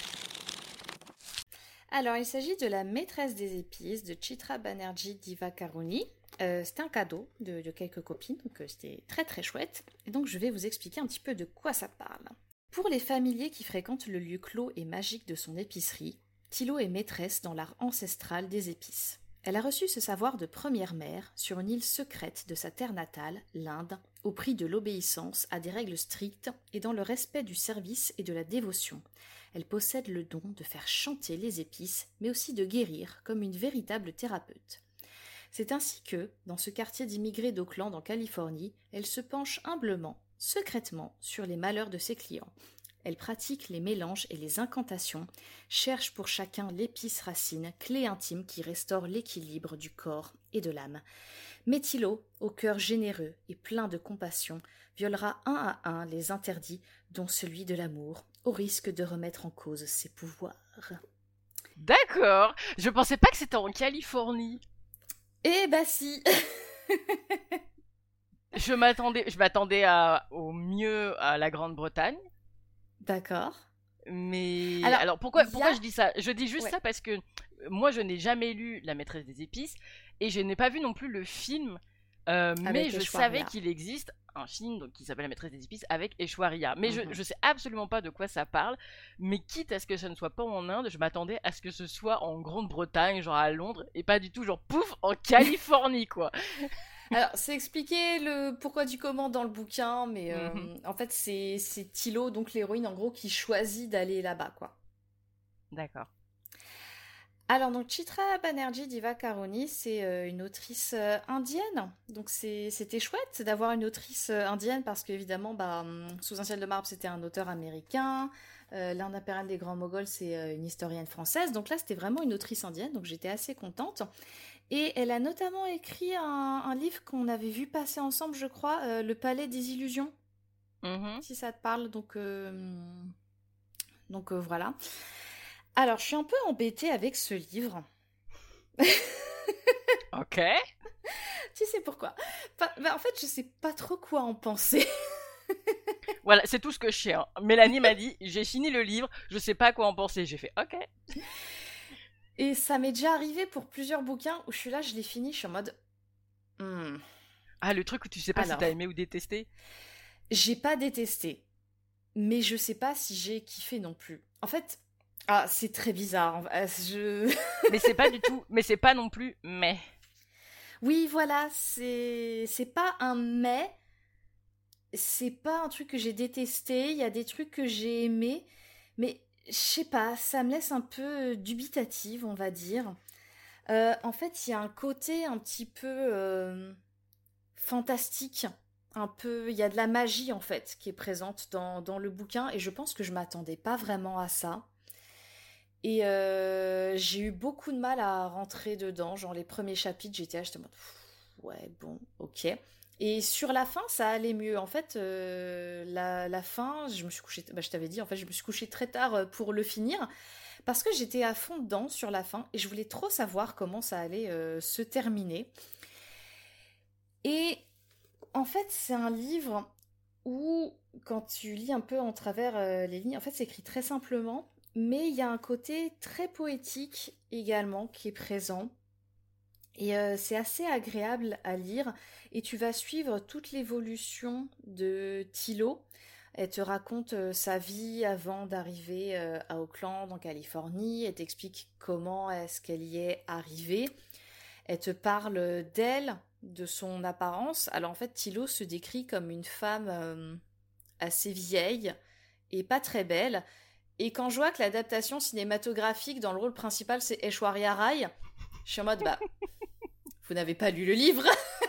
Alors, il s'agit de La maîtresse des épices de Chitra Banerjee Divakaruni. Euh, c'était un cadeau de, de quelques copines, donc euh, c'était très très chouette. Et donc, je vais vous expliquer un petit peu de quoi ça parle. Pour les familiers qui fréquentent le lieu clos et magique de son épicerie, Tilo est maîtresse dans l'art ancestral des épices. Elle a reçu ce savoir de première mère sur une île secrète de sa terre natale, l'Inde, au prix de l'obéissance à des règles strictes et dans le respect du service et de la dévotion. Elle possède le don de faire chanter les épices, mais aussi de guérir comme une véritable thérapeute. C'est ainsi que, dans ce quartier d'immigrés d'Oakland en Californie, elle se penche humblement, secrètement, sur les malheurs de ses clients. Elle pratique les mélanges et les incantations, cherche pour chacun l'épice racine, clé intime qui restaure l'équilibre du corps et de l'âme. Mais Tilo, au cœur généreux et plein de compassion, violera un à un les interdits, dont celui de l'amour, au risque de remettre en cause ses pouvoirs. D'accord. Je pensais pas que c'était en Californie. Eh bah si. Je m'attendais, je m'attendais à, au mieux à la Grande-Bretagne. D'accord. Mais Alors, alors, pourquoi, il y a- pourquoi je dis ça? Je dis juste Ouais. ça parce que moi je n'ai jamais lu La maîtresse des épices et je n'ai pas vu non plus le film, euh, mais Avec je Aishwarya. savais qu'il existe un film donc, qui s'appelle La maîtresse des épices avec Aishwarya. Mais je, Mhm. je sais absolument pas de quoi ça parle. Mais quitte à ce que ça ne soit pas en Inde, je m'attendais à ce que ce soit en Grande-Bretagne, genre à Londres, et pas du tout genre pouf en Californie quoi. Alors, c'est expliqué le pourquoi du comment dans le bouquin, mais euh, Mhm. en fait, c'est c'est Tilo, donc l'héroïne, en gros, qui choisit d'aller là-bas, quoi. D'accord. Alors, donc, Chitra Banerjee Divakaruni, c'est euh, une autrice euh, indienne. Donc, c'est- c'était chouette d'avoir une autrice euh, indienne parce qu'évidemment, bah, hum, Sous un ciel de marbre, c'était un auteur américain. Euh, L'Inde impériale des grands Moghols, c'est euh, une historienne française. Donc là, c'était vraiment une autrice indienne, donc j'étais assez contente. Et elle a notamment écrit un, un livre qu'on avait vu passer ensemble, je crois, euh, Le Palais des Illusions, Mhm. si ça te parle. Donc, euh, donc euh, voilà. Alors, je suis un peu embêtée avec ce livre. Ok. Tu sais pourquoi? Enfin, bah, en fait, je sais pas trop quoi en penser. Voilà, c'est tout ce que je sais. Hein. Mélanie m'a dit, j'ai fini le livre, je sais pas quoi en penser. J'ai fait, ok. Et ça m'est déjà arrivé pour plusieurs bouquins où je suis là, je l'ai fini, je suis en mode... Hmm. Ah, le truc où tu sais pas Alors. si t'as aimé ou détesté. J'ai pas détesté, mais je sais pas si j'ai kiffé non plus. En fait, ah, c'est très bizarre. Euh, Je... Mais c'est pas du tout, mais c'est pas non plus, mais. Oui, voilà, c'est c'est pas un mais, c'est pas un truc que j'ai détesté, il y a des trucs que j'ai aimés, mais je sais pas, ça me laisse un peu dubitative, on va dire. Euh, en fait, il y a un côté un petit peu euh, fantastique, un peu, il y a de la magie en fait qui est présente dans, dans le bouquin et je pense que je m'attendais pas vraiment à ça. Et euh, j'ai eu beaucoup de mal à rentrer dedans. Genre les premiers chapitres, j'étais là, j'étais en mode, pff, ouais, bon, ok. Et sur la fin, ça allait mieux. En fait, euh, la, la fin, je me suis couchée, bah, je t'avais dit, en fait, je me suis couchée très tard euh, pour le finir parce que j'étais à fond dedans sur la fin et je voulais trop savoir comment ça allait euh, se terminer. Et en fait, c'est un livre où, quand tu lis un peu en travers euh, les lignes, en fait, c'est écrit très simplement. Mais il y a un côté très poétique également qui est présent. Et euh, c'est assez agréable à lire. Et tu vas suivre toute l'évolution de Tilo. Elle te raconte euh, sa vie avant d'arriver euh, à Oakland, en Californie. Elle t'explique comment est-ce qu'elle y est arrivée. Elle te parle d'elle, de son apparence. Alors en fait, Tilo se décrit comme une femme euh, assez vieille et pas très belle. Et quand je vois que l'adaptation cinématographique dans le rôle principal c'est Aishwarya Rai, je suis en mode bah vous n'avez pas lu le livre.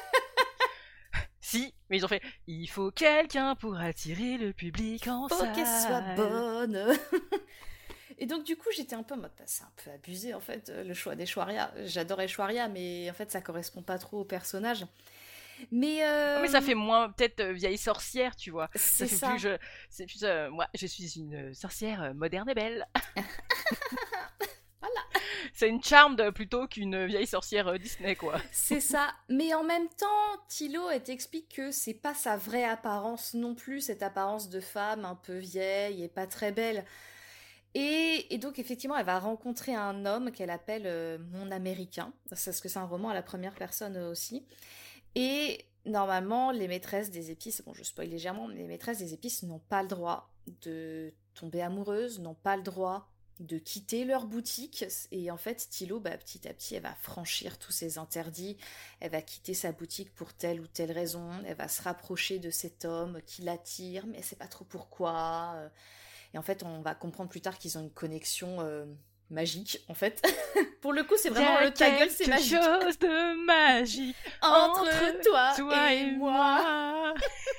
Si, mais ils ont fait. Il faut quelqu'un pour attirer le public en Faut salle. qu'elle soit bonne. Et donc du coup j'étais un peu en mode bah, c'est un peu abusé en fait le choix d'Aishwarya. J'adore Aishwarya mais en fait ça correspond pas trop au personnage. Mais, euh... mais ça fait moins peut-être euh, vieille sorcière, tu vois. C'est ça fait ça. plus je c'est plus euh, moi je suis une sorcière euh, moderne et belle. Voilà. C'est une charmed plutôt qu'une vieille sorcière euh, Disney, quoi. C'est ça. Mais en même temps, Tilo, elle t'explique que c'est pas sa vraie apparence non plus, cette apparence de femme un peu vieille et pas très belle. Et, et donc, effectivement, elle va rencontrer un homme qu'elle appelle euh, mon américain, parce que c'est un roman à la première personne euh, aussi. Et normalement, les maîtresses des épices, bon, je spoil légèrement, mais les maîtresses des épices n'ont pas le droit de tomber amoureuses, n'ont pas le droit de quitter leur boutique. Et en fait, Tilo, bah, petit à petit, elle va franchir tous ces interdits. Elle va quitter sa boutique pour telle ou telle raison. Elle va se rapprocher de cet homme qui l'attire, mais elle sait pas trop pourquoi. Et en fait, on va comprendre plus tard qu'ils ont une connexion euh, magique, en fait. Pour le coup, c'est vraiment le ta gueule, c'est magique. Quelque chose de magique entre, entre toi, toi et, et moi. moi.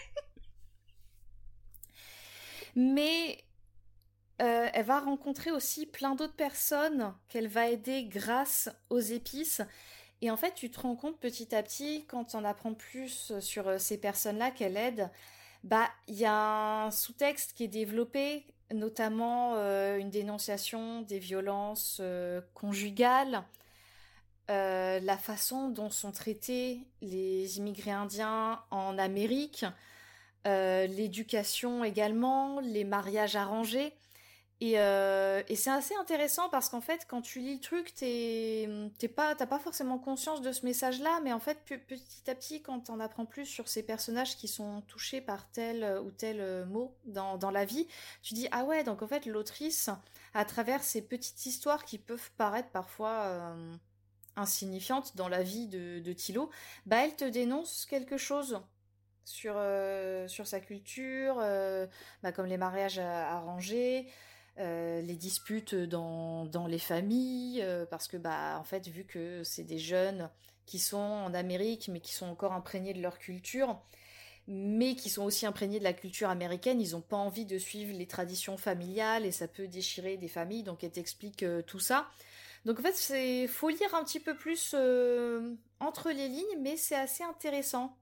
Mais euh, elle va rencontrer aussi plein d'autres personnes qu'elle va aider grâce aux épices. Et en fait, tu te rends compte petit à petit, quand on apprend plus sur ces personnes-là qu'elle aide, bah, il y a un sous-texte qui est développé, notamment euh, une dénonciation des violences euh, conjugales, euh, la façon dont sont traités les immigrés indiens en Amérique, euh, l'éducation également, les mariages arrangés. Et, euh, et c'est assez intéressant parce qu'en fait, quand tu lis le truc, t'es, t'es pas, t'as pas forcément conscience de ce message-là, mais en fait, pe- petit à petit, quand t'en apprends plus sur ces personnages qui sont touchés par tel ou tel mot dans, dans la vie, tu dis, ah ouais, donc en fait, l'autrice, à travers ces petites histoires qui peuvent paraître parfois euh, insignifiantes dans la vie de, de Tilo, bah elle te dénonce quelque chose sur, euh, sur sa culture, euh, bah, comme les mariages arrangés, euh, les disputes dans, dans les familles, euh, parce que, bah, en fait, vu que c'est des jeunes qui sont en Amérique, mais qui sont encore imprégnés de leur culture, mais qui sont aussi imprégnés de la culture américaine, ils n'ont pas envie de suivre les traditions familiales, et ça peut déchirer des familles, donc elle t'explique euh, tout ça. Donc en fait, c'est faut lire un petit peu plus euh, entre les lignes, mais c'est assez intéressant.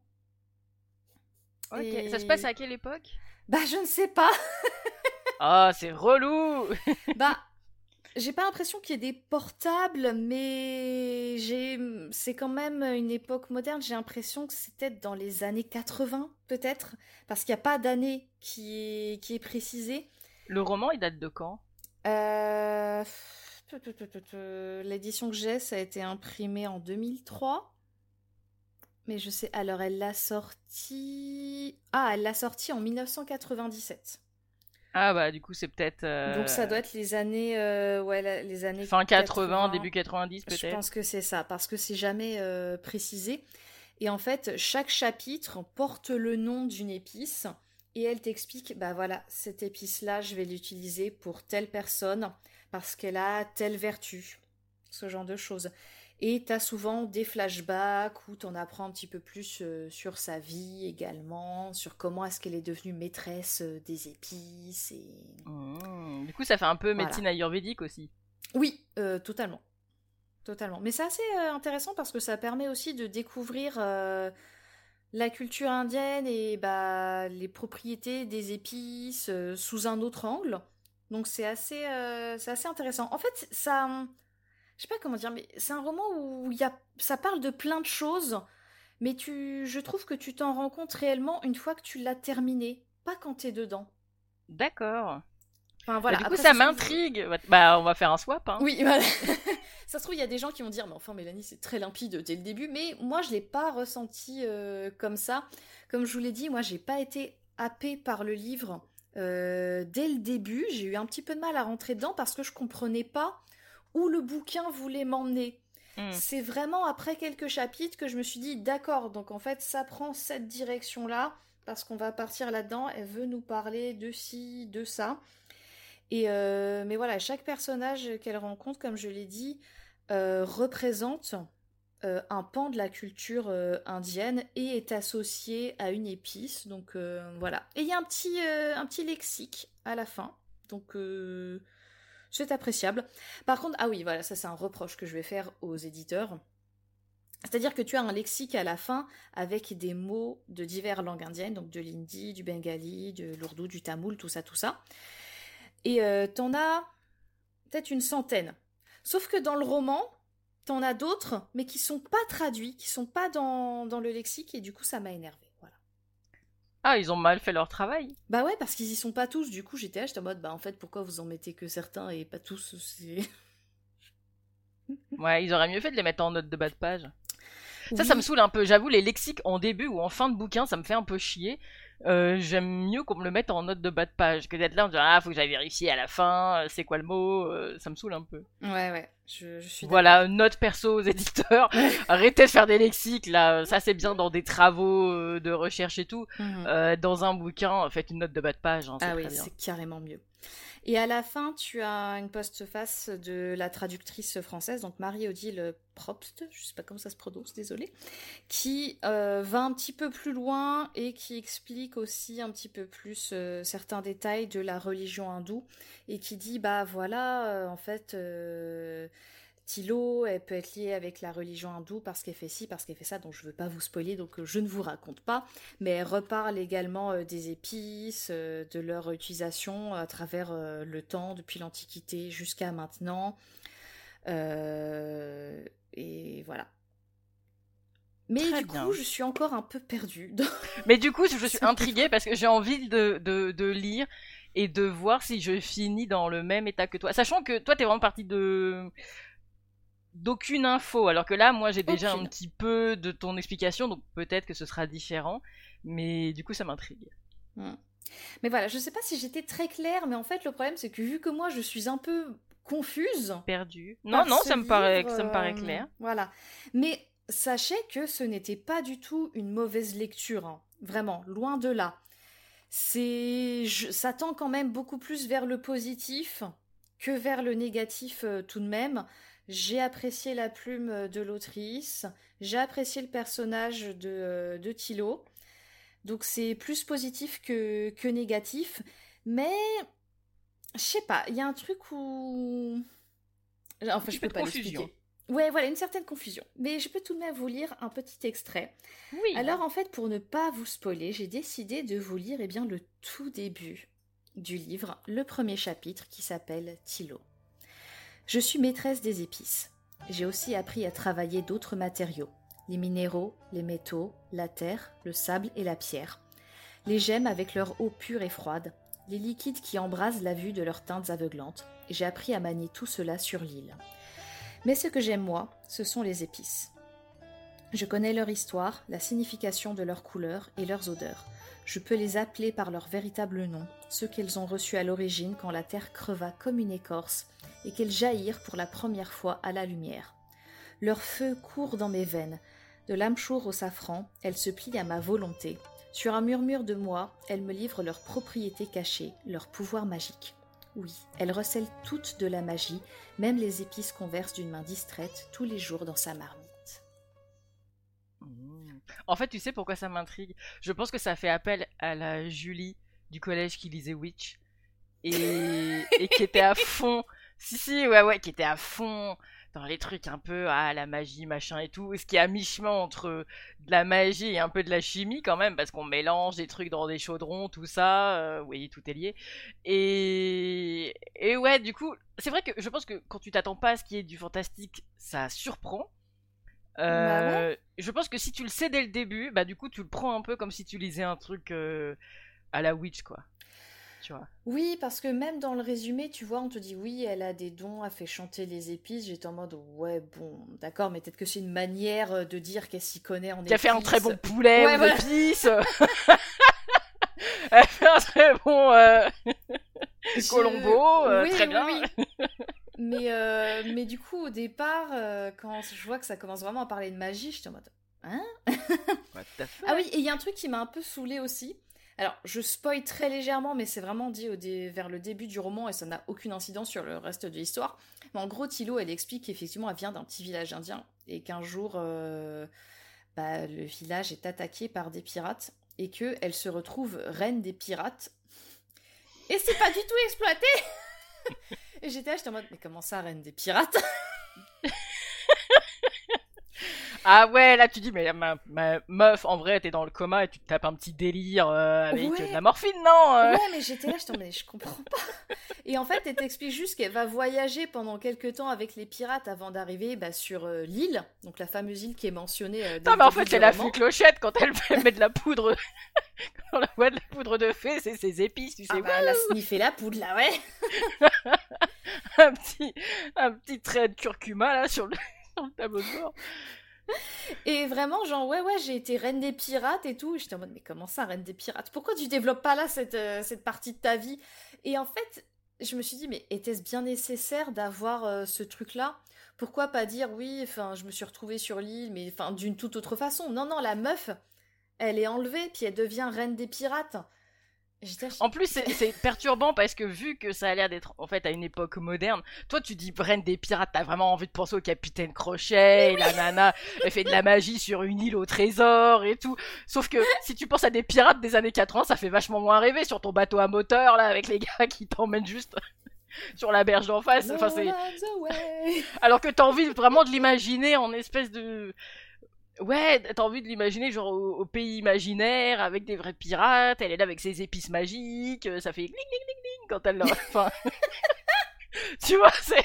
Ok, Et... ça se passe à quelle époque? Bah, je ne sais pas. Ah, oh, c'est relou. Bah, j'ai pas l'impression qu'il y ait des portables, mais j'ai, c'est quand même une époque moderne. J'ai l'impression que c'est peut-être dans les années quatre-vingts, peut-être, parce qu'il n'y a pas d'année qui est, qui est précisée. Le roman, il date de quand? Euh... L'édition que j'ai, ça a été imprimé en deux mille trois. Mais je sais, alors elle l'a sorti... Ah, elle l'a sorti en dix-neuf cent quatre-vingt-dix-sept. Ah bah du coup c'est peut-être... Euh... Donc ça doit être les années... Euh, ouais, les années... Fin quatre-vingts, quatre-vingts. début quatre-vingt-dix peut-être. Je pense que c'est ça, parce que c'est jamais euh, précisé. Et en fait, chaque chapitre porte le nom d'une épice, et elle t'explique, bah voilà, cette épice-là, je vais l'utiliser pour telle personne, parce qu'elle a telle vertu. Ce genre de choses. Et t'as souvent des flashbacks où t'en apprends un petit peu plus euh, sur sa vie également, sur comment est-ce qu'elle est devenue maîtresse euh, des épices. Et... Mmh. Du coup, ça fait un peu médecine voilà. ayurvédique aussi. Oui, euh, totalement. Totalement. Mais c'est assez euh, intéressant parce que ça permet aussi de découvrir euh, la culture indienne et bah, les propriétés des épices euh, sous un autre angle. Donc c'est assez, euh, c'est assez intéressant. En fait, ça... Je sais pas comment dire, mais c'est un roman où y a, ça parle de plein de choses, mais tu, je trouve que tu t'en rends compte réellement une fois que tu l'as terminé, pas quand t'es dedans. D'accord. Enfin voilà. Bah, du coup, après, ça se trouve- m'intrigue. Bah, on va faire un swap, hein. Oui, voilà. Ça se trouve, il y a des gens qui vont dire, mais enfin, Mélanie, c'est très limpide dès le début, mais moi, je l'ai pas ressenti euh, comme ça. Comme je vous l'ai dit, moi, j'ai pas été happée par le livre euh, dès le début. J'ai eu un petit peu de mal à rentrer dedans parce que je comprenais pas où le bouquin voulait m'emmener. Mm. C'est vraiment après quelques chapitres que je me suis dit, d'accord, donc en fait, ça prend cette direction-là, parce qu'on va partir là-dedans, elle veut nous parler de ci, de ça. Et euh, mais voilà, chaque personnage qu'elle rencontre, comme je l'ai dit, euh, représente euh, un pan de la culture euh, indienne et est associé à une épice. Donc euh, voilà. Et il y a un petit, euh, un petit lexique à la fin. Donc euh, c'est appréciable. Par contre, ah oui, voilà, ça c'est un reproche que je vais faire aux éditeurs. C'est-à-dire que tu as un lexique à la fin avec des mots de diverses langues indiennes, donc de l'hindi, du bengali, de l'ourdou, du tamoul, tout ça, tout ça. Et euh, t'en as peut-être une centaine. Sauf que dans le roman, t'en as d'autres, mais qui sont pas traduits, qui sont pas dans, dans le lexique, et du coup, ça m'a énervée. Voilà. Ah, ils ont mal fait leur travail. Bah ouais, parce qu'ils y sont pas tous. Du coup, j'étais là, j'étais en mode, bah en fait, pourquoi vous en mettez que certains et pas tous c'est... Ouais, ils auraient mieux fait de les mettre en note de bas de page. Oui. Ça, ça me saoule un peu. J'avoue, les lexiques en début ou en fin de bouquin, ça me fait un peu chier. Euh, j'aime mieux qu'on me le mette en note de bas de page que d'être là en disant ah faut que j'aille vérifier à la fin, euh, c'est quoi le mot, euh, ça me saule un peu. Ouais, ouais, je, je suis d'accord. Voilà, note perso aux éditeurs. Arrêtez de faire des lexiques là, ça c'est bien dans des travaux euh, de recherche et tout. Mhm. Euh, dans un bouquin, faites une note de bas de page, hein, c'est Ah très oui, bien. c'est carrément mieux. Et à la fin, tu as une postface de la traductrice française, donc Marie-Odile Probst, je sais pas comment ça se prononce, désolée, qui euh, va un petit peu plus loin et qui explique aussi un petit peu plus euh, certains détails de la religion hindoue et qui dit, bah voilà, euh, en fait... Euh, Tilo, elle peut être liée avec la religion hindoue parce qu'elle fait ci, parce qu'elle fait ça, donc je veux pas vous spoiler, donc euh, je ne vous raconte pas. Mais elle reparle également euh, des épices, euh, de leur utilisation à travers euh, le temps, depuis l'Antiquité jusqu'à maintenant. Euh, et voilà. Mais Très du bien. coup, je suis encore un peu perdue. Mais du coup, je suis intriguée parce que j'ai envie de, de, de lire et de voir si je finis dans le même état que toi. Sachant que toi, t'es vraiment partie de... d'aucune info, alors que là, moi, j'ai déjà Aucune. un petit peu de ton explication, donc peut-être que ce sera différent, mais du coup, ça m'intrigue. Hmm. Mais voilà, je sais pas si j'étais très claire, mais en fait, le problème, c'est que vu que moi, je suis un peu confuse... Perdu. Non, par non, ce ça me paraît, livre, ça me paraît euh, clair. Voilà. Mais sachez que ce n'était pas du tout une mauvaise lecture, hein. Vraiment, loin de là. C'est, je- ça tend quand même beaucoup plus vers le positif que vers le négatif euh, tout de même. J'ai apprécié la plume euh, de l'autrice, j'ai apprécié le personnage de, euh, de Thilo. Donc c'est plus positif que, que négatif. Mais je sais pas, il y a un truc où... Enfin, Un je petit peux peu de pas confusion. l'expliquer. Ouais, voilà, une certaine confusion. Mais je peux tout de même vous lire un petit extrait. Oui. Alors, en fait, pour ne pas vous spoiler, j'ai décidé de vous lire eh bien, le tout début du livre, le premier chapitre qui s'appelle Thilo. Je suis maîtresse des épices. J'ai aussi appris à travailler d'autres matériaux, les minéraux, les métaux, la terre, le sable et la pierre. Les gemmes avec leur eau pure et froide, les liquides qui embrasent la vue de leurs teintes aveuglantes. J'ai appris à manier tout cela sur l'île. Mais ce que j'aime moi, ce sont les épices. Je connais leur histoire, la signification de leurs couleurs et leurs odeurs. Je peux les appeler par leur véritable nom, ceux qu'elles ont reçus à l'origine quand la terre creva comme une écorce et qu'elles jaillirent pour la première fois à la lumière. Leur feu court dans mes veines. De l'âme-chour au safran, elles se plient à ma volonté. Sur un murmure de moi, elles me livrent leurs propriétés cachées, leurs pouvoirs magiques. Oui, elles recèlent toutes de la magie, même les épices qu'on verse d'une main distraite tous les jours dans sa marmite. Mmh. En fait, tu sais pourquoi ça m'intrigue? Je pense que ça fait appel à la Julie du collège qui lisait Witch et, et qui était à fond. Si, si, ouais, ouais, qui était à fond dans les trucs un peu, ah, la magie, machin et tout. Ce qui est à mi-chemin entre de la magie et un peu de la chimie quand même, parce qu'on mélange des trucs dans des chaudrons, tout ça. Euh, oui, tout est lié. Et, et ouais, du coup, c'est vrai que je pense que quand tu t'attends pas à ce qui est du fantastique, ça surprend. Bah ouais. Euh, je pense que si tu le sais dès le début, bah du coup tu le prends un peu comme si tu lisais un truc euh, à la Witch, quoi. Tu vois. Oui, parce que même dans le résumé, tu vois, on te dit oui, elle a des dons, elle fait chanter les épices. J'étais en mode ouais, bon, d'accord, mais peut-être que c'est une manière euh, de dire qu'elle s'y connaît en épices. Qui a fait un très bon poulet Ouais, aux voilà. épices. Elle fait un très bon euh, Je- Colombo, euh, Oui, très oui, bien. oui. Mais, euh, mais du coup, au départ, euh, quand je vois que ça commence vraiment à parler de magie, j'étais en mode hein. What the fuck. Ah oui, et il y a un truc qui m'a un peu saoulée aussi. Alors, je spoil très légèrement, mais c'est vraiment dit au dé- vers le début du roman et ça n'a aucune incidence sur le reste de l'histoire. Mais en gros, Thilo, elle explique qu'effectivement, elle vient d'un petit village indien et qu'un jour, euh, bah, le village est attaqué par des pirates et qu'elle se retrouve reine des pirates. Et c'est pas du tout exploité. Et j'étais là, j'étais en mode, mais comment ça, reine des pirates? Ah ouais, là tu dis, mais ma, ma meuf, en vrai, t'es dans le coma et tu te tapes un petit délire euh, avec Ouais. euh, de la morphine, non euh Ouais, mais j'étais là, je mais je comprends pas. Et en fait, elle t'explique juste qu'elle va voyager pendant quelques temps avec les pirates avant d'arriver bah, sur euh, l'île, donc la fameuse île qui est mentionnée euh, dès Non, le mais en début fait, du c'est la roman. fée clochette quand elle fait- met de la poudre. Quand elle voit de la poudre de fée, c'est ses épices, tu sais. Ah bah, elle a sniffé la poudre là, ouais. Un petit, un petit trait de curcuma là sur le, sur le tableau de bord. Et vraiment, genre, ouais, ouais, j'ai été reine des pirates et tout. Et j'étais en mode, mais comment ça, reine des pirates? Pourquoi tu développes pas là cette, euh, cette partie de ta vie? Et en fait, je me suis dit, mais était-ce bien nécessaire d'avoir euh, ce truc-là? Pourquoi pas dire, oui, enfin, je me suis retrouvée sur l'île, mais enfin, d'une toute autre façon. Non, non, la meuf, elle est enlevée, puis elle devient reine des pirates. Et j'étais là, En plus, c'est c'est perturbant parce que vu que ça a l'air d'être en fait à une époque moderne, toi tu dis reine des pirates, t'as vraiment envie de penser au capitaine Crochet, et la nana, elle fait de la magie sur une île au trésor et tout. Sauf que si tu penses à des pirates des années quatre-vingts, ça fait vachement moins rêver sur ton bateau à moteur là avec les gars qui t'emmènent juste sur la berge d'en face. Enfin, c'est... Nolan's away. Alors que t'as envie vraiment de l'imaginer en espèce de... Ouais, t'as envie de l'imaginer genre au, au pays imaginaire avec des vrais pirates, elle est là avec ses épices magiques, euh, ça fait gling gling gling gling quand elle leur... Enfin... tu vois, c'est...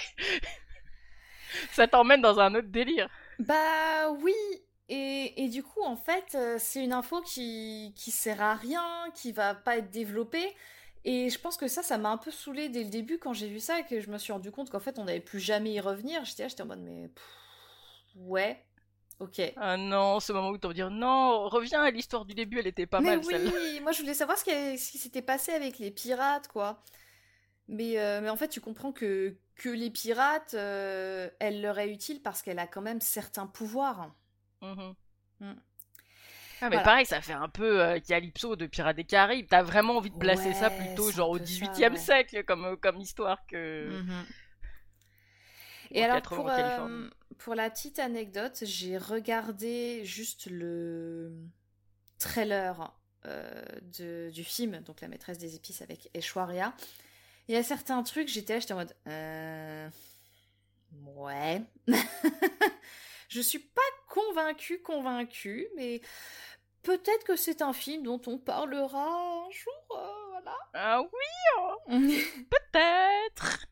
ça t'emmène dans un autre délire. Bah oui, et, et du coup, en fait, euh, c'est une info qui, qui sert à rien, qui va pas être développée. Et je pense que ça, ça m'a un peu saoulée dès le début quand j'ai vu ça et que je me suis rendu compte qu'en fait, on n'allait plus jamais y revenir. J'étais là, j'étais en mode, mais pff, ouais, ok. Ah non, ce moment où t'as envie de dire non, reviens à l'histoire du début, elle était pas Mais mal celle-là. oui, moi je voulais savoir ce qui, ce qui s'était passé avec les pirates, quoi. Mais, euh, mais en fait, tu comprends que, que les pirates, euh, elle leur est utile parce qu'elle a quand même certains pouvoirs. Mhm. Mm. Ah mais Voilà. pareil, ça fait un peu euh, Calypso de Pirates des Caraïbes. T'as vraiment envie de placer ça Ouais, plutôt c'est genre un au peu ça, dix-huitième ouais. siècle comme, euh, comme histoire que... Mhm. ou Et en alors, quatre-vingts pour, en Californie. euh, pour la petite anecdote, j'ai regardé juste le trailer euh, de, du film, donc La maîtresse des épices avec Aishwarya. Il y a certains trucs, j'étais là, j'étais en mode... Euh... Ouais. Je suis pas convaincue, convaincue, mais peut-être que c'est un film dont on parlera un jour, euh, voilà. Ah oui, peut-être.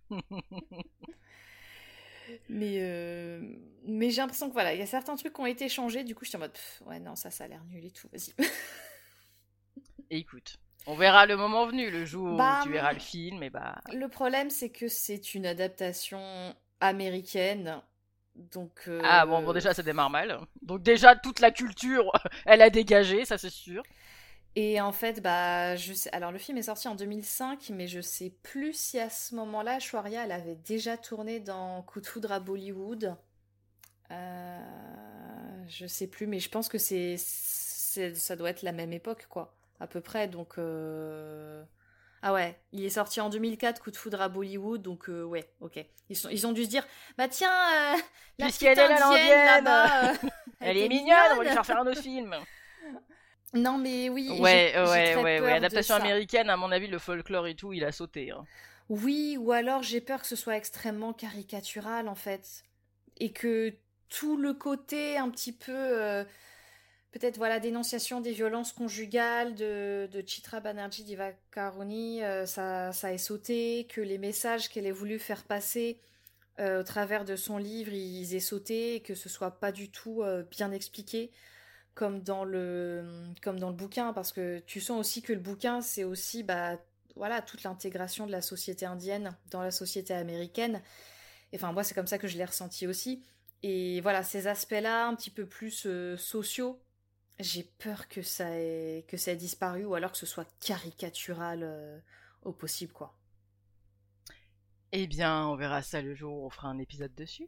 Mais, euh, mais j'ai l'impression que voilà, il y a certains trucs qui ont été changés, du coup j'étais en mode, pff, ouais non, ça, ça a l'air nul et tout, vas-y. Écoute, on verra le moment venu, le jour Bah, où tu verras le film, et bah... Le problème, c'est que c'est une adaptation américaine, donc... euh, Ah bon, bon déjà ça démarre mal. Donc déjà toute la culture, elle a dégagé, ça c'est sûr. Et en fait, bah, je sais... Alors, le film est sorti en deux mille cinq, mais je sais plus si à ce moment-là, Aishwarya, elle avait déjà tourné dans Coup de foudre à Bollywood. Euh... Je sais plus, mais je pense que c'est... c'est... ça doit être la même époque, quoi, à peu près, donc... euh, Ah ouais, il est sorti en deux mille quatre, Coup de foudre à Bollywood, donc euh, ouais, ok. Ils, sont... Ils ont dû se dire, bah tiens, euh, la Puisqu'elle petite est là, indienne, l'indienne, là-bas, euh, Elle était est mignonne, on va lui faire faire un autre film. Non, mais oui, j'ai- Ouais, j'ai ouais, très ouais, peur ouais. de Adaptation ça. américaine, à mon avis, le folklore et tout, il a sauté. Hein. Oui, ou alors j'ai peur que ce soit extrêmement caricatural en fait. Et que tout le côté un petit peu, euh, peut-être voilà, dénonciation des violences conjugales de, de Chitra Banerjee Divakaruni, euh, ça, ça ait sauté, que les messages qu'elle ait voulu faire passer euh, au travers de son livre, ils aient sauté, et que ce soit pas du tout euh, bien expliqué. Comme dans le comme dans le bouquin, parce que tu sens aussi que le bouquin c'est aussi bah voilà toute l'intégration de la société indienne dans la société américaine. Et enfin moi c'est comme ça que je l'ai ressenti aussi. Et voilà ces aspects-là un petit peu plus euh, sociaux, j'ai peur que ça ait que ça ait disparu ou alors que ce soit caricatural euh, au possible quoi. Eh bien, on verra ça le jour où on fera un épisode dessus.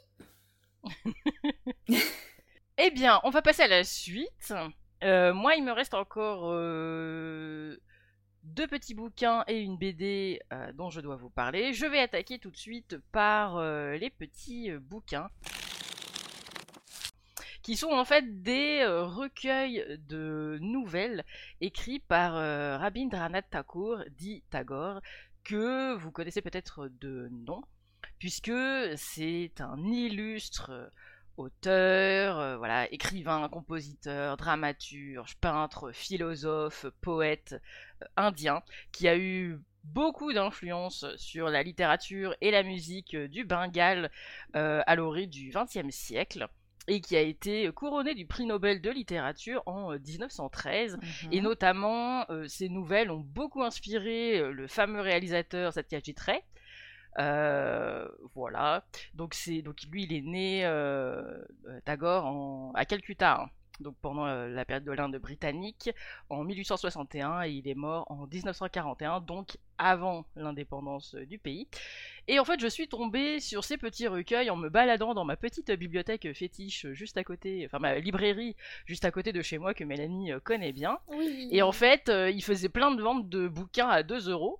Eh bien, on va passer à la suite. Euh, moi, il me reste encore euh, deux petits bouquins et une B D euh, dont je dois vous parler. Je vais attaquer tout de suite par euh, les petits euh, bouquins qui sont en fait des euh, recueils de nouvelles écrits par euh, Rabindranath Tagore, dit Tagore, que vous connaissez peut-être de nom, puisque c'est un illustre auteur, euh, voilà, écrivain, compositeur, dramaturge, peintre, philosophe, poète euh, indien, qui a eu beaucoup d'influence sur la littérature et la musique du Bengale euh, à l'orée du vingtième siècle, et qui a été couronné du prix Nobel de littérature en dix-neuf cent treize, mmh. et notamment euh, ses nouvelles ont beaucoup inspiré euh, le fameux réalisateur Satyajit Ray. Euh, voilà, donc, c'est, donc lui il est né euh, Tagore en, à Calcutta, hein. Donc pendant euh, la période de l'Inde britannique en mille huit cent soixante et un, et il est mort en dix-neuf cent quarante et un, donc avant l'indépendance du pays. Et en fait je suis tombée sur ces petits recueils en me baladant dans ma petite bibliothèque fétiche juste à côté, enfin ma librairie juste à côté de chez moi que Mélanie connaît bien. Oui. Et en fait euh, il faisait plein de ventes de bouquins à deux euros.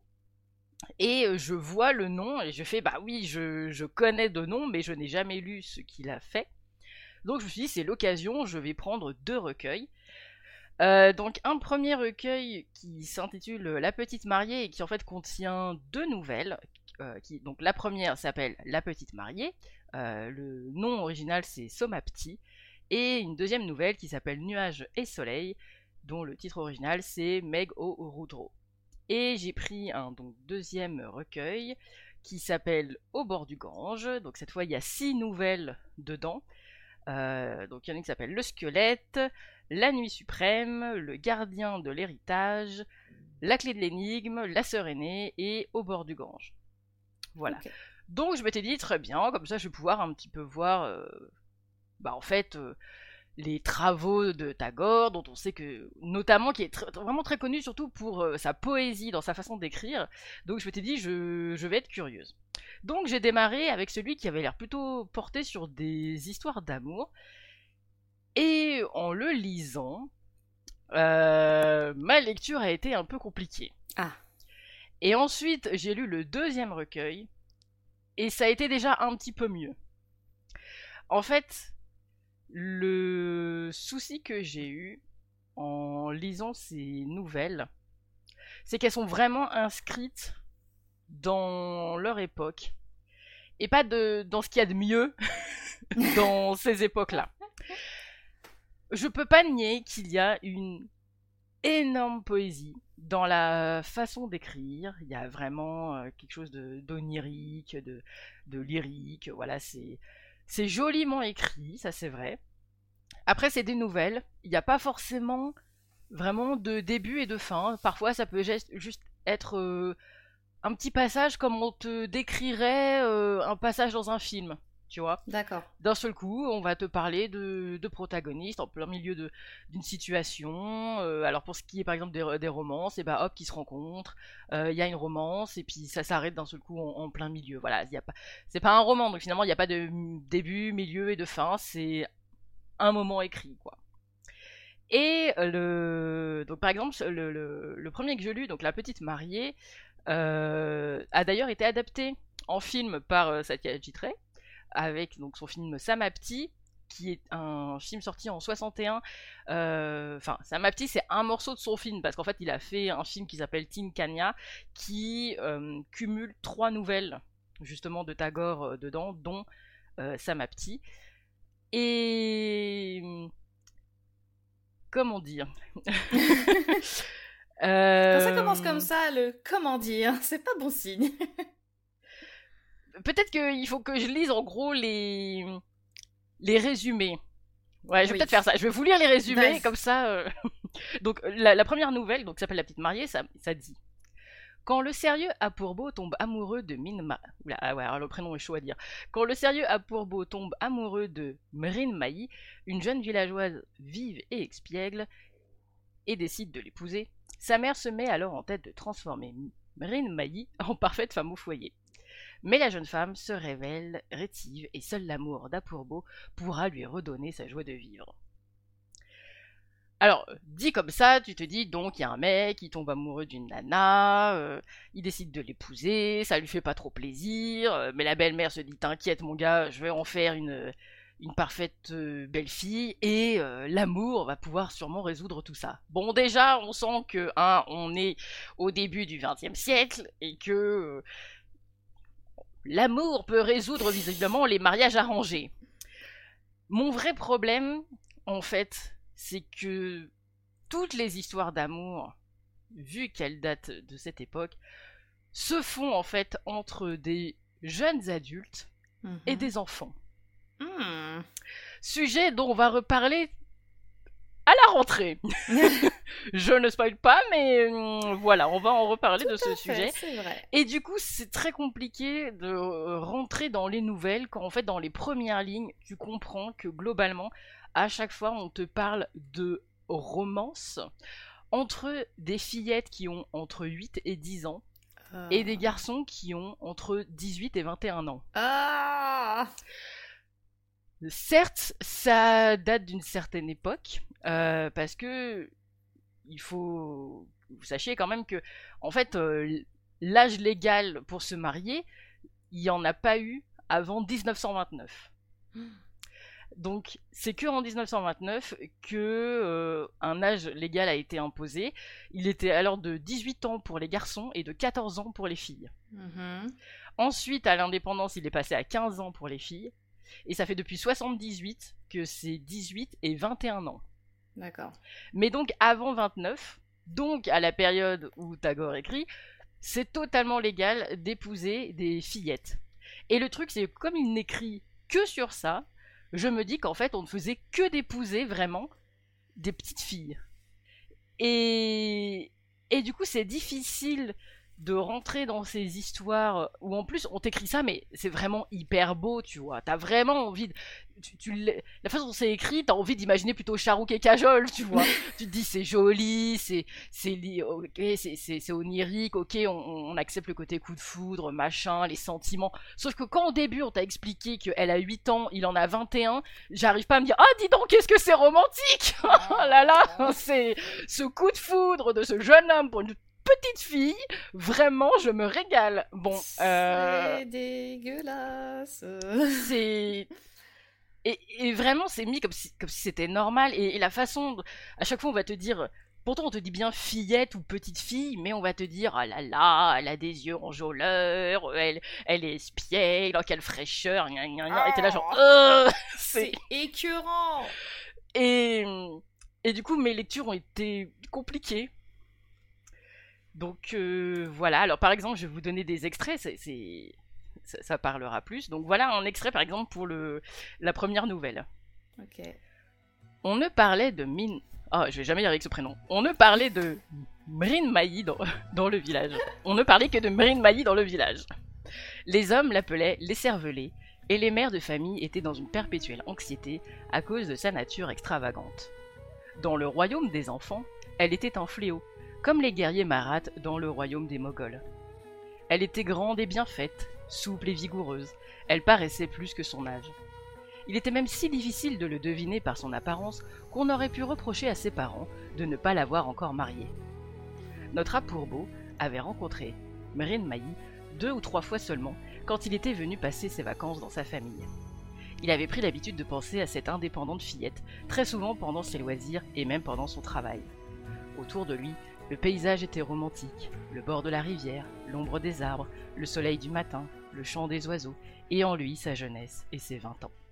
Et je vois le nom et je fais bah oui je, je connais de nom mais je n'ai jamais lu ce qu'il a fait. Donc je me suis dit c'est l'occasion, je vais prendre deux recueils. Euh, donc un premier recueil qui s'intitule La Petite Mariée et qui en fait contient deux nouvelles. Euh, qui, donc la première s'appelle La Petite Mariée, euh, le nom original c'est Somapti, et une deuxième nouvelle qui s'appelle Nuages et Soleil, dont le titre original c'est Meg o Rudro. Et j'ai pris un donc, deuxième recueil qui s'appelle Au bord du Gange. Donc cette fois il y a six nouvelles dedans. Euh, donc il y en a une qui s'appelle Le Squelette, La Nuit Suprême, Le Gardien de l'Héritage, La Clé de l'Énigme, La Sœur Aînée et Au bord du Gange. Voilà. Okay. Donc je m'étais dit très bien, comme ça je vais pouvoir un petit peu voir euh, bah en fait euh, les travaux de Tagore, dont on sait que, notamment, qui est tr- vraiment très connu surtout pour euh, sa poésie, dans sa façon d'écrire. Donc je m'étais dit, je, je vais être curieuse. Donc j'ai démarré avec celui qui avait l'air plutôt porté sur des histoires d'amour. Et en le lisant, euh, ma lecture a été un peu compliquée. Ah. Et ensuite, j'ai lu le deuxième recueil, et ça a été déjà un petit peu mieux. En fait, le souci que j'ai eu en lisant ces nouvelles, c'est qu'elles sont vraiment inscrites dans leur époque, et pas de, dans ce qu'il y a de mieux dans ces époques-là. Je peux pas nier qu'il y a une énorme poésie dans la façon d'écrire. Il y a vraiment euh, quelque chose de, d'onirique, de, de lyrique, voilà, c'est... C'est joliment écrit, ça c'est vrai. Après, c'est des nouvelles. Il n'y a pas forcément vraiment de début et de fin. Parfois, ça peut juste être euh, un petit passage comme on te décrirait euh, un passage dans un film, tu vois. D'accord. D'un seul coup, on va te parler de, de protagonistes en plein milieu de, d'une situation. Euh, alors pour ce qui est par exemple des, des romances, et bah hop, qui se rencontrent. Il euh, y a une romance et puis ça s'arrête d'un seul coup en, en plein milieu. Voilà, y a pas, c'est pas un roman, donc finalement il n'y a pas de début, milieu et de fin. C'est un moment écrit, quoi. Et le, donc par exemple le, le, le premier que je lus, donc La Petite Mariée, euh, a d'ailleurs été adapté en film par euh, Satyajit Ray, avec donc son film Samapti, qui est un film sorti en soixante et un. Enfin, euh, Samapti, c'est un morceau de son film, parce qu'en fait, il a fait un film qui s'appelle Tinkanya, qui euh, cumule trois nouvelles, justement, de Tagore euh, dedans, dont euh, Samapti. Et... Comment dire euh... Quand ça commence comme ça, le comment dire, c'est pas bon signe. Peut-être qu'il faut que je lise en gros les, les résumés. Ouais, je vais oui. peut-être faire ça. Je vais vous lire les résumés, nice. Comme ça. Euh... donc, la, la première nouvelle, donc, qui s'appelle La Petite Mariée, ça, ça dit: Quand le sérieux Apurbo tombe amoureux de Minma... Oula, ah ouais, alors le prénom est chaud à dire. Quand le sérieux Apurbo tombe amoureux de Mrinmayi, une jeune villageoise vive et expiègle, et décide de l'épouser, sa mère se met alors en tête de transformer Mrinmayi en parfaite femme au foyer. Mais la jeune femme se révèle rétive et seul l'amour d'Apurbo pourra lui redonner sa joie de vivre. Alors, dit comme ça, tu te dis donc il y a un mec qui tombe amoureux d'une nana, euh, il décide de l'épouser, ça lui fait pas trop plaisir, euh, mais la belle-mère se dit t'inquiète mon gars, je vais en faire une, une parfaite euh, belle-fille et euh, l'amour va pouvoir sûrement résoudre tout ça. Bon déjà, on sent que hein, on est au début du vingtième siècle et que... Euh, l'amour peut résoudre visiblement les mariages arrangés. Mon vrai problème, en fait, c'est que toutes les histoires d'amour, vu qu'elles datent de cette époque, se font en fait entre des jeunes adultes Mhm. et des enfants. Hmm. Sujet dont on va reparler à la rentrée. Je ne spoil pas, mais euh, voilà, on va en reparler Tout de ce à fait, sujet. c'est vrai. Et du coup, c'est très compliqué de euh, rentrer dans les nouvelles quand en fait dans les premières lignes, tu comprends que globalement, à chaque fois, on te parle de romance entre des fillettes qui ont entre huit et dix ans Ah. et des garçons qui ont entre dix-huit et vingt et un ans. Ah. Certes, ça date d'une certaine époque, euh, parce que il faut que vous sachiez quand même que, en fait, euh, l'âge légal pour se marier, il n'y en a pas eu avant dix-neuf cent vingt-neuf. Donc, c'est que en dix-neuf cent vingt-neuf que euh, un âge légal a été imposé. Il était alors de dix-huit ans pour les garçons et de quatorze ans pour les filles. Mhm. Ensuite, à l'indépendance, il est passé à quinze ans pour les filles. Et ça fait depuis soixante-dix-huit que c'est dix-huit et vingt et un ans. D'accord. Mais donc avant vingt-neuf, donc à la période où Tagore écrit, c'est totalement légal d'épouser des fillettes. Et le truc, c'est que comme il n'écrit que sur ça, je me dis qu'en fait, on ne faisait que d'épouser vraiment des petites filles. Et, et du coup, c'est difficile de rentrer dans ces histoires où en plus on t'écrit ça, mais c'est vraiment hyper beau, tu vois. T'as vraiment envie de... Tu, tu l'es- la façon dont c'est écrit, t'as envie d'imaginer plutôt Charouk et Kajol, tu vois. Tu te dis c'est joli, c'est c'est li- ok, c'est c'est c'est onirique, ok, on, on accepte le côté coup de foudre, machin, les sentiments. Sauf que quand au début on t'a expliqué qu'elle a huit ans, il en a vingt et un, j'arrive pas à me dire ah dis donc qu'est-ce que c'est romantique. Oh là là, c'est ce coup de foudre de ce jeune homme pour une petite fille, vraiment je me régale. Bon, euh, C'est dégueulasse. c'est et, et vraiment c'est mis comme si comme si c'était normal et, et la façon de- à chaque fois on va te dire pourtant on te dit bien fillette ou petite fille mais on va te dire ah là là elle a des yeux enjôleurs, elle elle est espiègle, oh, quelle fraîcheur, gna, gna, gna. Et t'es là genre euh, c'est C'est écœurant. et et du coup mes lectures ont été compliquées. Donc euh, voilà, alors par exemple je vais vous donner des extraits, c'est, c'est- ça, ça parlera plus. Donc voilà un extrait par exemple pour le, la première nouvelle. Ok. On ne parlait de Min... Oh, je vais jamais y arriver avec ce prénom. On ne parlait de Mrin Maï dans, dans le village. On ne parlait que de Mrin Maï dans le village. Les hommes l'appelaient l'écervelé, et les mères de famille étaient dans une perpétuelle anxiété à cause de sa nature extravagante. Dans le royaume des enfants, elle était un fléau, comme les guerriers maraths dans le royaume des Moghols. Elle était grande et bien faite, souple et vigoureuse, elle paraissait plus que son âge. Il était même si difficile de le deviner par son apparence qu'on aurait pu reprocher à ses parents de ne pas l'avoir encore mariée. Notre Apourbeau avait rencontré Mrin Maï deux ou trois fois seulement quand il était venu passer ses vacances dans sa famille. Il avait pris l'habitude de penser à cette indépendante fillette, très souvent pendant ses loisirs et même pendant son travail. Autour de lui, le paysage était romantique, le bord de la rivière, l'ombre des arbres, le soleil du matin, le chant des oiseaux, et en lui sa jeunesse et ses vingt ans.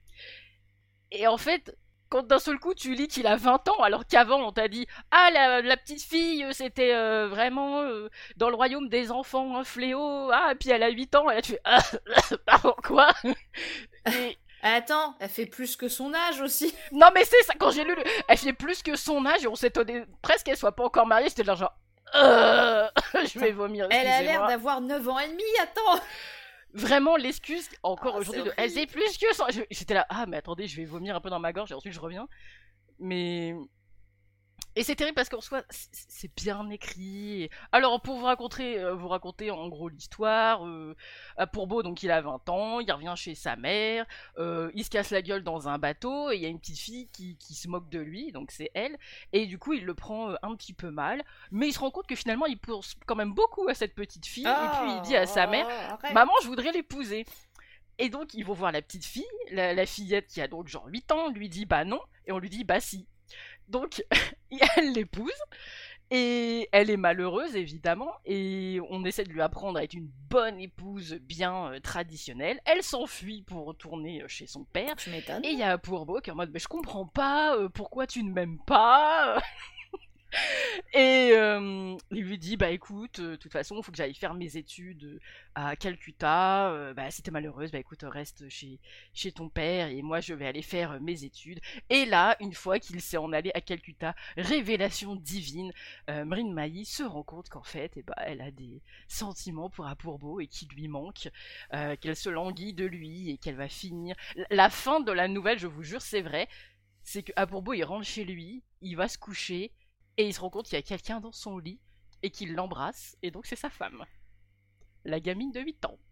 Et en fait, quand d'un seul coup tu lis qu'il a vingt ans, alors qu'avant on t'a dit « Ah, la, la petite fille, c'était euh, vraiment euh, dans le royaume des enfants un fléau, ah, et puis elle a huit ans, et là tu fais « Ah, pardon, quoi ?» Et... Attends, elle fait plus que son âge aussi. Non mais c'est ça, quand j'ai lu, le... elle fait plus que son âge et on s'étonnait presque qu'elle soit pas encore mariée, j'étais là genre euh... je vais vomir, Elle a l'air excusez-moi. d'avoir neuf ans et demi, attends. Vraiment l'excuse encore Ah, aujourd'hui c'est de elle horrible. fait plus que son... J'étais là, ah mais attendez, je vais vomir un peu dans ma gorge et ensuite je reviens. Mais... Et c'est terrible parce qu'en soi, c'est c'est bien écrit. Alors, pour vous raconter, euh, vous raconter en gros l'histoire, euh, à Pourbeau, donc il a vingt ans, il revient chez sa mère, euh, il se casse la gueule dans un bateau, et il y a une petite fille qui, qui se moque de lui, donc c'est elle, et du coup il le prend euh, un petit peu mal, mais il se rend compte que finalement il pense quand même beaucoup à cette petite fille, et puis il dit à sa mère, arrête. maman, je voudrais l'épouser. Et donc ils vont voir la petite fille, la, la fillette qui a donc genre huit ans, lui dit bah non, et on lui dit bah si. Donc, elle l'épouse, Et elle est malheureuse, évidemment, et on essaie de lui apprendre à être une bonne épouse bien euh, traditionnelle. Elle s'enfuit pour retourner euh, chez son père. Tu m'étonnes. Et il y a Pourbeau qui est en mode, mais je comprends pas, euh, pourquoi tu ne m'aimes pas? Et euh, il lui dit, bah écoute, de euh, toute façon, il faut que j'aille faire mes études à Calcutta. Euh, bah si t'es malheureuse, bah écoute, reste chez, chez ton père et moi je vais aller faire mes études. Et là, une fois qu'il s'est en allé à Calcutta, révélation divine, euh, Mrin Mai se rend compte qu'en fait, eh bah, elle a des sentiments pour Apourbeau et qu'il lui manque, euh, qu'elle se languit de lui et qu'elle va finir. La fin de la nouvelle, je vous jure, c'est vrai, c'est que Apourbeau il rentre chez lui, il va se coucher. Et il se rend compte qu'il y a quelqu'un dans son lit et qu'il l'embrasse, et donc c'est sa femme. La gamine de huit ans.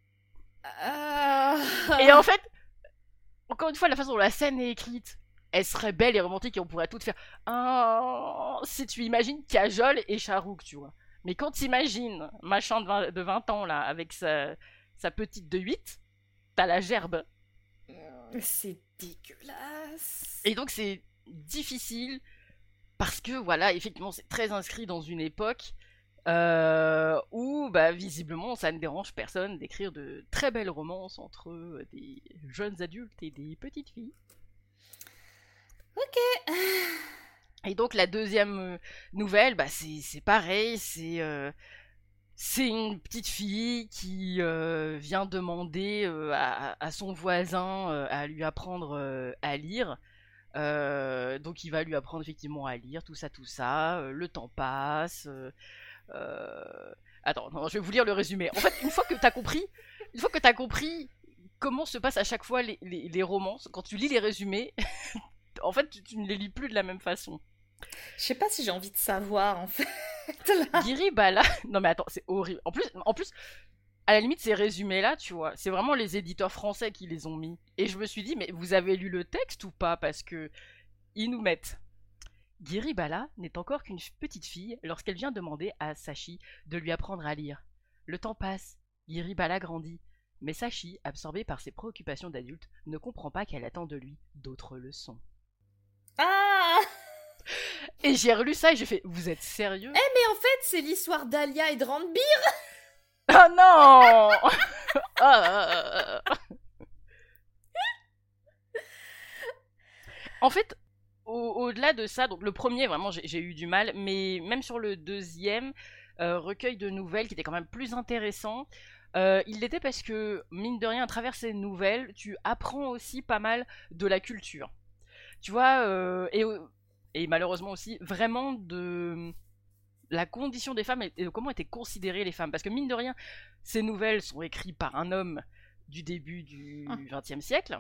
Euh... Et en fait, encore une fois, la façon dont la scène est écrite, elle serait belle et romantique et on pourrait tout faire. Oh, si tu imagines Kajol et Charouk, tu vois. Mais quand t'imagines machin de vingt, de vingt ans, là, avec sa, sa petite de huit, t'as la gerbe. C'est dégueulasse. Et donc c'est difficile. Parce que, voilà, effectivement, c'est très inscrit dans une époque euh, où, bah, visiblement, ça ne dérange personne d'écrire de très belles romances entre des jeunes adultes et des petites filles. Ok. Et donc, la deuxième nouvelle, bah, c'est, c'est pareil, c'est, euh, c'est une petite fille qui euh, vient demander euh, à, à son voisin euh, à lui apprendre euh, à lire. Euh, donc il va lui apprendre effectivement à lire, tout ça, tout ça. Euh, le temps passe. Euh, euh... Attends, non, je vais vous lire le résumé. En fait, une fois que t'as compris, une fois que t'as compris comment se passent à chaque fois les, les, les romances, quand tu lis les résumés, en fait, tu, tu ne les lis plus de la même façon. Je sais pas si j'ai envie de savoir en fait. Giri Bala, non mais attends, c'est horrible. En plus, en plus. À la limite, ces résumés-là, tu vois, c'est vraiment les éditeurs français qui les ont mis. Et je me suis dit, mais vous avez lu le texte ou pas? Parce que ils nous mettent. Giri Bala n'est encore qu'une petite fille lorsqu'elle vient demander à Sachi de lui apprendre à lire. Le temps passe, Giri Bala grandit. Mais Sachi, absorbée par ses préoccupations d'adulte, ne comprend pas qu'elle attend de lui d'autres leçons. Ah. Et j'ai relu ça et j'ai fait, vous êtes sérieux? Eh mais en fait, c'est l'histoire d'Alia et de Ranbir. Oh non. Ah. En fait, au- au-delà de ça, donc le premier, vraiment, j'ai, j'ai eu du mal, mais même sur le deuxième euh, recueil de nouvelles, qui était quand même plus intéressant, euh, il l'était parce que, mine de rien, à travers ces nouvelles, tu apprends aussi pas mal de la culture. Tu vois, euh, et, et malheureusement aussi, vraiment de la condition des femmes et de comment étaient considérées les femmes. Parce que mine de rien, ces nouvelles sont écrites par un homme du début du vingtième siècle.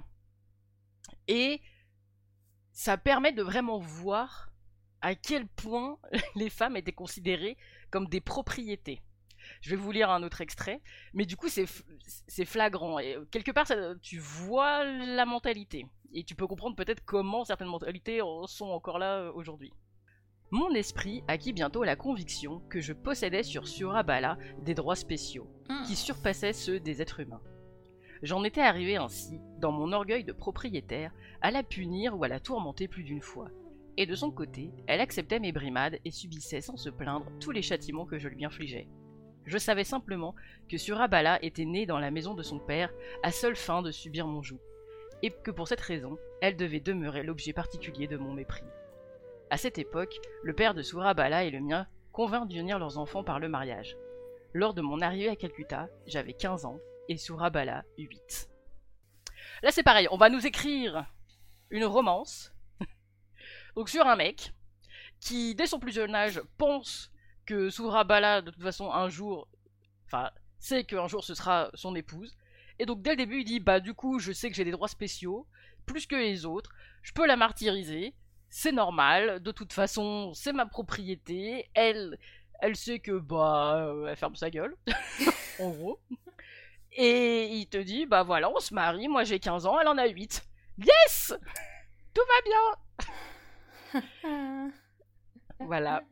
Et ça permet de vraiment voir à quel point les femmes étaient considérées comme des propriétés. Je vais vous lire un autre extrait, mais du coup c'est, c'est flagrant. Et quelque part, ça, tu vois la mentalité. Et tu peux comprendre peut-être comment certaines mentalités sont encore là aujourd'hui. Mon esprit acquit bientôt la conviction que je possédais sur Surabala des droits spéciaux, qui surpassaient ceux des êtres humains. J'en étais arrivé ainsi, dans mon orgueil de propriétaire, à la punir ou à la tourmenter plus d'une fois. Et de son côté, elle acceptait mes brimades et subissait sans se plaindre tous les châtiments que je lui infligeais. Je savais simplement que Surabala était née dans la maison de son père à seule fin de subir mon joug, et que pour cette raison, elle devait demeurer l'objet particulier de mon mépris. À cette époque, le père de Surabala et le mien convinrent d'unir leurs enfants par le mariage. Lors de mon arrivée à Calcutta, j'avais quinze ans et Surabala huit. Là c'est pareil, on va nous écrire une romance donc sur un mec qui, dès son plus jeune âge, pense que Surabala, de toute façon, un jour, enfin, sait qu'un jour ce sera son épouse. Et donc dès le début, il dit, bah du coup, je sais que j'ai des droits spéciaux, plus que les autres, je peux la martyriser, c'est normal, de toute façon, c'est ma propriété, elle, elle sait que, bah, euh, elle ferme sa gueule, en gros. Et il te dit, bah voilà, on se marie, moi j'ai quinze ans, elle en a huit. Yes! Tout va bien! Voilà.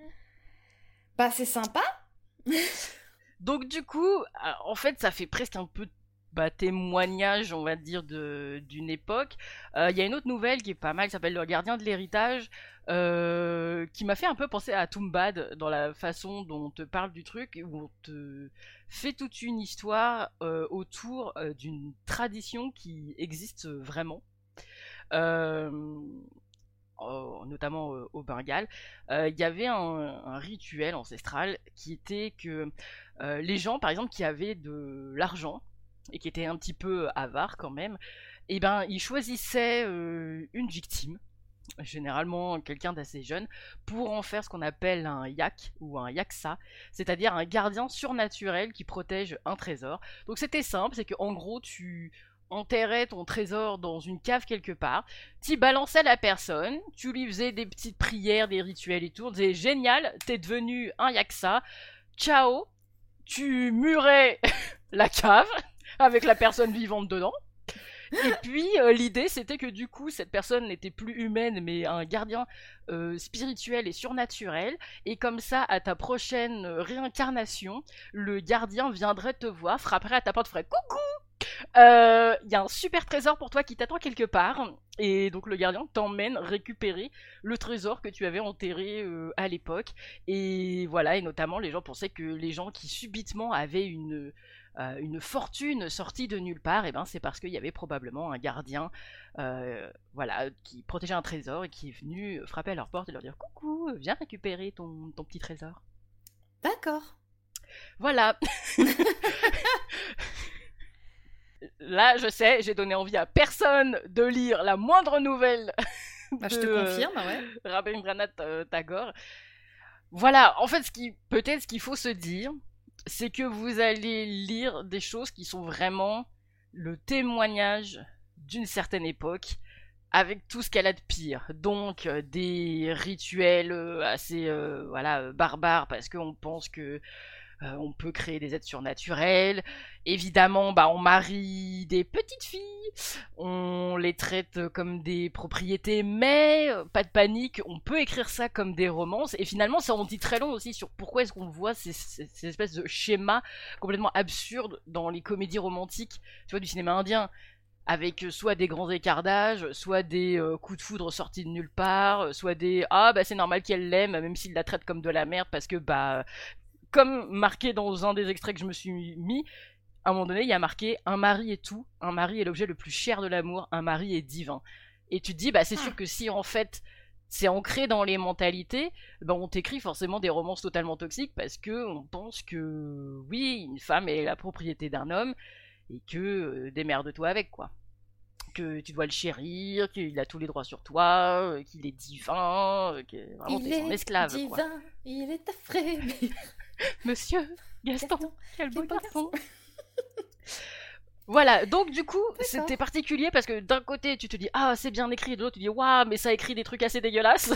Bah c'est sympa. Donc du coup, en fait, ça fait presque un peu bah, témoignage, on va dire, de, d'une époque. Il euh, y a une autre nouvelle qui est pas mal, qui s'appelle Le Gardien de l'Héritage, euh, qui m'a fait un peu penser à Toombad dans la façon dont on te parle du truc, où on te fait toute une histoire euh, autour euh, d'une tradition qui existe vraiment. Euh, notamment euh, au Bengale, il euh, y avait un, un rituel ancestral qui était que euh, les gens, par exemple, qui avaient de l'argent et qui étaient un petit peu avares quand même, et ben ils choisissaient euh, une victime, généralement quelqu'un d'assez jeune, pour en faire ce qu'on appelle un yak ou un yaksa, c'est-à-dire un gardien surnaturel qui protège un trésor. Donc c'était simple, c'est qu'en gros tu enterrais ton trésor dans une cave quelque part, t'y balançais la personne, tu lui faisais des petites prières, des rituels et tout, on disait génial, t'es devenu un yaksa, ciao, tu murais la cave avec la personne vivante dedans. Et puis euh, l'idée c'était que du coup cette personne n'était plus humaine mais un gardien euh, spirituel et surnaturel, et comme ça à ta prochaine réincarnation le gardien viendrait te voir, frapperait à ta porte, ferait coucou, il euh, y a un super trésor pour toi qui t'attend quelque part, et donc le gardien t'emmène récupérer le trésor que tu avais enterré euh, à l'époque. Et voilà, et notamment les gens pensaient que les gens qui subitement avaient une Euh, une fortune sortie de nulle part, et ben c'est parce qu'il y avait probablement un gardien euh, voilà, qui protégeait un trésor et qui est venu frapper à leur porte et leur dire coucou, viens récupérer ton, ton petit trésor. D'accord. Voilà. Là, je sais, j'ai donné envie à personne de lire la moindre nouvelle bah, de je te confirme, ouais. Rabindranath euh, Tagore. Voilà, en fait, ce qui, peut-être ce qu'il faut se dire, c'est que vous allez lire des choses qui sont vraiment le témoignage d'une certaine époque, avec tout ce qu'elle a de pire. Donc euh, des rituels euh, assez euh, voilà, euh, barbares, parce qu'on pense que euh, on peut créer des êtres surnaturels. Évidemment, bah, on marie des petites filles, on les traite comme des propriétés, mais euh, pas de panique, on peut écrire ça comme des romances. Et finalement, ça en dit très long aussi sur pourquoi est-ce qu'on voit ces, ces, ces espèces de schémas complètement absurdes dans les comédies romantiques, tu vois, du cinéma indien, avec soit des grands écarts d'âge, soit des euh, coups de foudre sortis de nulle part, soit des ah bah c'est normal qu'elle l'aime même s'il la traite comme de la merde parce que bah comme marqué dans un des extraits que je me suis mis, à un moment donné, il y a marqué « Un mari est tout, un mari est l'objet le plus cher de l'amour, un mari est divin ». Et tu te dis, bah c'est sûr que si en fait c'est ancré dans les mentalités, bah on t'écrit forcément des romances totalement toxiques parce que on pense que oui, une femme est la propriété d'un homme et que euh, démerde-toi avec, quoi. Que tu dois le chérir, qu'il a tous les droits sur toi, euh, qu'il est divin, euh, que vraiment il t'es son esclave, divin, quoi. Il est affré. Monsieur Gaston, Gaston, quel beau quel beau garçon. Voilà, donc du coup, D'accord. c'était particulier parce que d'un côté, tu te dis ah c'est bien écrit, et de l'autre tu te dis waouh mais ça écrit des trucs assez dégueulasses.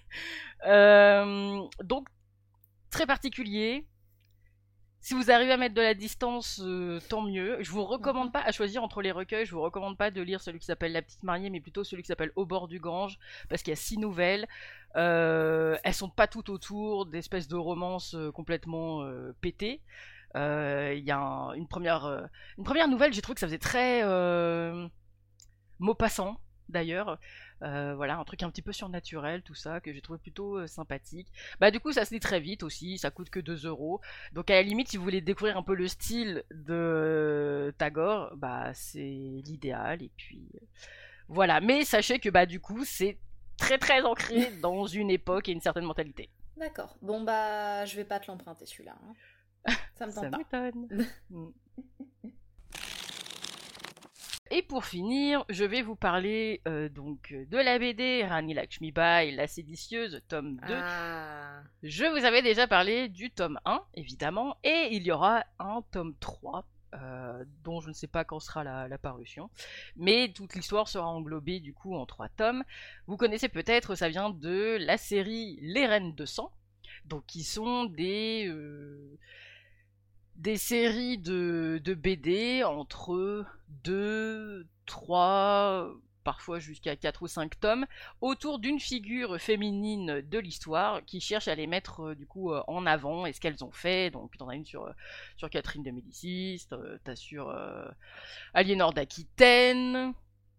euh, donc très particulier. Si vous arrivez à mettre de la distance, euh, tant mieux. Je vous recommande Mhm. pas à choisir entre les recueils. Je vous recommande pas de lire celui qui s'appelle La Petite Mariée, mais plutôt celui qui s'appelle Au bord du Gange, parce qu'il y a six nouvelles. Euh, elles sont pas toutes autour d'espèces de romances euh, complètement euh, pétées. Euh, Il y a un- une première, euh, une première nouvelle. J'ai trouvé que ça faisait très euh, Maupassant, d'ailleurs. Euh, voilà, un truc un petit peu surnaturel, tout ça, que j'ai trouvé plutôt euh, sympathique. Bah du coup, ça se lit très vite aussi, ça coûte que deux euros. Donc à la limite, si vous voulez découvrir un peu le style de Tagore, bah c'est l'idéal. Et puis euh, voilà, mais sachez que bah du coup, c'est très très ancré dans une époque et une certaine mentalité. D'accord. Bon bah, je vais pas te l'emprunter celui-là. hein. Ça me Ça tente pas. m'étonne. Mm. Et pour finir, je vais vous parler euh, donc de la B D Rani Lakshmibai, la séditieuse, tome deux. Ah. Je vous avais déjà parlé du tome un, évidemment, et il y aura un tome trois, euh, dont je ne sais pas quand sera la, la parution, mais toute l'histoire sera englobée du coup en trois tomes. Vous connaissez peut-être, ça vient de la série Les Reines de Sang, donc qui sont des... Euh, des séries de, de B D entre deux, trois, parfois jusqu'à quatre ou cinq tomes, autour d'une figure féminine de l'histoire qui cherche à les mettre euh, du coup euh, en avant et ce qu'elles ont fait. Donc t'en as une sur, euh, sur Catherine de Médicis, euh, t'as sur euh, Aliénor d'Aquitaine,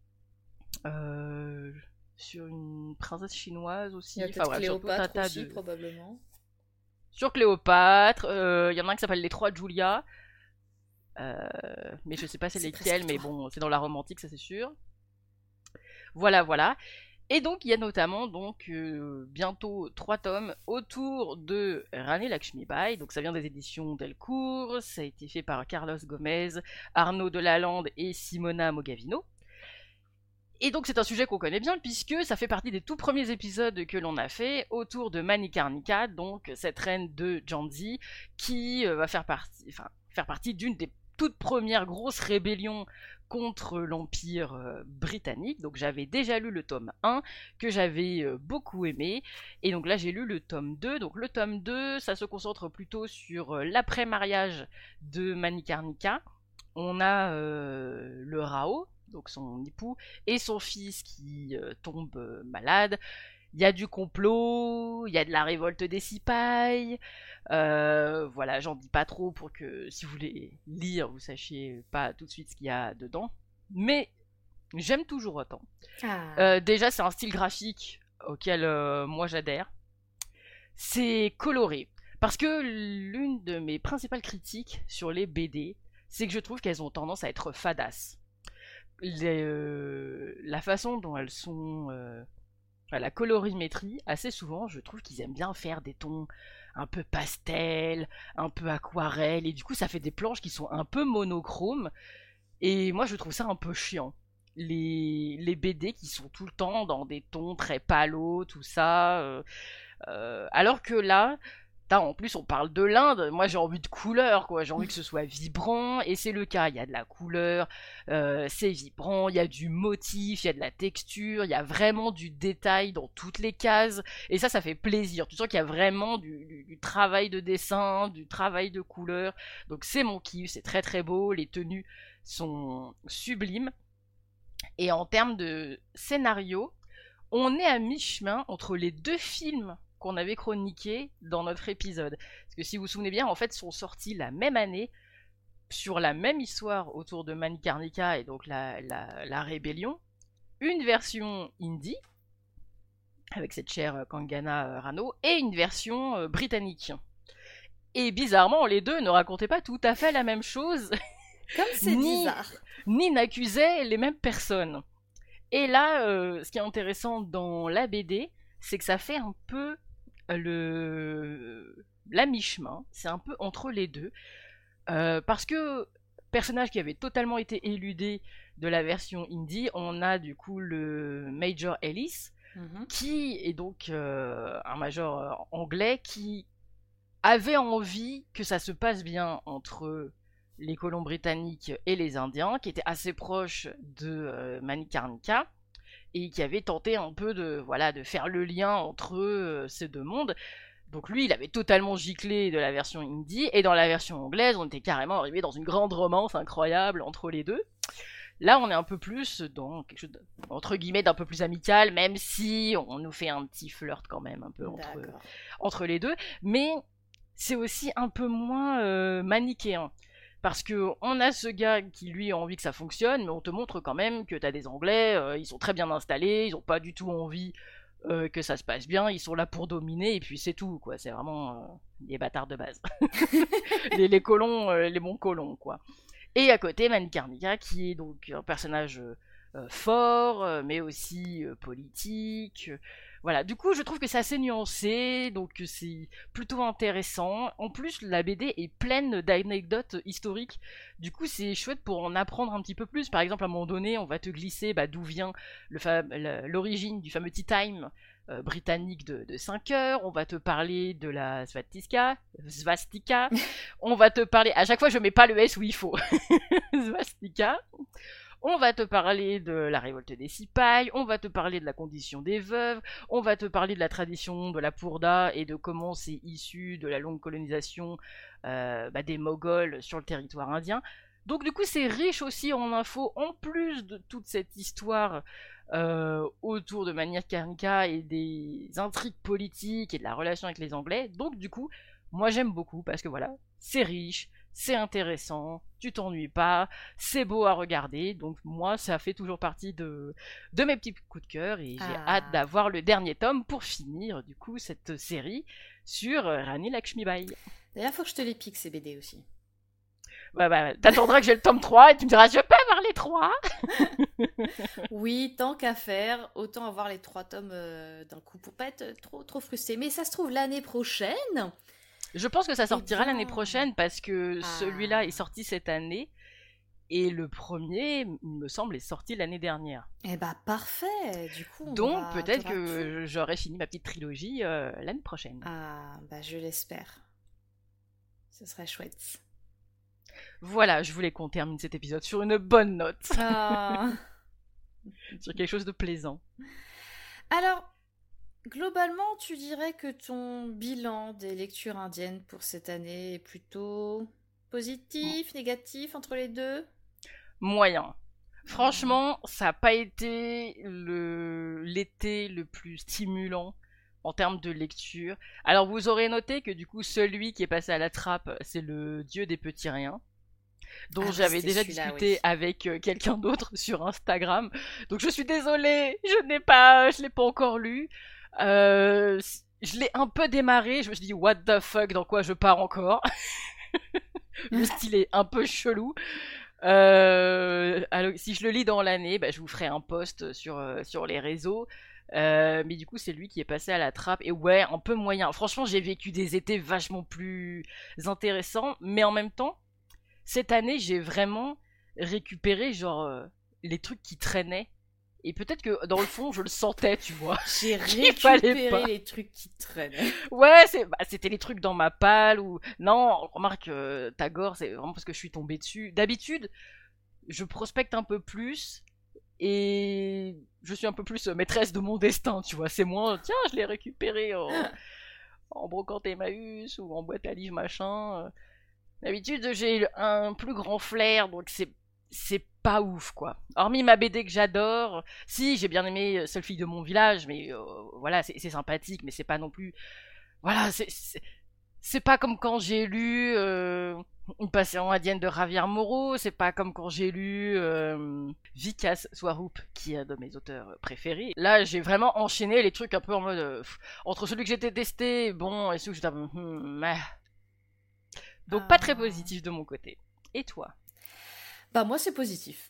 euh, sur une princesse chinoise aussi. Il y a Enfin, peut-être bref, sur tout un Cléopâtre tas aussi, de... probablement. Sur Cléopâtre, il euh, y en a un qui s'appelle Les Trois de Julia. Euh, mais je sais pas c'est C'est lesquels, presque mais toi. bon, c'est dans la romantique, ça c'est sûr. Voilà, voilà. Et donc, il y a notamment donc euh, bientôt trois tomes autour de Rani Lakshmibai. Donc, ça vient des éditions Delcourt. Ça a été fait par Carlos Gomez, Arnaud Delalande et Simona Mogavino. Et donc, c'est un sujet qu'on connaît bien puisque ça fait partie des tout premiers épisodes que l'on a fait autour de Manikarnika, donc cette reine de Janzi qui euh, va faire partie, enfin, faire partie d'une des toutes premières grosses rébellions contre l'Empire euh, britannique. Donc j'avais déjà lu le tome un, que j'avais euh, beaucoup aimé, et donc là j'ai lu le tome deux. Donc le tome deux, ça se concentre plutôt sur euh, l'après-mariage de Manikarnika. On a euh, le Rao, donc son époux, et son fils qui euh, tombe euh, malade. Il y a du complot, il y a de la révolte des Sipais. Euh, voilà, j'en dis pas trop pour que si vous voulez lire, vous sachiez pas tout de suite ce qu'il y a dedans. Mais j'aime toujours autant. Ah. Euh, déjà, c'est un style graphique auquel euh, moi j'adhère. C'est coloré. Parce que l'une de mes principales critiques sur les B D, c'est que je trouve qu'elles ont tendance à être fadasses. Les, euh, la façon dont elles sont... Euh, la colorimétrie, assez souvent, je trouve qu'ils aiment bien faire des tons un peu pastel, un peu aquarelle, et du coup, ça fait des planches qui sont un peu monochromes, et moi, je trouve ça un peu chiant. Les, les B D qui sont tout le temps dans des tons très palos, tout ça, euh, euh, alors que là, en plus, on parle de l'Inde. Moi, j'ai envie de couleur, quoi. J'ai envie que ce soit vibrant, et c'est le cas. Il y a de la couleur, euh, c'est vibrant, il y a du motif, il y a de la texture, il y a vraiment du détail dans toutes les cases. Et ça, ça fait plaisir. Tu sens qu'il y a vraiment du, du, du travail de dessin, du travail de couleur. Donc, c'est mon kiff. C'est très très beau. Les tenues sont sublimes. Et en termes de scénario, on est à mi-chemin entre les deux films qu'on avait chroniqué dans notre épisode. Parce que si vous vous souvenez bien, en fait, sont sortis la même année, sur la même histoire autour de Manikarnika et donc la, la, la rébellion, une version indie, avec cette chère Kangana Rano, et une version euh, britannique. Et bizarrement, les deux ne racontaient pas tout à fait la même chose, Comme c'est ni, bizarre. ni n'accusaient les mêmes personnes. Et là, euh, ce qui est intéressant dans la B D, c'est que ça fait un peu le la mi-chemin, c'est un peu entre les deux, euh, parce que personnage qui avait totalement été éludé de la version indie, on a du coup le Major Ellis, Mhm. qui est donc euh, un major anglais qui avait envie que ça se passe bien entre les colons britanniques et les Indiens, qui étaient assez proches de euh, Manikarnika, et qui avait tenté un peu de, voilà, de faire le lien entre euh, ces deux mondes. Donc lui, il avait totalement giclé de la version indie, et dans la version anglaise, on était carrément arrivé dans une grande romance incroyable entre les deux. Là, on est un peu plus dans quelque chose, de, entre guillemets, d'un peu plus amical, même si on nous fait un petit flirt quand même, un peu entre, entre les deux. Mais c'est aussi un peu moins euh, manichéen. Parce que on a ce gars qui lui a envie que ça fonctionne, mais on te montre quand même que t'as des Anglais, euh, ils sont très bien installés, ils ont pas du tout envie euh, que ça se passe bien, ils sont là pour dominer et puis c'est tout, quoi. C'est vraiment euh, des bâtards de base, les, les colons, euh, les bons colons, quoi. Et à côté, Manikarnika, qui est donc un personnage euh, fort, euh, mais aussi euh, politique. Euh, voilà, du coup, je trouve que c'est assez nuancé, donc c'est plutôt intéressant. En plus, la B D est pleine d'anecdotes historiques. Du coup, c'est chouette pour en apprendre un petit peu plus. Par exemple, à un moment donné, on va te glisser bah, d'où vient le fa- l'origine du fameux Tea Time euh, britannique de, de cinq heures. On va te parler de la Svastika. Svastika. On va te parler... À chaque fois, je mets pas le S où il faut. Svastika. On va te parler de la révolte des Sipais, on va te parler de la condition des veuves, on va te parler de la tradition de la Pourda et de comment c'est issu de la longue colonisation euh, bah, des Moghols sur le territoire indien. Donc du coup c'est riche aussi en infos, en plus de toute cette histoire euh, autour de Mania Kharika et des intrigues politiques et de la relation avec les Anglais. Donc du coup, moi j'aime beaucoup parce que voilà, c'est riche, c'est intéressant, tu t'ennuies pas, c'est beau à regarder. Donc moi, ça fait toujours partie de, de mes petits coups de cœur et j'ai Ah. hâte d'avoir le dernier tome pour finir du coup cette série sur euh, Rani Lakshmibai. D'ailleurs, faut que je te les pique, ces B D aussi. Bah, bah, t'attendras que j'ai le tome trois et tu me diras je peux avoir les trois. Oui, tant qu'à faire, autant avoir les trois tomes euh, d'un coup pour pas être trop, trop frustré. Mais ça se trouve, l'année prochaine... Je pense que ça sortira Eh bien... l'année prochaine parce que Ah. celui-là est sorti cette année et le premier, il me semble, est sorti l'année dernière. Eh bah, parfait. Du coup, on Donc aura- peut-être t'auras tout. que j'aurai fini ma petite trilogie euh, l'année prochaine. Ah, bah, je l'espère. Ce serait chouette. Voilà, je voulais qu'on termine cet épisode sur une bonne note, Ah. sur quelque chose de plaisant. Alors, globalement, tu dirais que ton bilan des lectures indiennes pour cette année est plutôt positif, négatif, entre les deux? Moyen. Franchement, ça n'a pas été le... l'été le plus stimulant en termes de lecture. Alors vous aurez noté que du coup, celui qui est passé à la trappe, c'est le dieu des petits riens, dont Ah oui, j'avais c'était déjà celui-là, discuté oui. avec euh, quelqu'un d'autre sur Instagram. Donc je suis désolée, je n'ai pas, je l'ai pas encore lu. Euh, je l'ai un peu démarré, je me suis dit what the fuck, dans quoi je pars encore. Le style est un peu chelou. Euh, alors, si je le lis dans l'année, bah, je vous ferai un post sur, euh, sur les réseaux. Euh, mais du coup, c'est lui qui est passé à la trappe. Et ouais, un peu moyen. Franchement, j'ai vécu des étés vachement plus intéressants. Mais en même temps, cette année, j'ai vraiment récupéré genre euh, les trucs qui traînaient. Et peut-être que dans le fond, je le sentais, tu vois. J'ai Qu'il fallait récupéré pas. les trucs qui traînent. Ouais, c'est, bah, c'était les trucs dans ma palle ou non. Remarque, euh, Tagore, c'est vraiment parce que je suis tombée dessus. D'habitude, je prospecte un peu plus et je suis un peu plus euh, maîtresse de mon destin, tu vois. C'est moins, tiens, je l'ai récupéré en, en brocante Emmaüs ou en boîte à livres machin. D'habitude, j'ai un plus grand flair, donc c'est c'est pas ouf, quoi. Hormis ma B D que j'adore, si, j'ai bien aimé Seule fille de mon village, mais euh, voilà, c'est c'est sympathique, mais c'est pas non plus... Voilà, c'est c'est- c'est pas comme quand j'ai lu euh, Une passion indienne de Javier Moro, c'est pas comme quand j'ai lu euh, Vikas Swaroop, qui est un de mes auteurs préférés. Là, j'ai vraiment enchaîné les trucs un peu en mode... euh, pff, entre celui que j'ai détesté, bon, et celui que j'étais un peu... hmm, meh. Donc pas très Ah. positif de mon côté. Et toi? Bah, moi, c'est positif.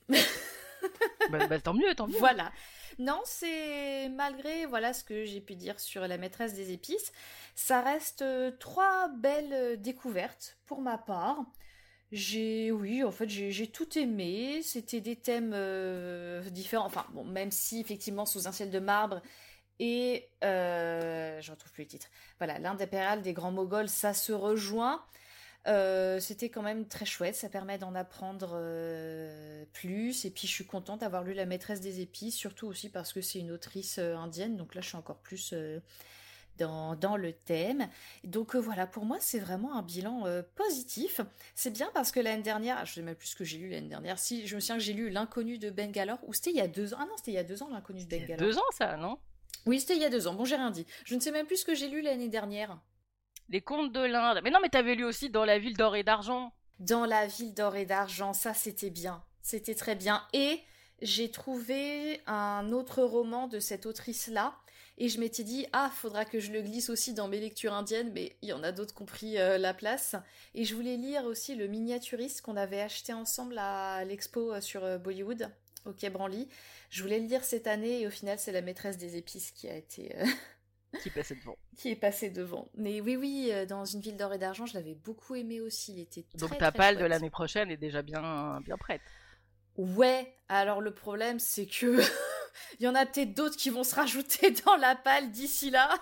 bah, bah, tant mieux, tant mieux. Voilà. Non, c'est malgré voilà ce que j'ai pu dire sur La maîtresse des épices, ça reste euh, trois belles euh, découvertes pour ma part. J'ai, oui, en fait, j'ai j'ai tout aimé. C'était des thèmes euh, différents. Enfin, bon, même si effectivement Sous un ciel de marbre et euh, je retrouve plus le titre. Voilà, l'Inde impériale des grands Moghols, ça se rejoint. Euh, c'était quand même très chouette, ça permet d'en apprendre euh, plus. Et puis je suis contente d'avoir lu La maîtresse des épices, surtout aussi parce que c'est une autrice euh, indienne, donc là je suis encore plus euh, dans, dans le thème. Donc euh, voilà, pour moi c'est vraiment un bilan euh, positif. C'est bien parce que l'année dernière, je ne sais même plus ce que j'ai lu l'année dernière, si je me souviens que j'ai lu L'inconnu de Bangalore, ou c'était il y a deux ans. Ah non, c'était il y a deux ans L'inconnu de Il y a Bangalore. deux ans, ça, non? Oui, c'était il y a deux ans, bon j'ai rien dit. Je ne sais même plus ce que j'ai lu l'année dernière. Les contes de l'Inde. Mais non, mais t'avais lu aussi Dans la ville d'or et d'argent. Dans la ville d'or et d'argent, ça c'était bien, c'était très bien. Et j'ai trouvé un autre roman de cette autrice-là, et je m'étais dit, ah, faudra que je le glisse aussi dans mes lectures indiennes, mais il y en a d'autres qui ont pris euh, la place. Et je voulais lire aussi Le Miniaturiste qu'on avait acheté ensemble à l'expo euh, sur euh, Bollywood, au Quai Branly. Je voulais le lire cette année, et au final c'est La maîtresse des épices qui a été... euh, Qui passait devant. qui est passé devant. Mais oui, oui, euh, dans Une ville d'or et d'argent, je l'avais beaucoup aimé aussi. Il était très, Donc ta très palle de chouette. l'année prochaine est déjà bien, bien prête. Ouais, alors le problème, c'est que il y en a peut-être d'autres qui vont se rajouter dans la palle d'ici là.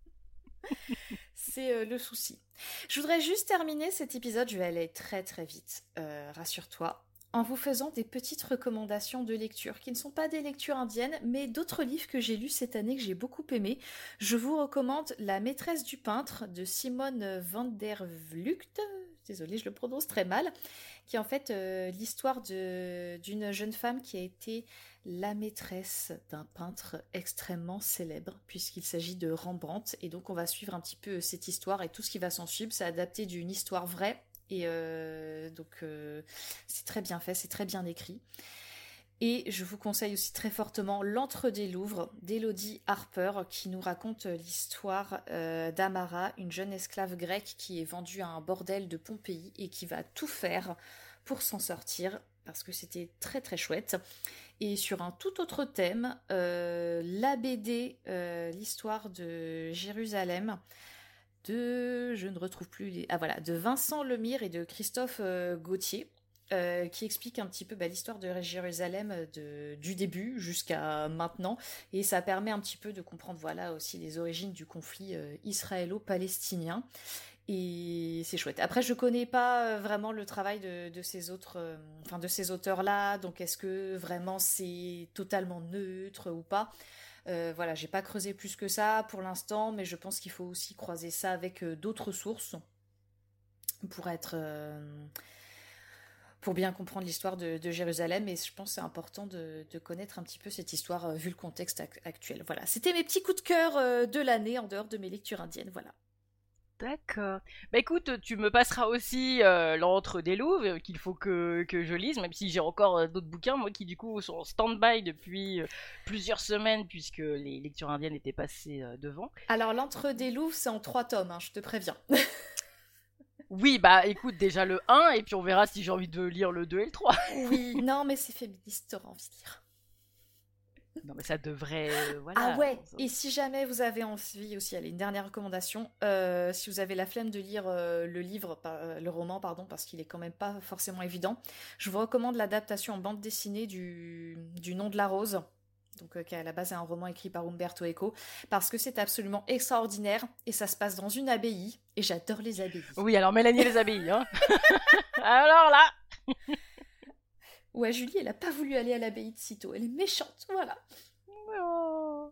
C'est euh, le souci. Je voudrais juste terminer cet épisode, je vais aller très très vite, euh, rassure-toi, en vous faisant des petites recommandations de lecture, qui ne sont pas des lectures indiennes, mais d'autres livres que j'ai lus cette année que j'ai beaucoup aimé. Je vous recommande La maîtresse du peintre de Simone van der Vlugt, désolée, je le prononce très mal, qui est en fait euh, l'histoire de, d'une jeune femme qui a été la maîtresse d'un peintre extrêmement célèbre, puisqu'il s'agit de Rembrandt, et donc on va suivre un petit peu cette histoire et tout ce qui va s'en suivre. C'est adapté d'une histoire vraie, et euh, donc euh, c'est très bien fait, c'est très bien écrit. Et je vous conseille aussi très fortement L'Antre des Louvres d'Élodie Harper, qui nous raconte l'histoire euh, d'Amara, une jeune esclave grecque qui est vendue à un bordel de Pompéi et qui va tout faire pour s'en sortir, parce que c'était très très chouette. Et sur un tout autre thème, euh, la B D, euh, l'histoire de Jérusalem, de, je ne retrouve plus les, ah voilà, de Vincent Lemire et de Christophe euh, Gauthier. Euh, qui explique un petit peu bah, l'histoire de Jérusalem de, du début jusqu'à maintenant, et ça permet un petit peu de comprendre voilà aussi les origines du conflit euh, israélo-palestinien, et c'est chouette. Après, je connais pas vraiment le travail de, de ces autres, euh, enfin de ces auteurs-là, donc est-ce que vraiment c'est totalement neutre ou pas? Euh, voilà, j'ai pas creusé plus que ça pour l'instant, mais je pense qu'il faut aussi croiser ça avec euh, d'autres sources pour être euh, pour bien comprendre l'histoire de, de Jérusalem, et je pense que c'est important de, de connaître un petit peu cette histoire euh, vu le contexte ac- actuel. Voilà, c'était mes petits coups de cœur euh, de l'année en dehors de mes lectures indiennes, voilà. D'accord. Bah écoute, tu me passeras aussi euh, L'Antre des Louvres, euh, qu'il faut que, que je lise, même si j'ai encore euh, d'autres bouquins, moi qui du coup sont en stand-by depuis euh, plusieurs semaines, puisque les lectures indiennes étaient passées euh, devant. Alors, L'Antre des Louvres, c'est en trois tomes, hein, je te préviens. Oui, bah écoute, déjà le un, et puis on verra si j'ai envie de lire le deux et le trois. Oui, non, mais c'est féministe, t'auras envie de lire. Non, mais ça devrait... euh, voilà. Ah ouais, et si jamais vous avez envie aussi, allez, une dernière recommandation, euh, si vous avez la flemme de lire euh, le livre, euh, le roman, pardon, parce qu'il est quand même pas forcément évident, je vous recommande l'adaptation en bande dessinée du, du Nom de la Rose, donc euh, qui à la base est un roman écrit par Umberto Eco, parce que c'est absolument extraordinaire, et ça se passe dans une abbaye, et j'adore les abbayes. Oui, alors Mélanie les abbayes, hein. Alors là... Ouais, Julie, elle a pas voulu aller à l'abbaye de Cîteaux, elle est méchante, voilà. Oh.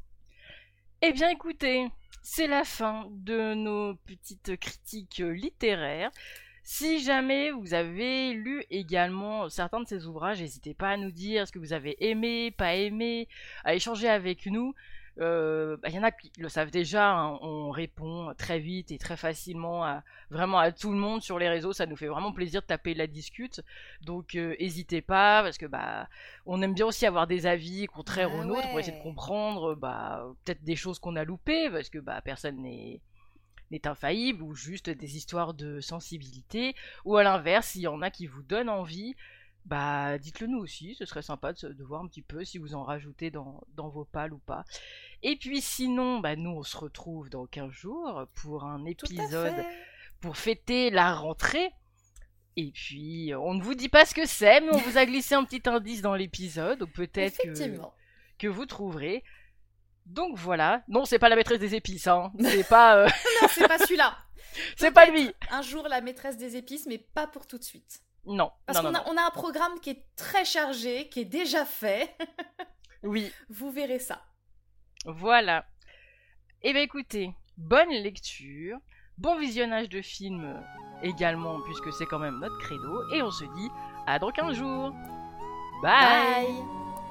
Eh bien écoutez, c'est la fin de nos petites critiques littéraires. Si jamais vous avez lu également certains de ces ouvrages, n'hésitez pas à nous dire ce que vous avez aimé, pas aimé, à échanger avec nous. Il euh, bah, y en a qui le savent déjà, hein, on répond très vite et très facilement à, vraiment à tout le monde sur les réseaux, ça nous fait vraiment plaisir de taper la discute, donc n'hésitez euh, pas, parce que bah on aime bien aussi avoir des avis contraires ah aux nôtres ouais. pour essayer de comprendre bah, peut-être des choses qu'on a loupées, parce que bah, personne n'est n'est infaillible, ou juste des histoires de sensibilité, ou à l'inverse, s'il y en a qui vous donnent envie, bah dites-le nous aussi, ce serait sympa de, de voir un petit peu si vous en rajoutez dans, dans vos pales ou pas. Et puis sinon, bah nous on se retrouve dans quinze jours pour un épisode pour fêter la rentrée. Et puis on ne vous dit pas ce que c'est, mais on vous a glissé un petit indice dans l'épisode, donc peut-être que, que vous trouverez. Donc voilà, non c'est pas la maîtresse des épices, hein. C'est pas... Euh... non, c'est pas celui-là. C'est pas lui. Un jour la maîtresse des épices, mais pas pour tout de suite. Non. Parce non, qu'on non, a, non. on a un programme qui est très chargé, qui est déjà fait. Oui. Vous verrez ça. Voilà. Eh bien écoutez, bonne lecture, bon visionnage de films également, puisque c'est quand même notre credo, et on se dit à dans quinze jours. Bye, Bye.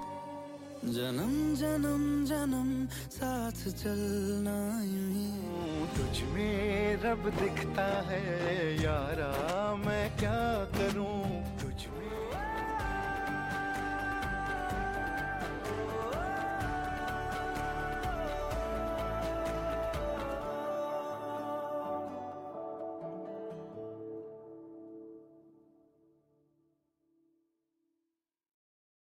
जन्म जन्म जन्म साथ चलना यूं तुझ में रब दिखता है यारा मैं क्या करूं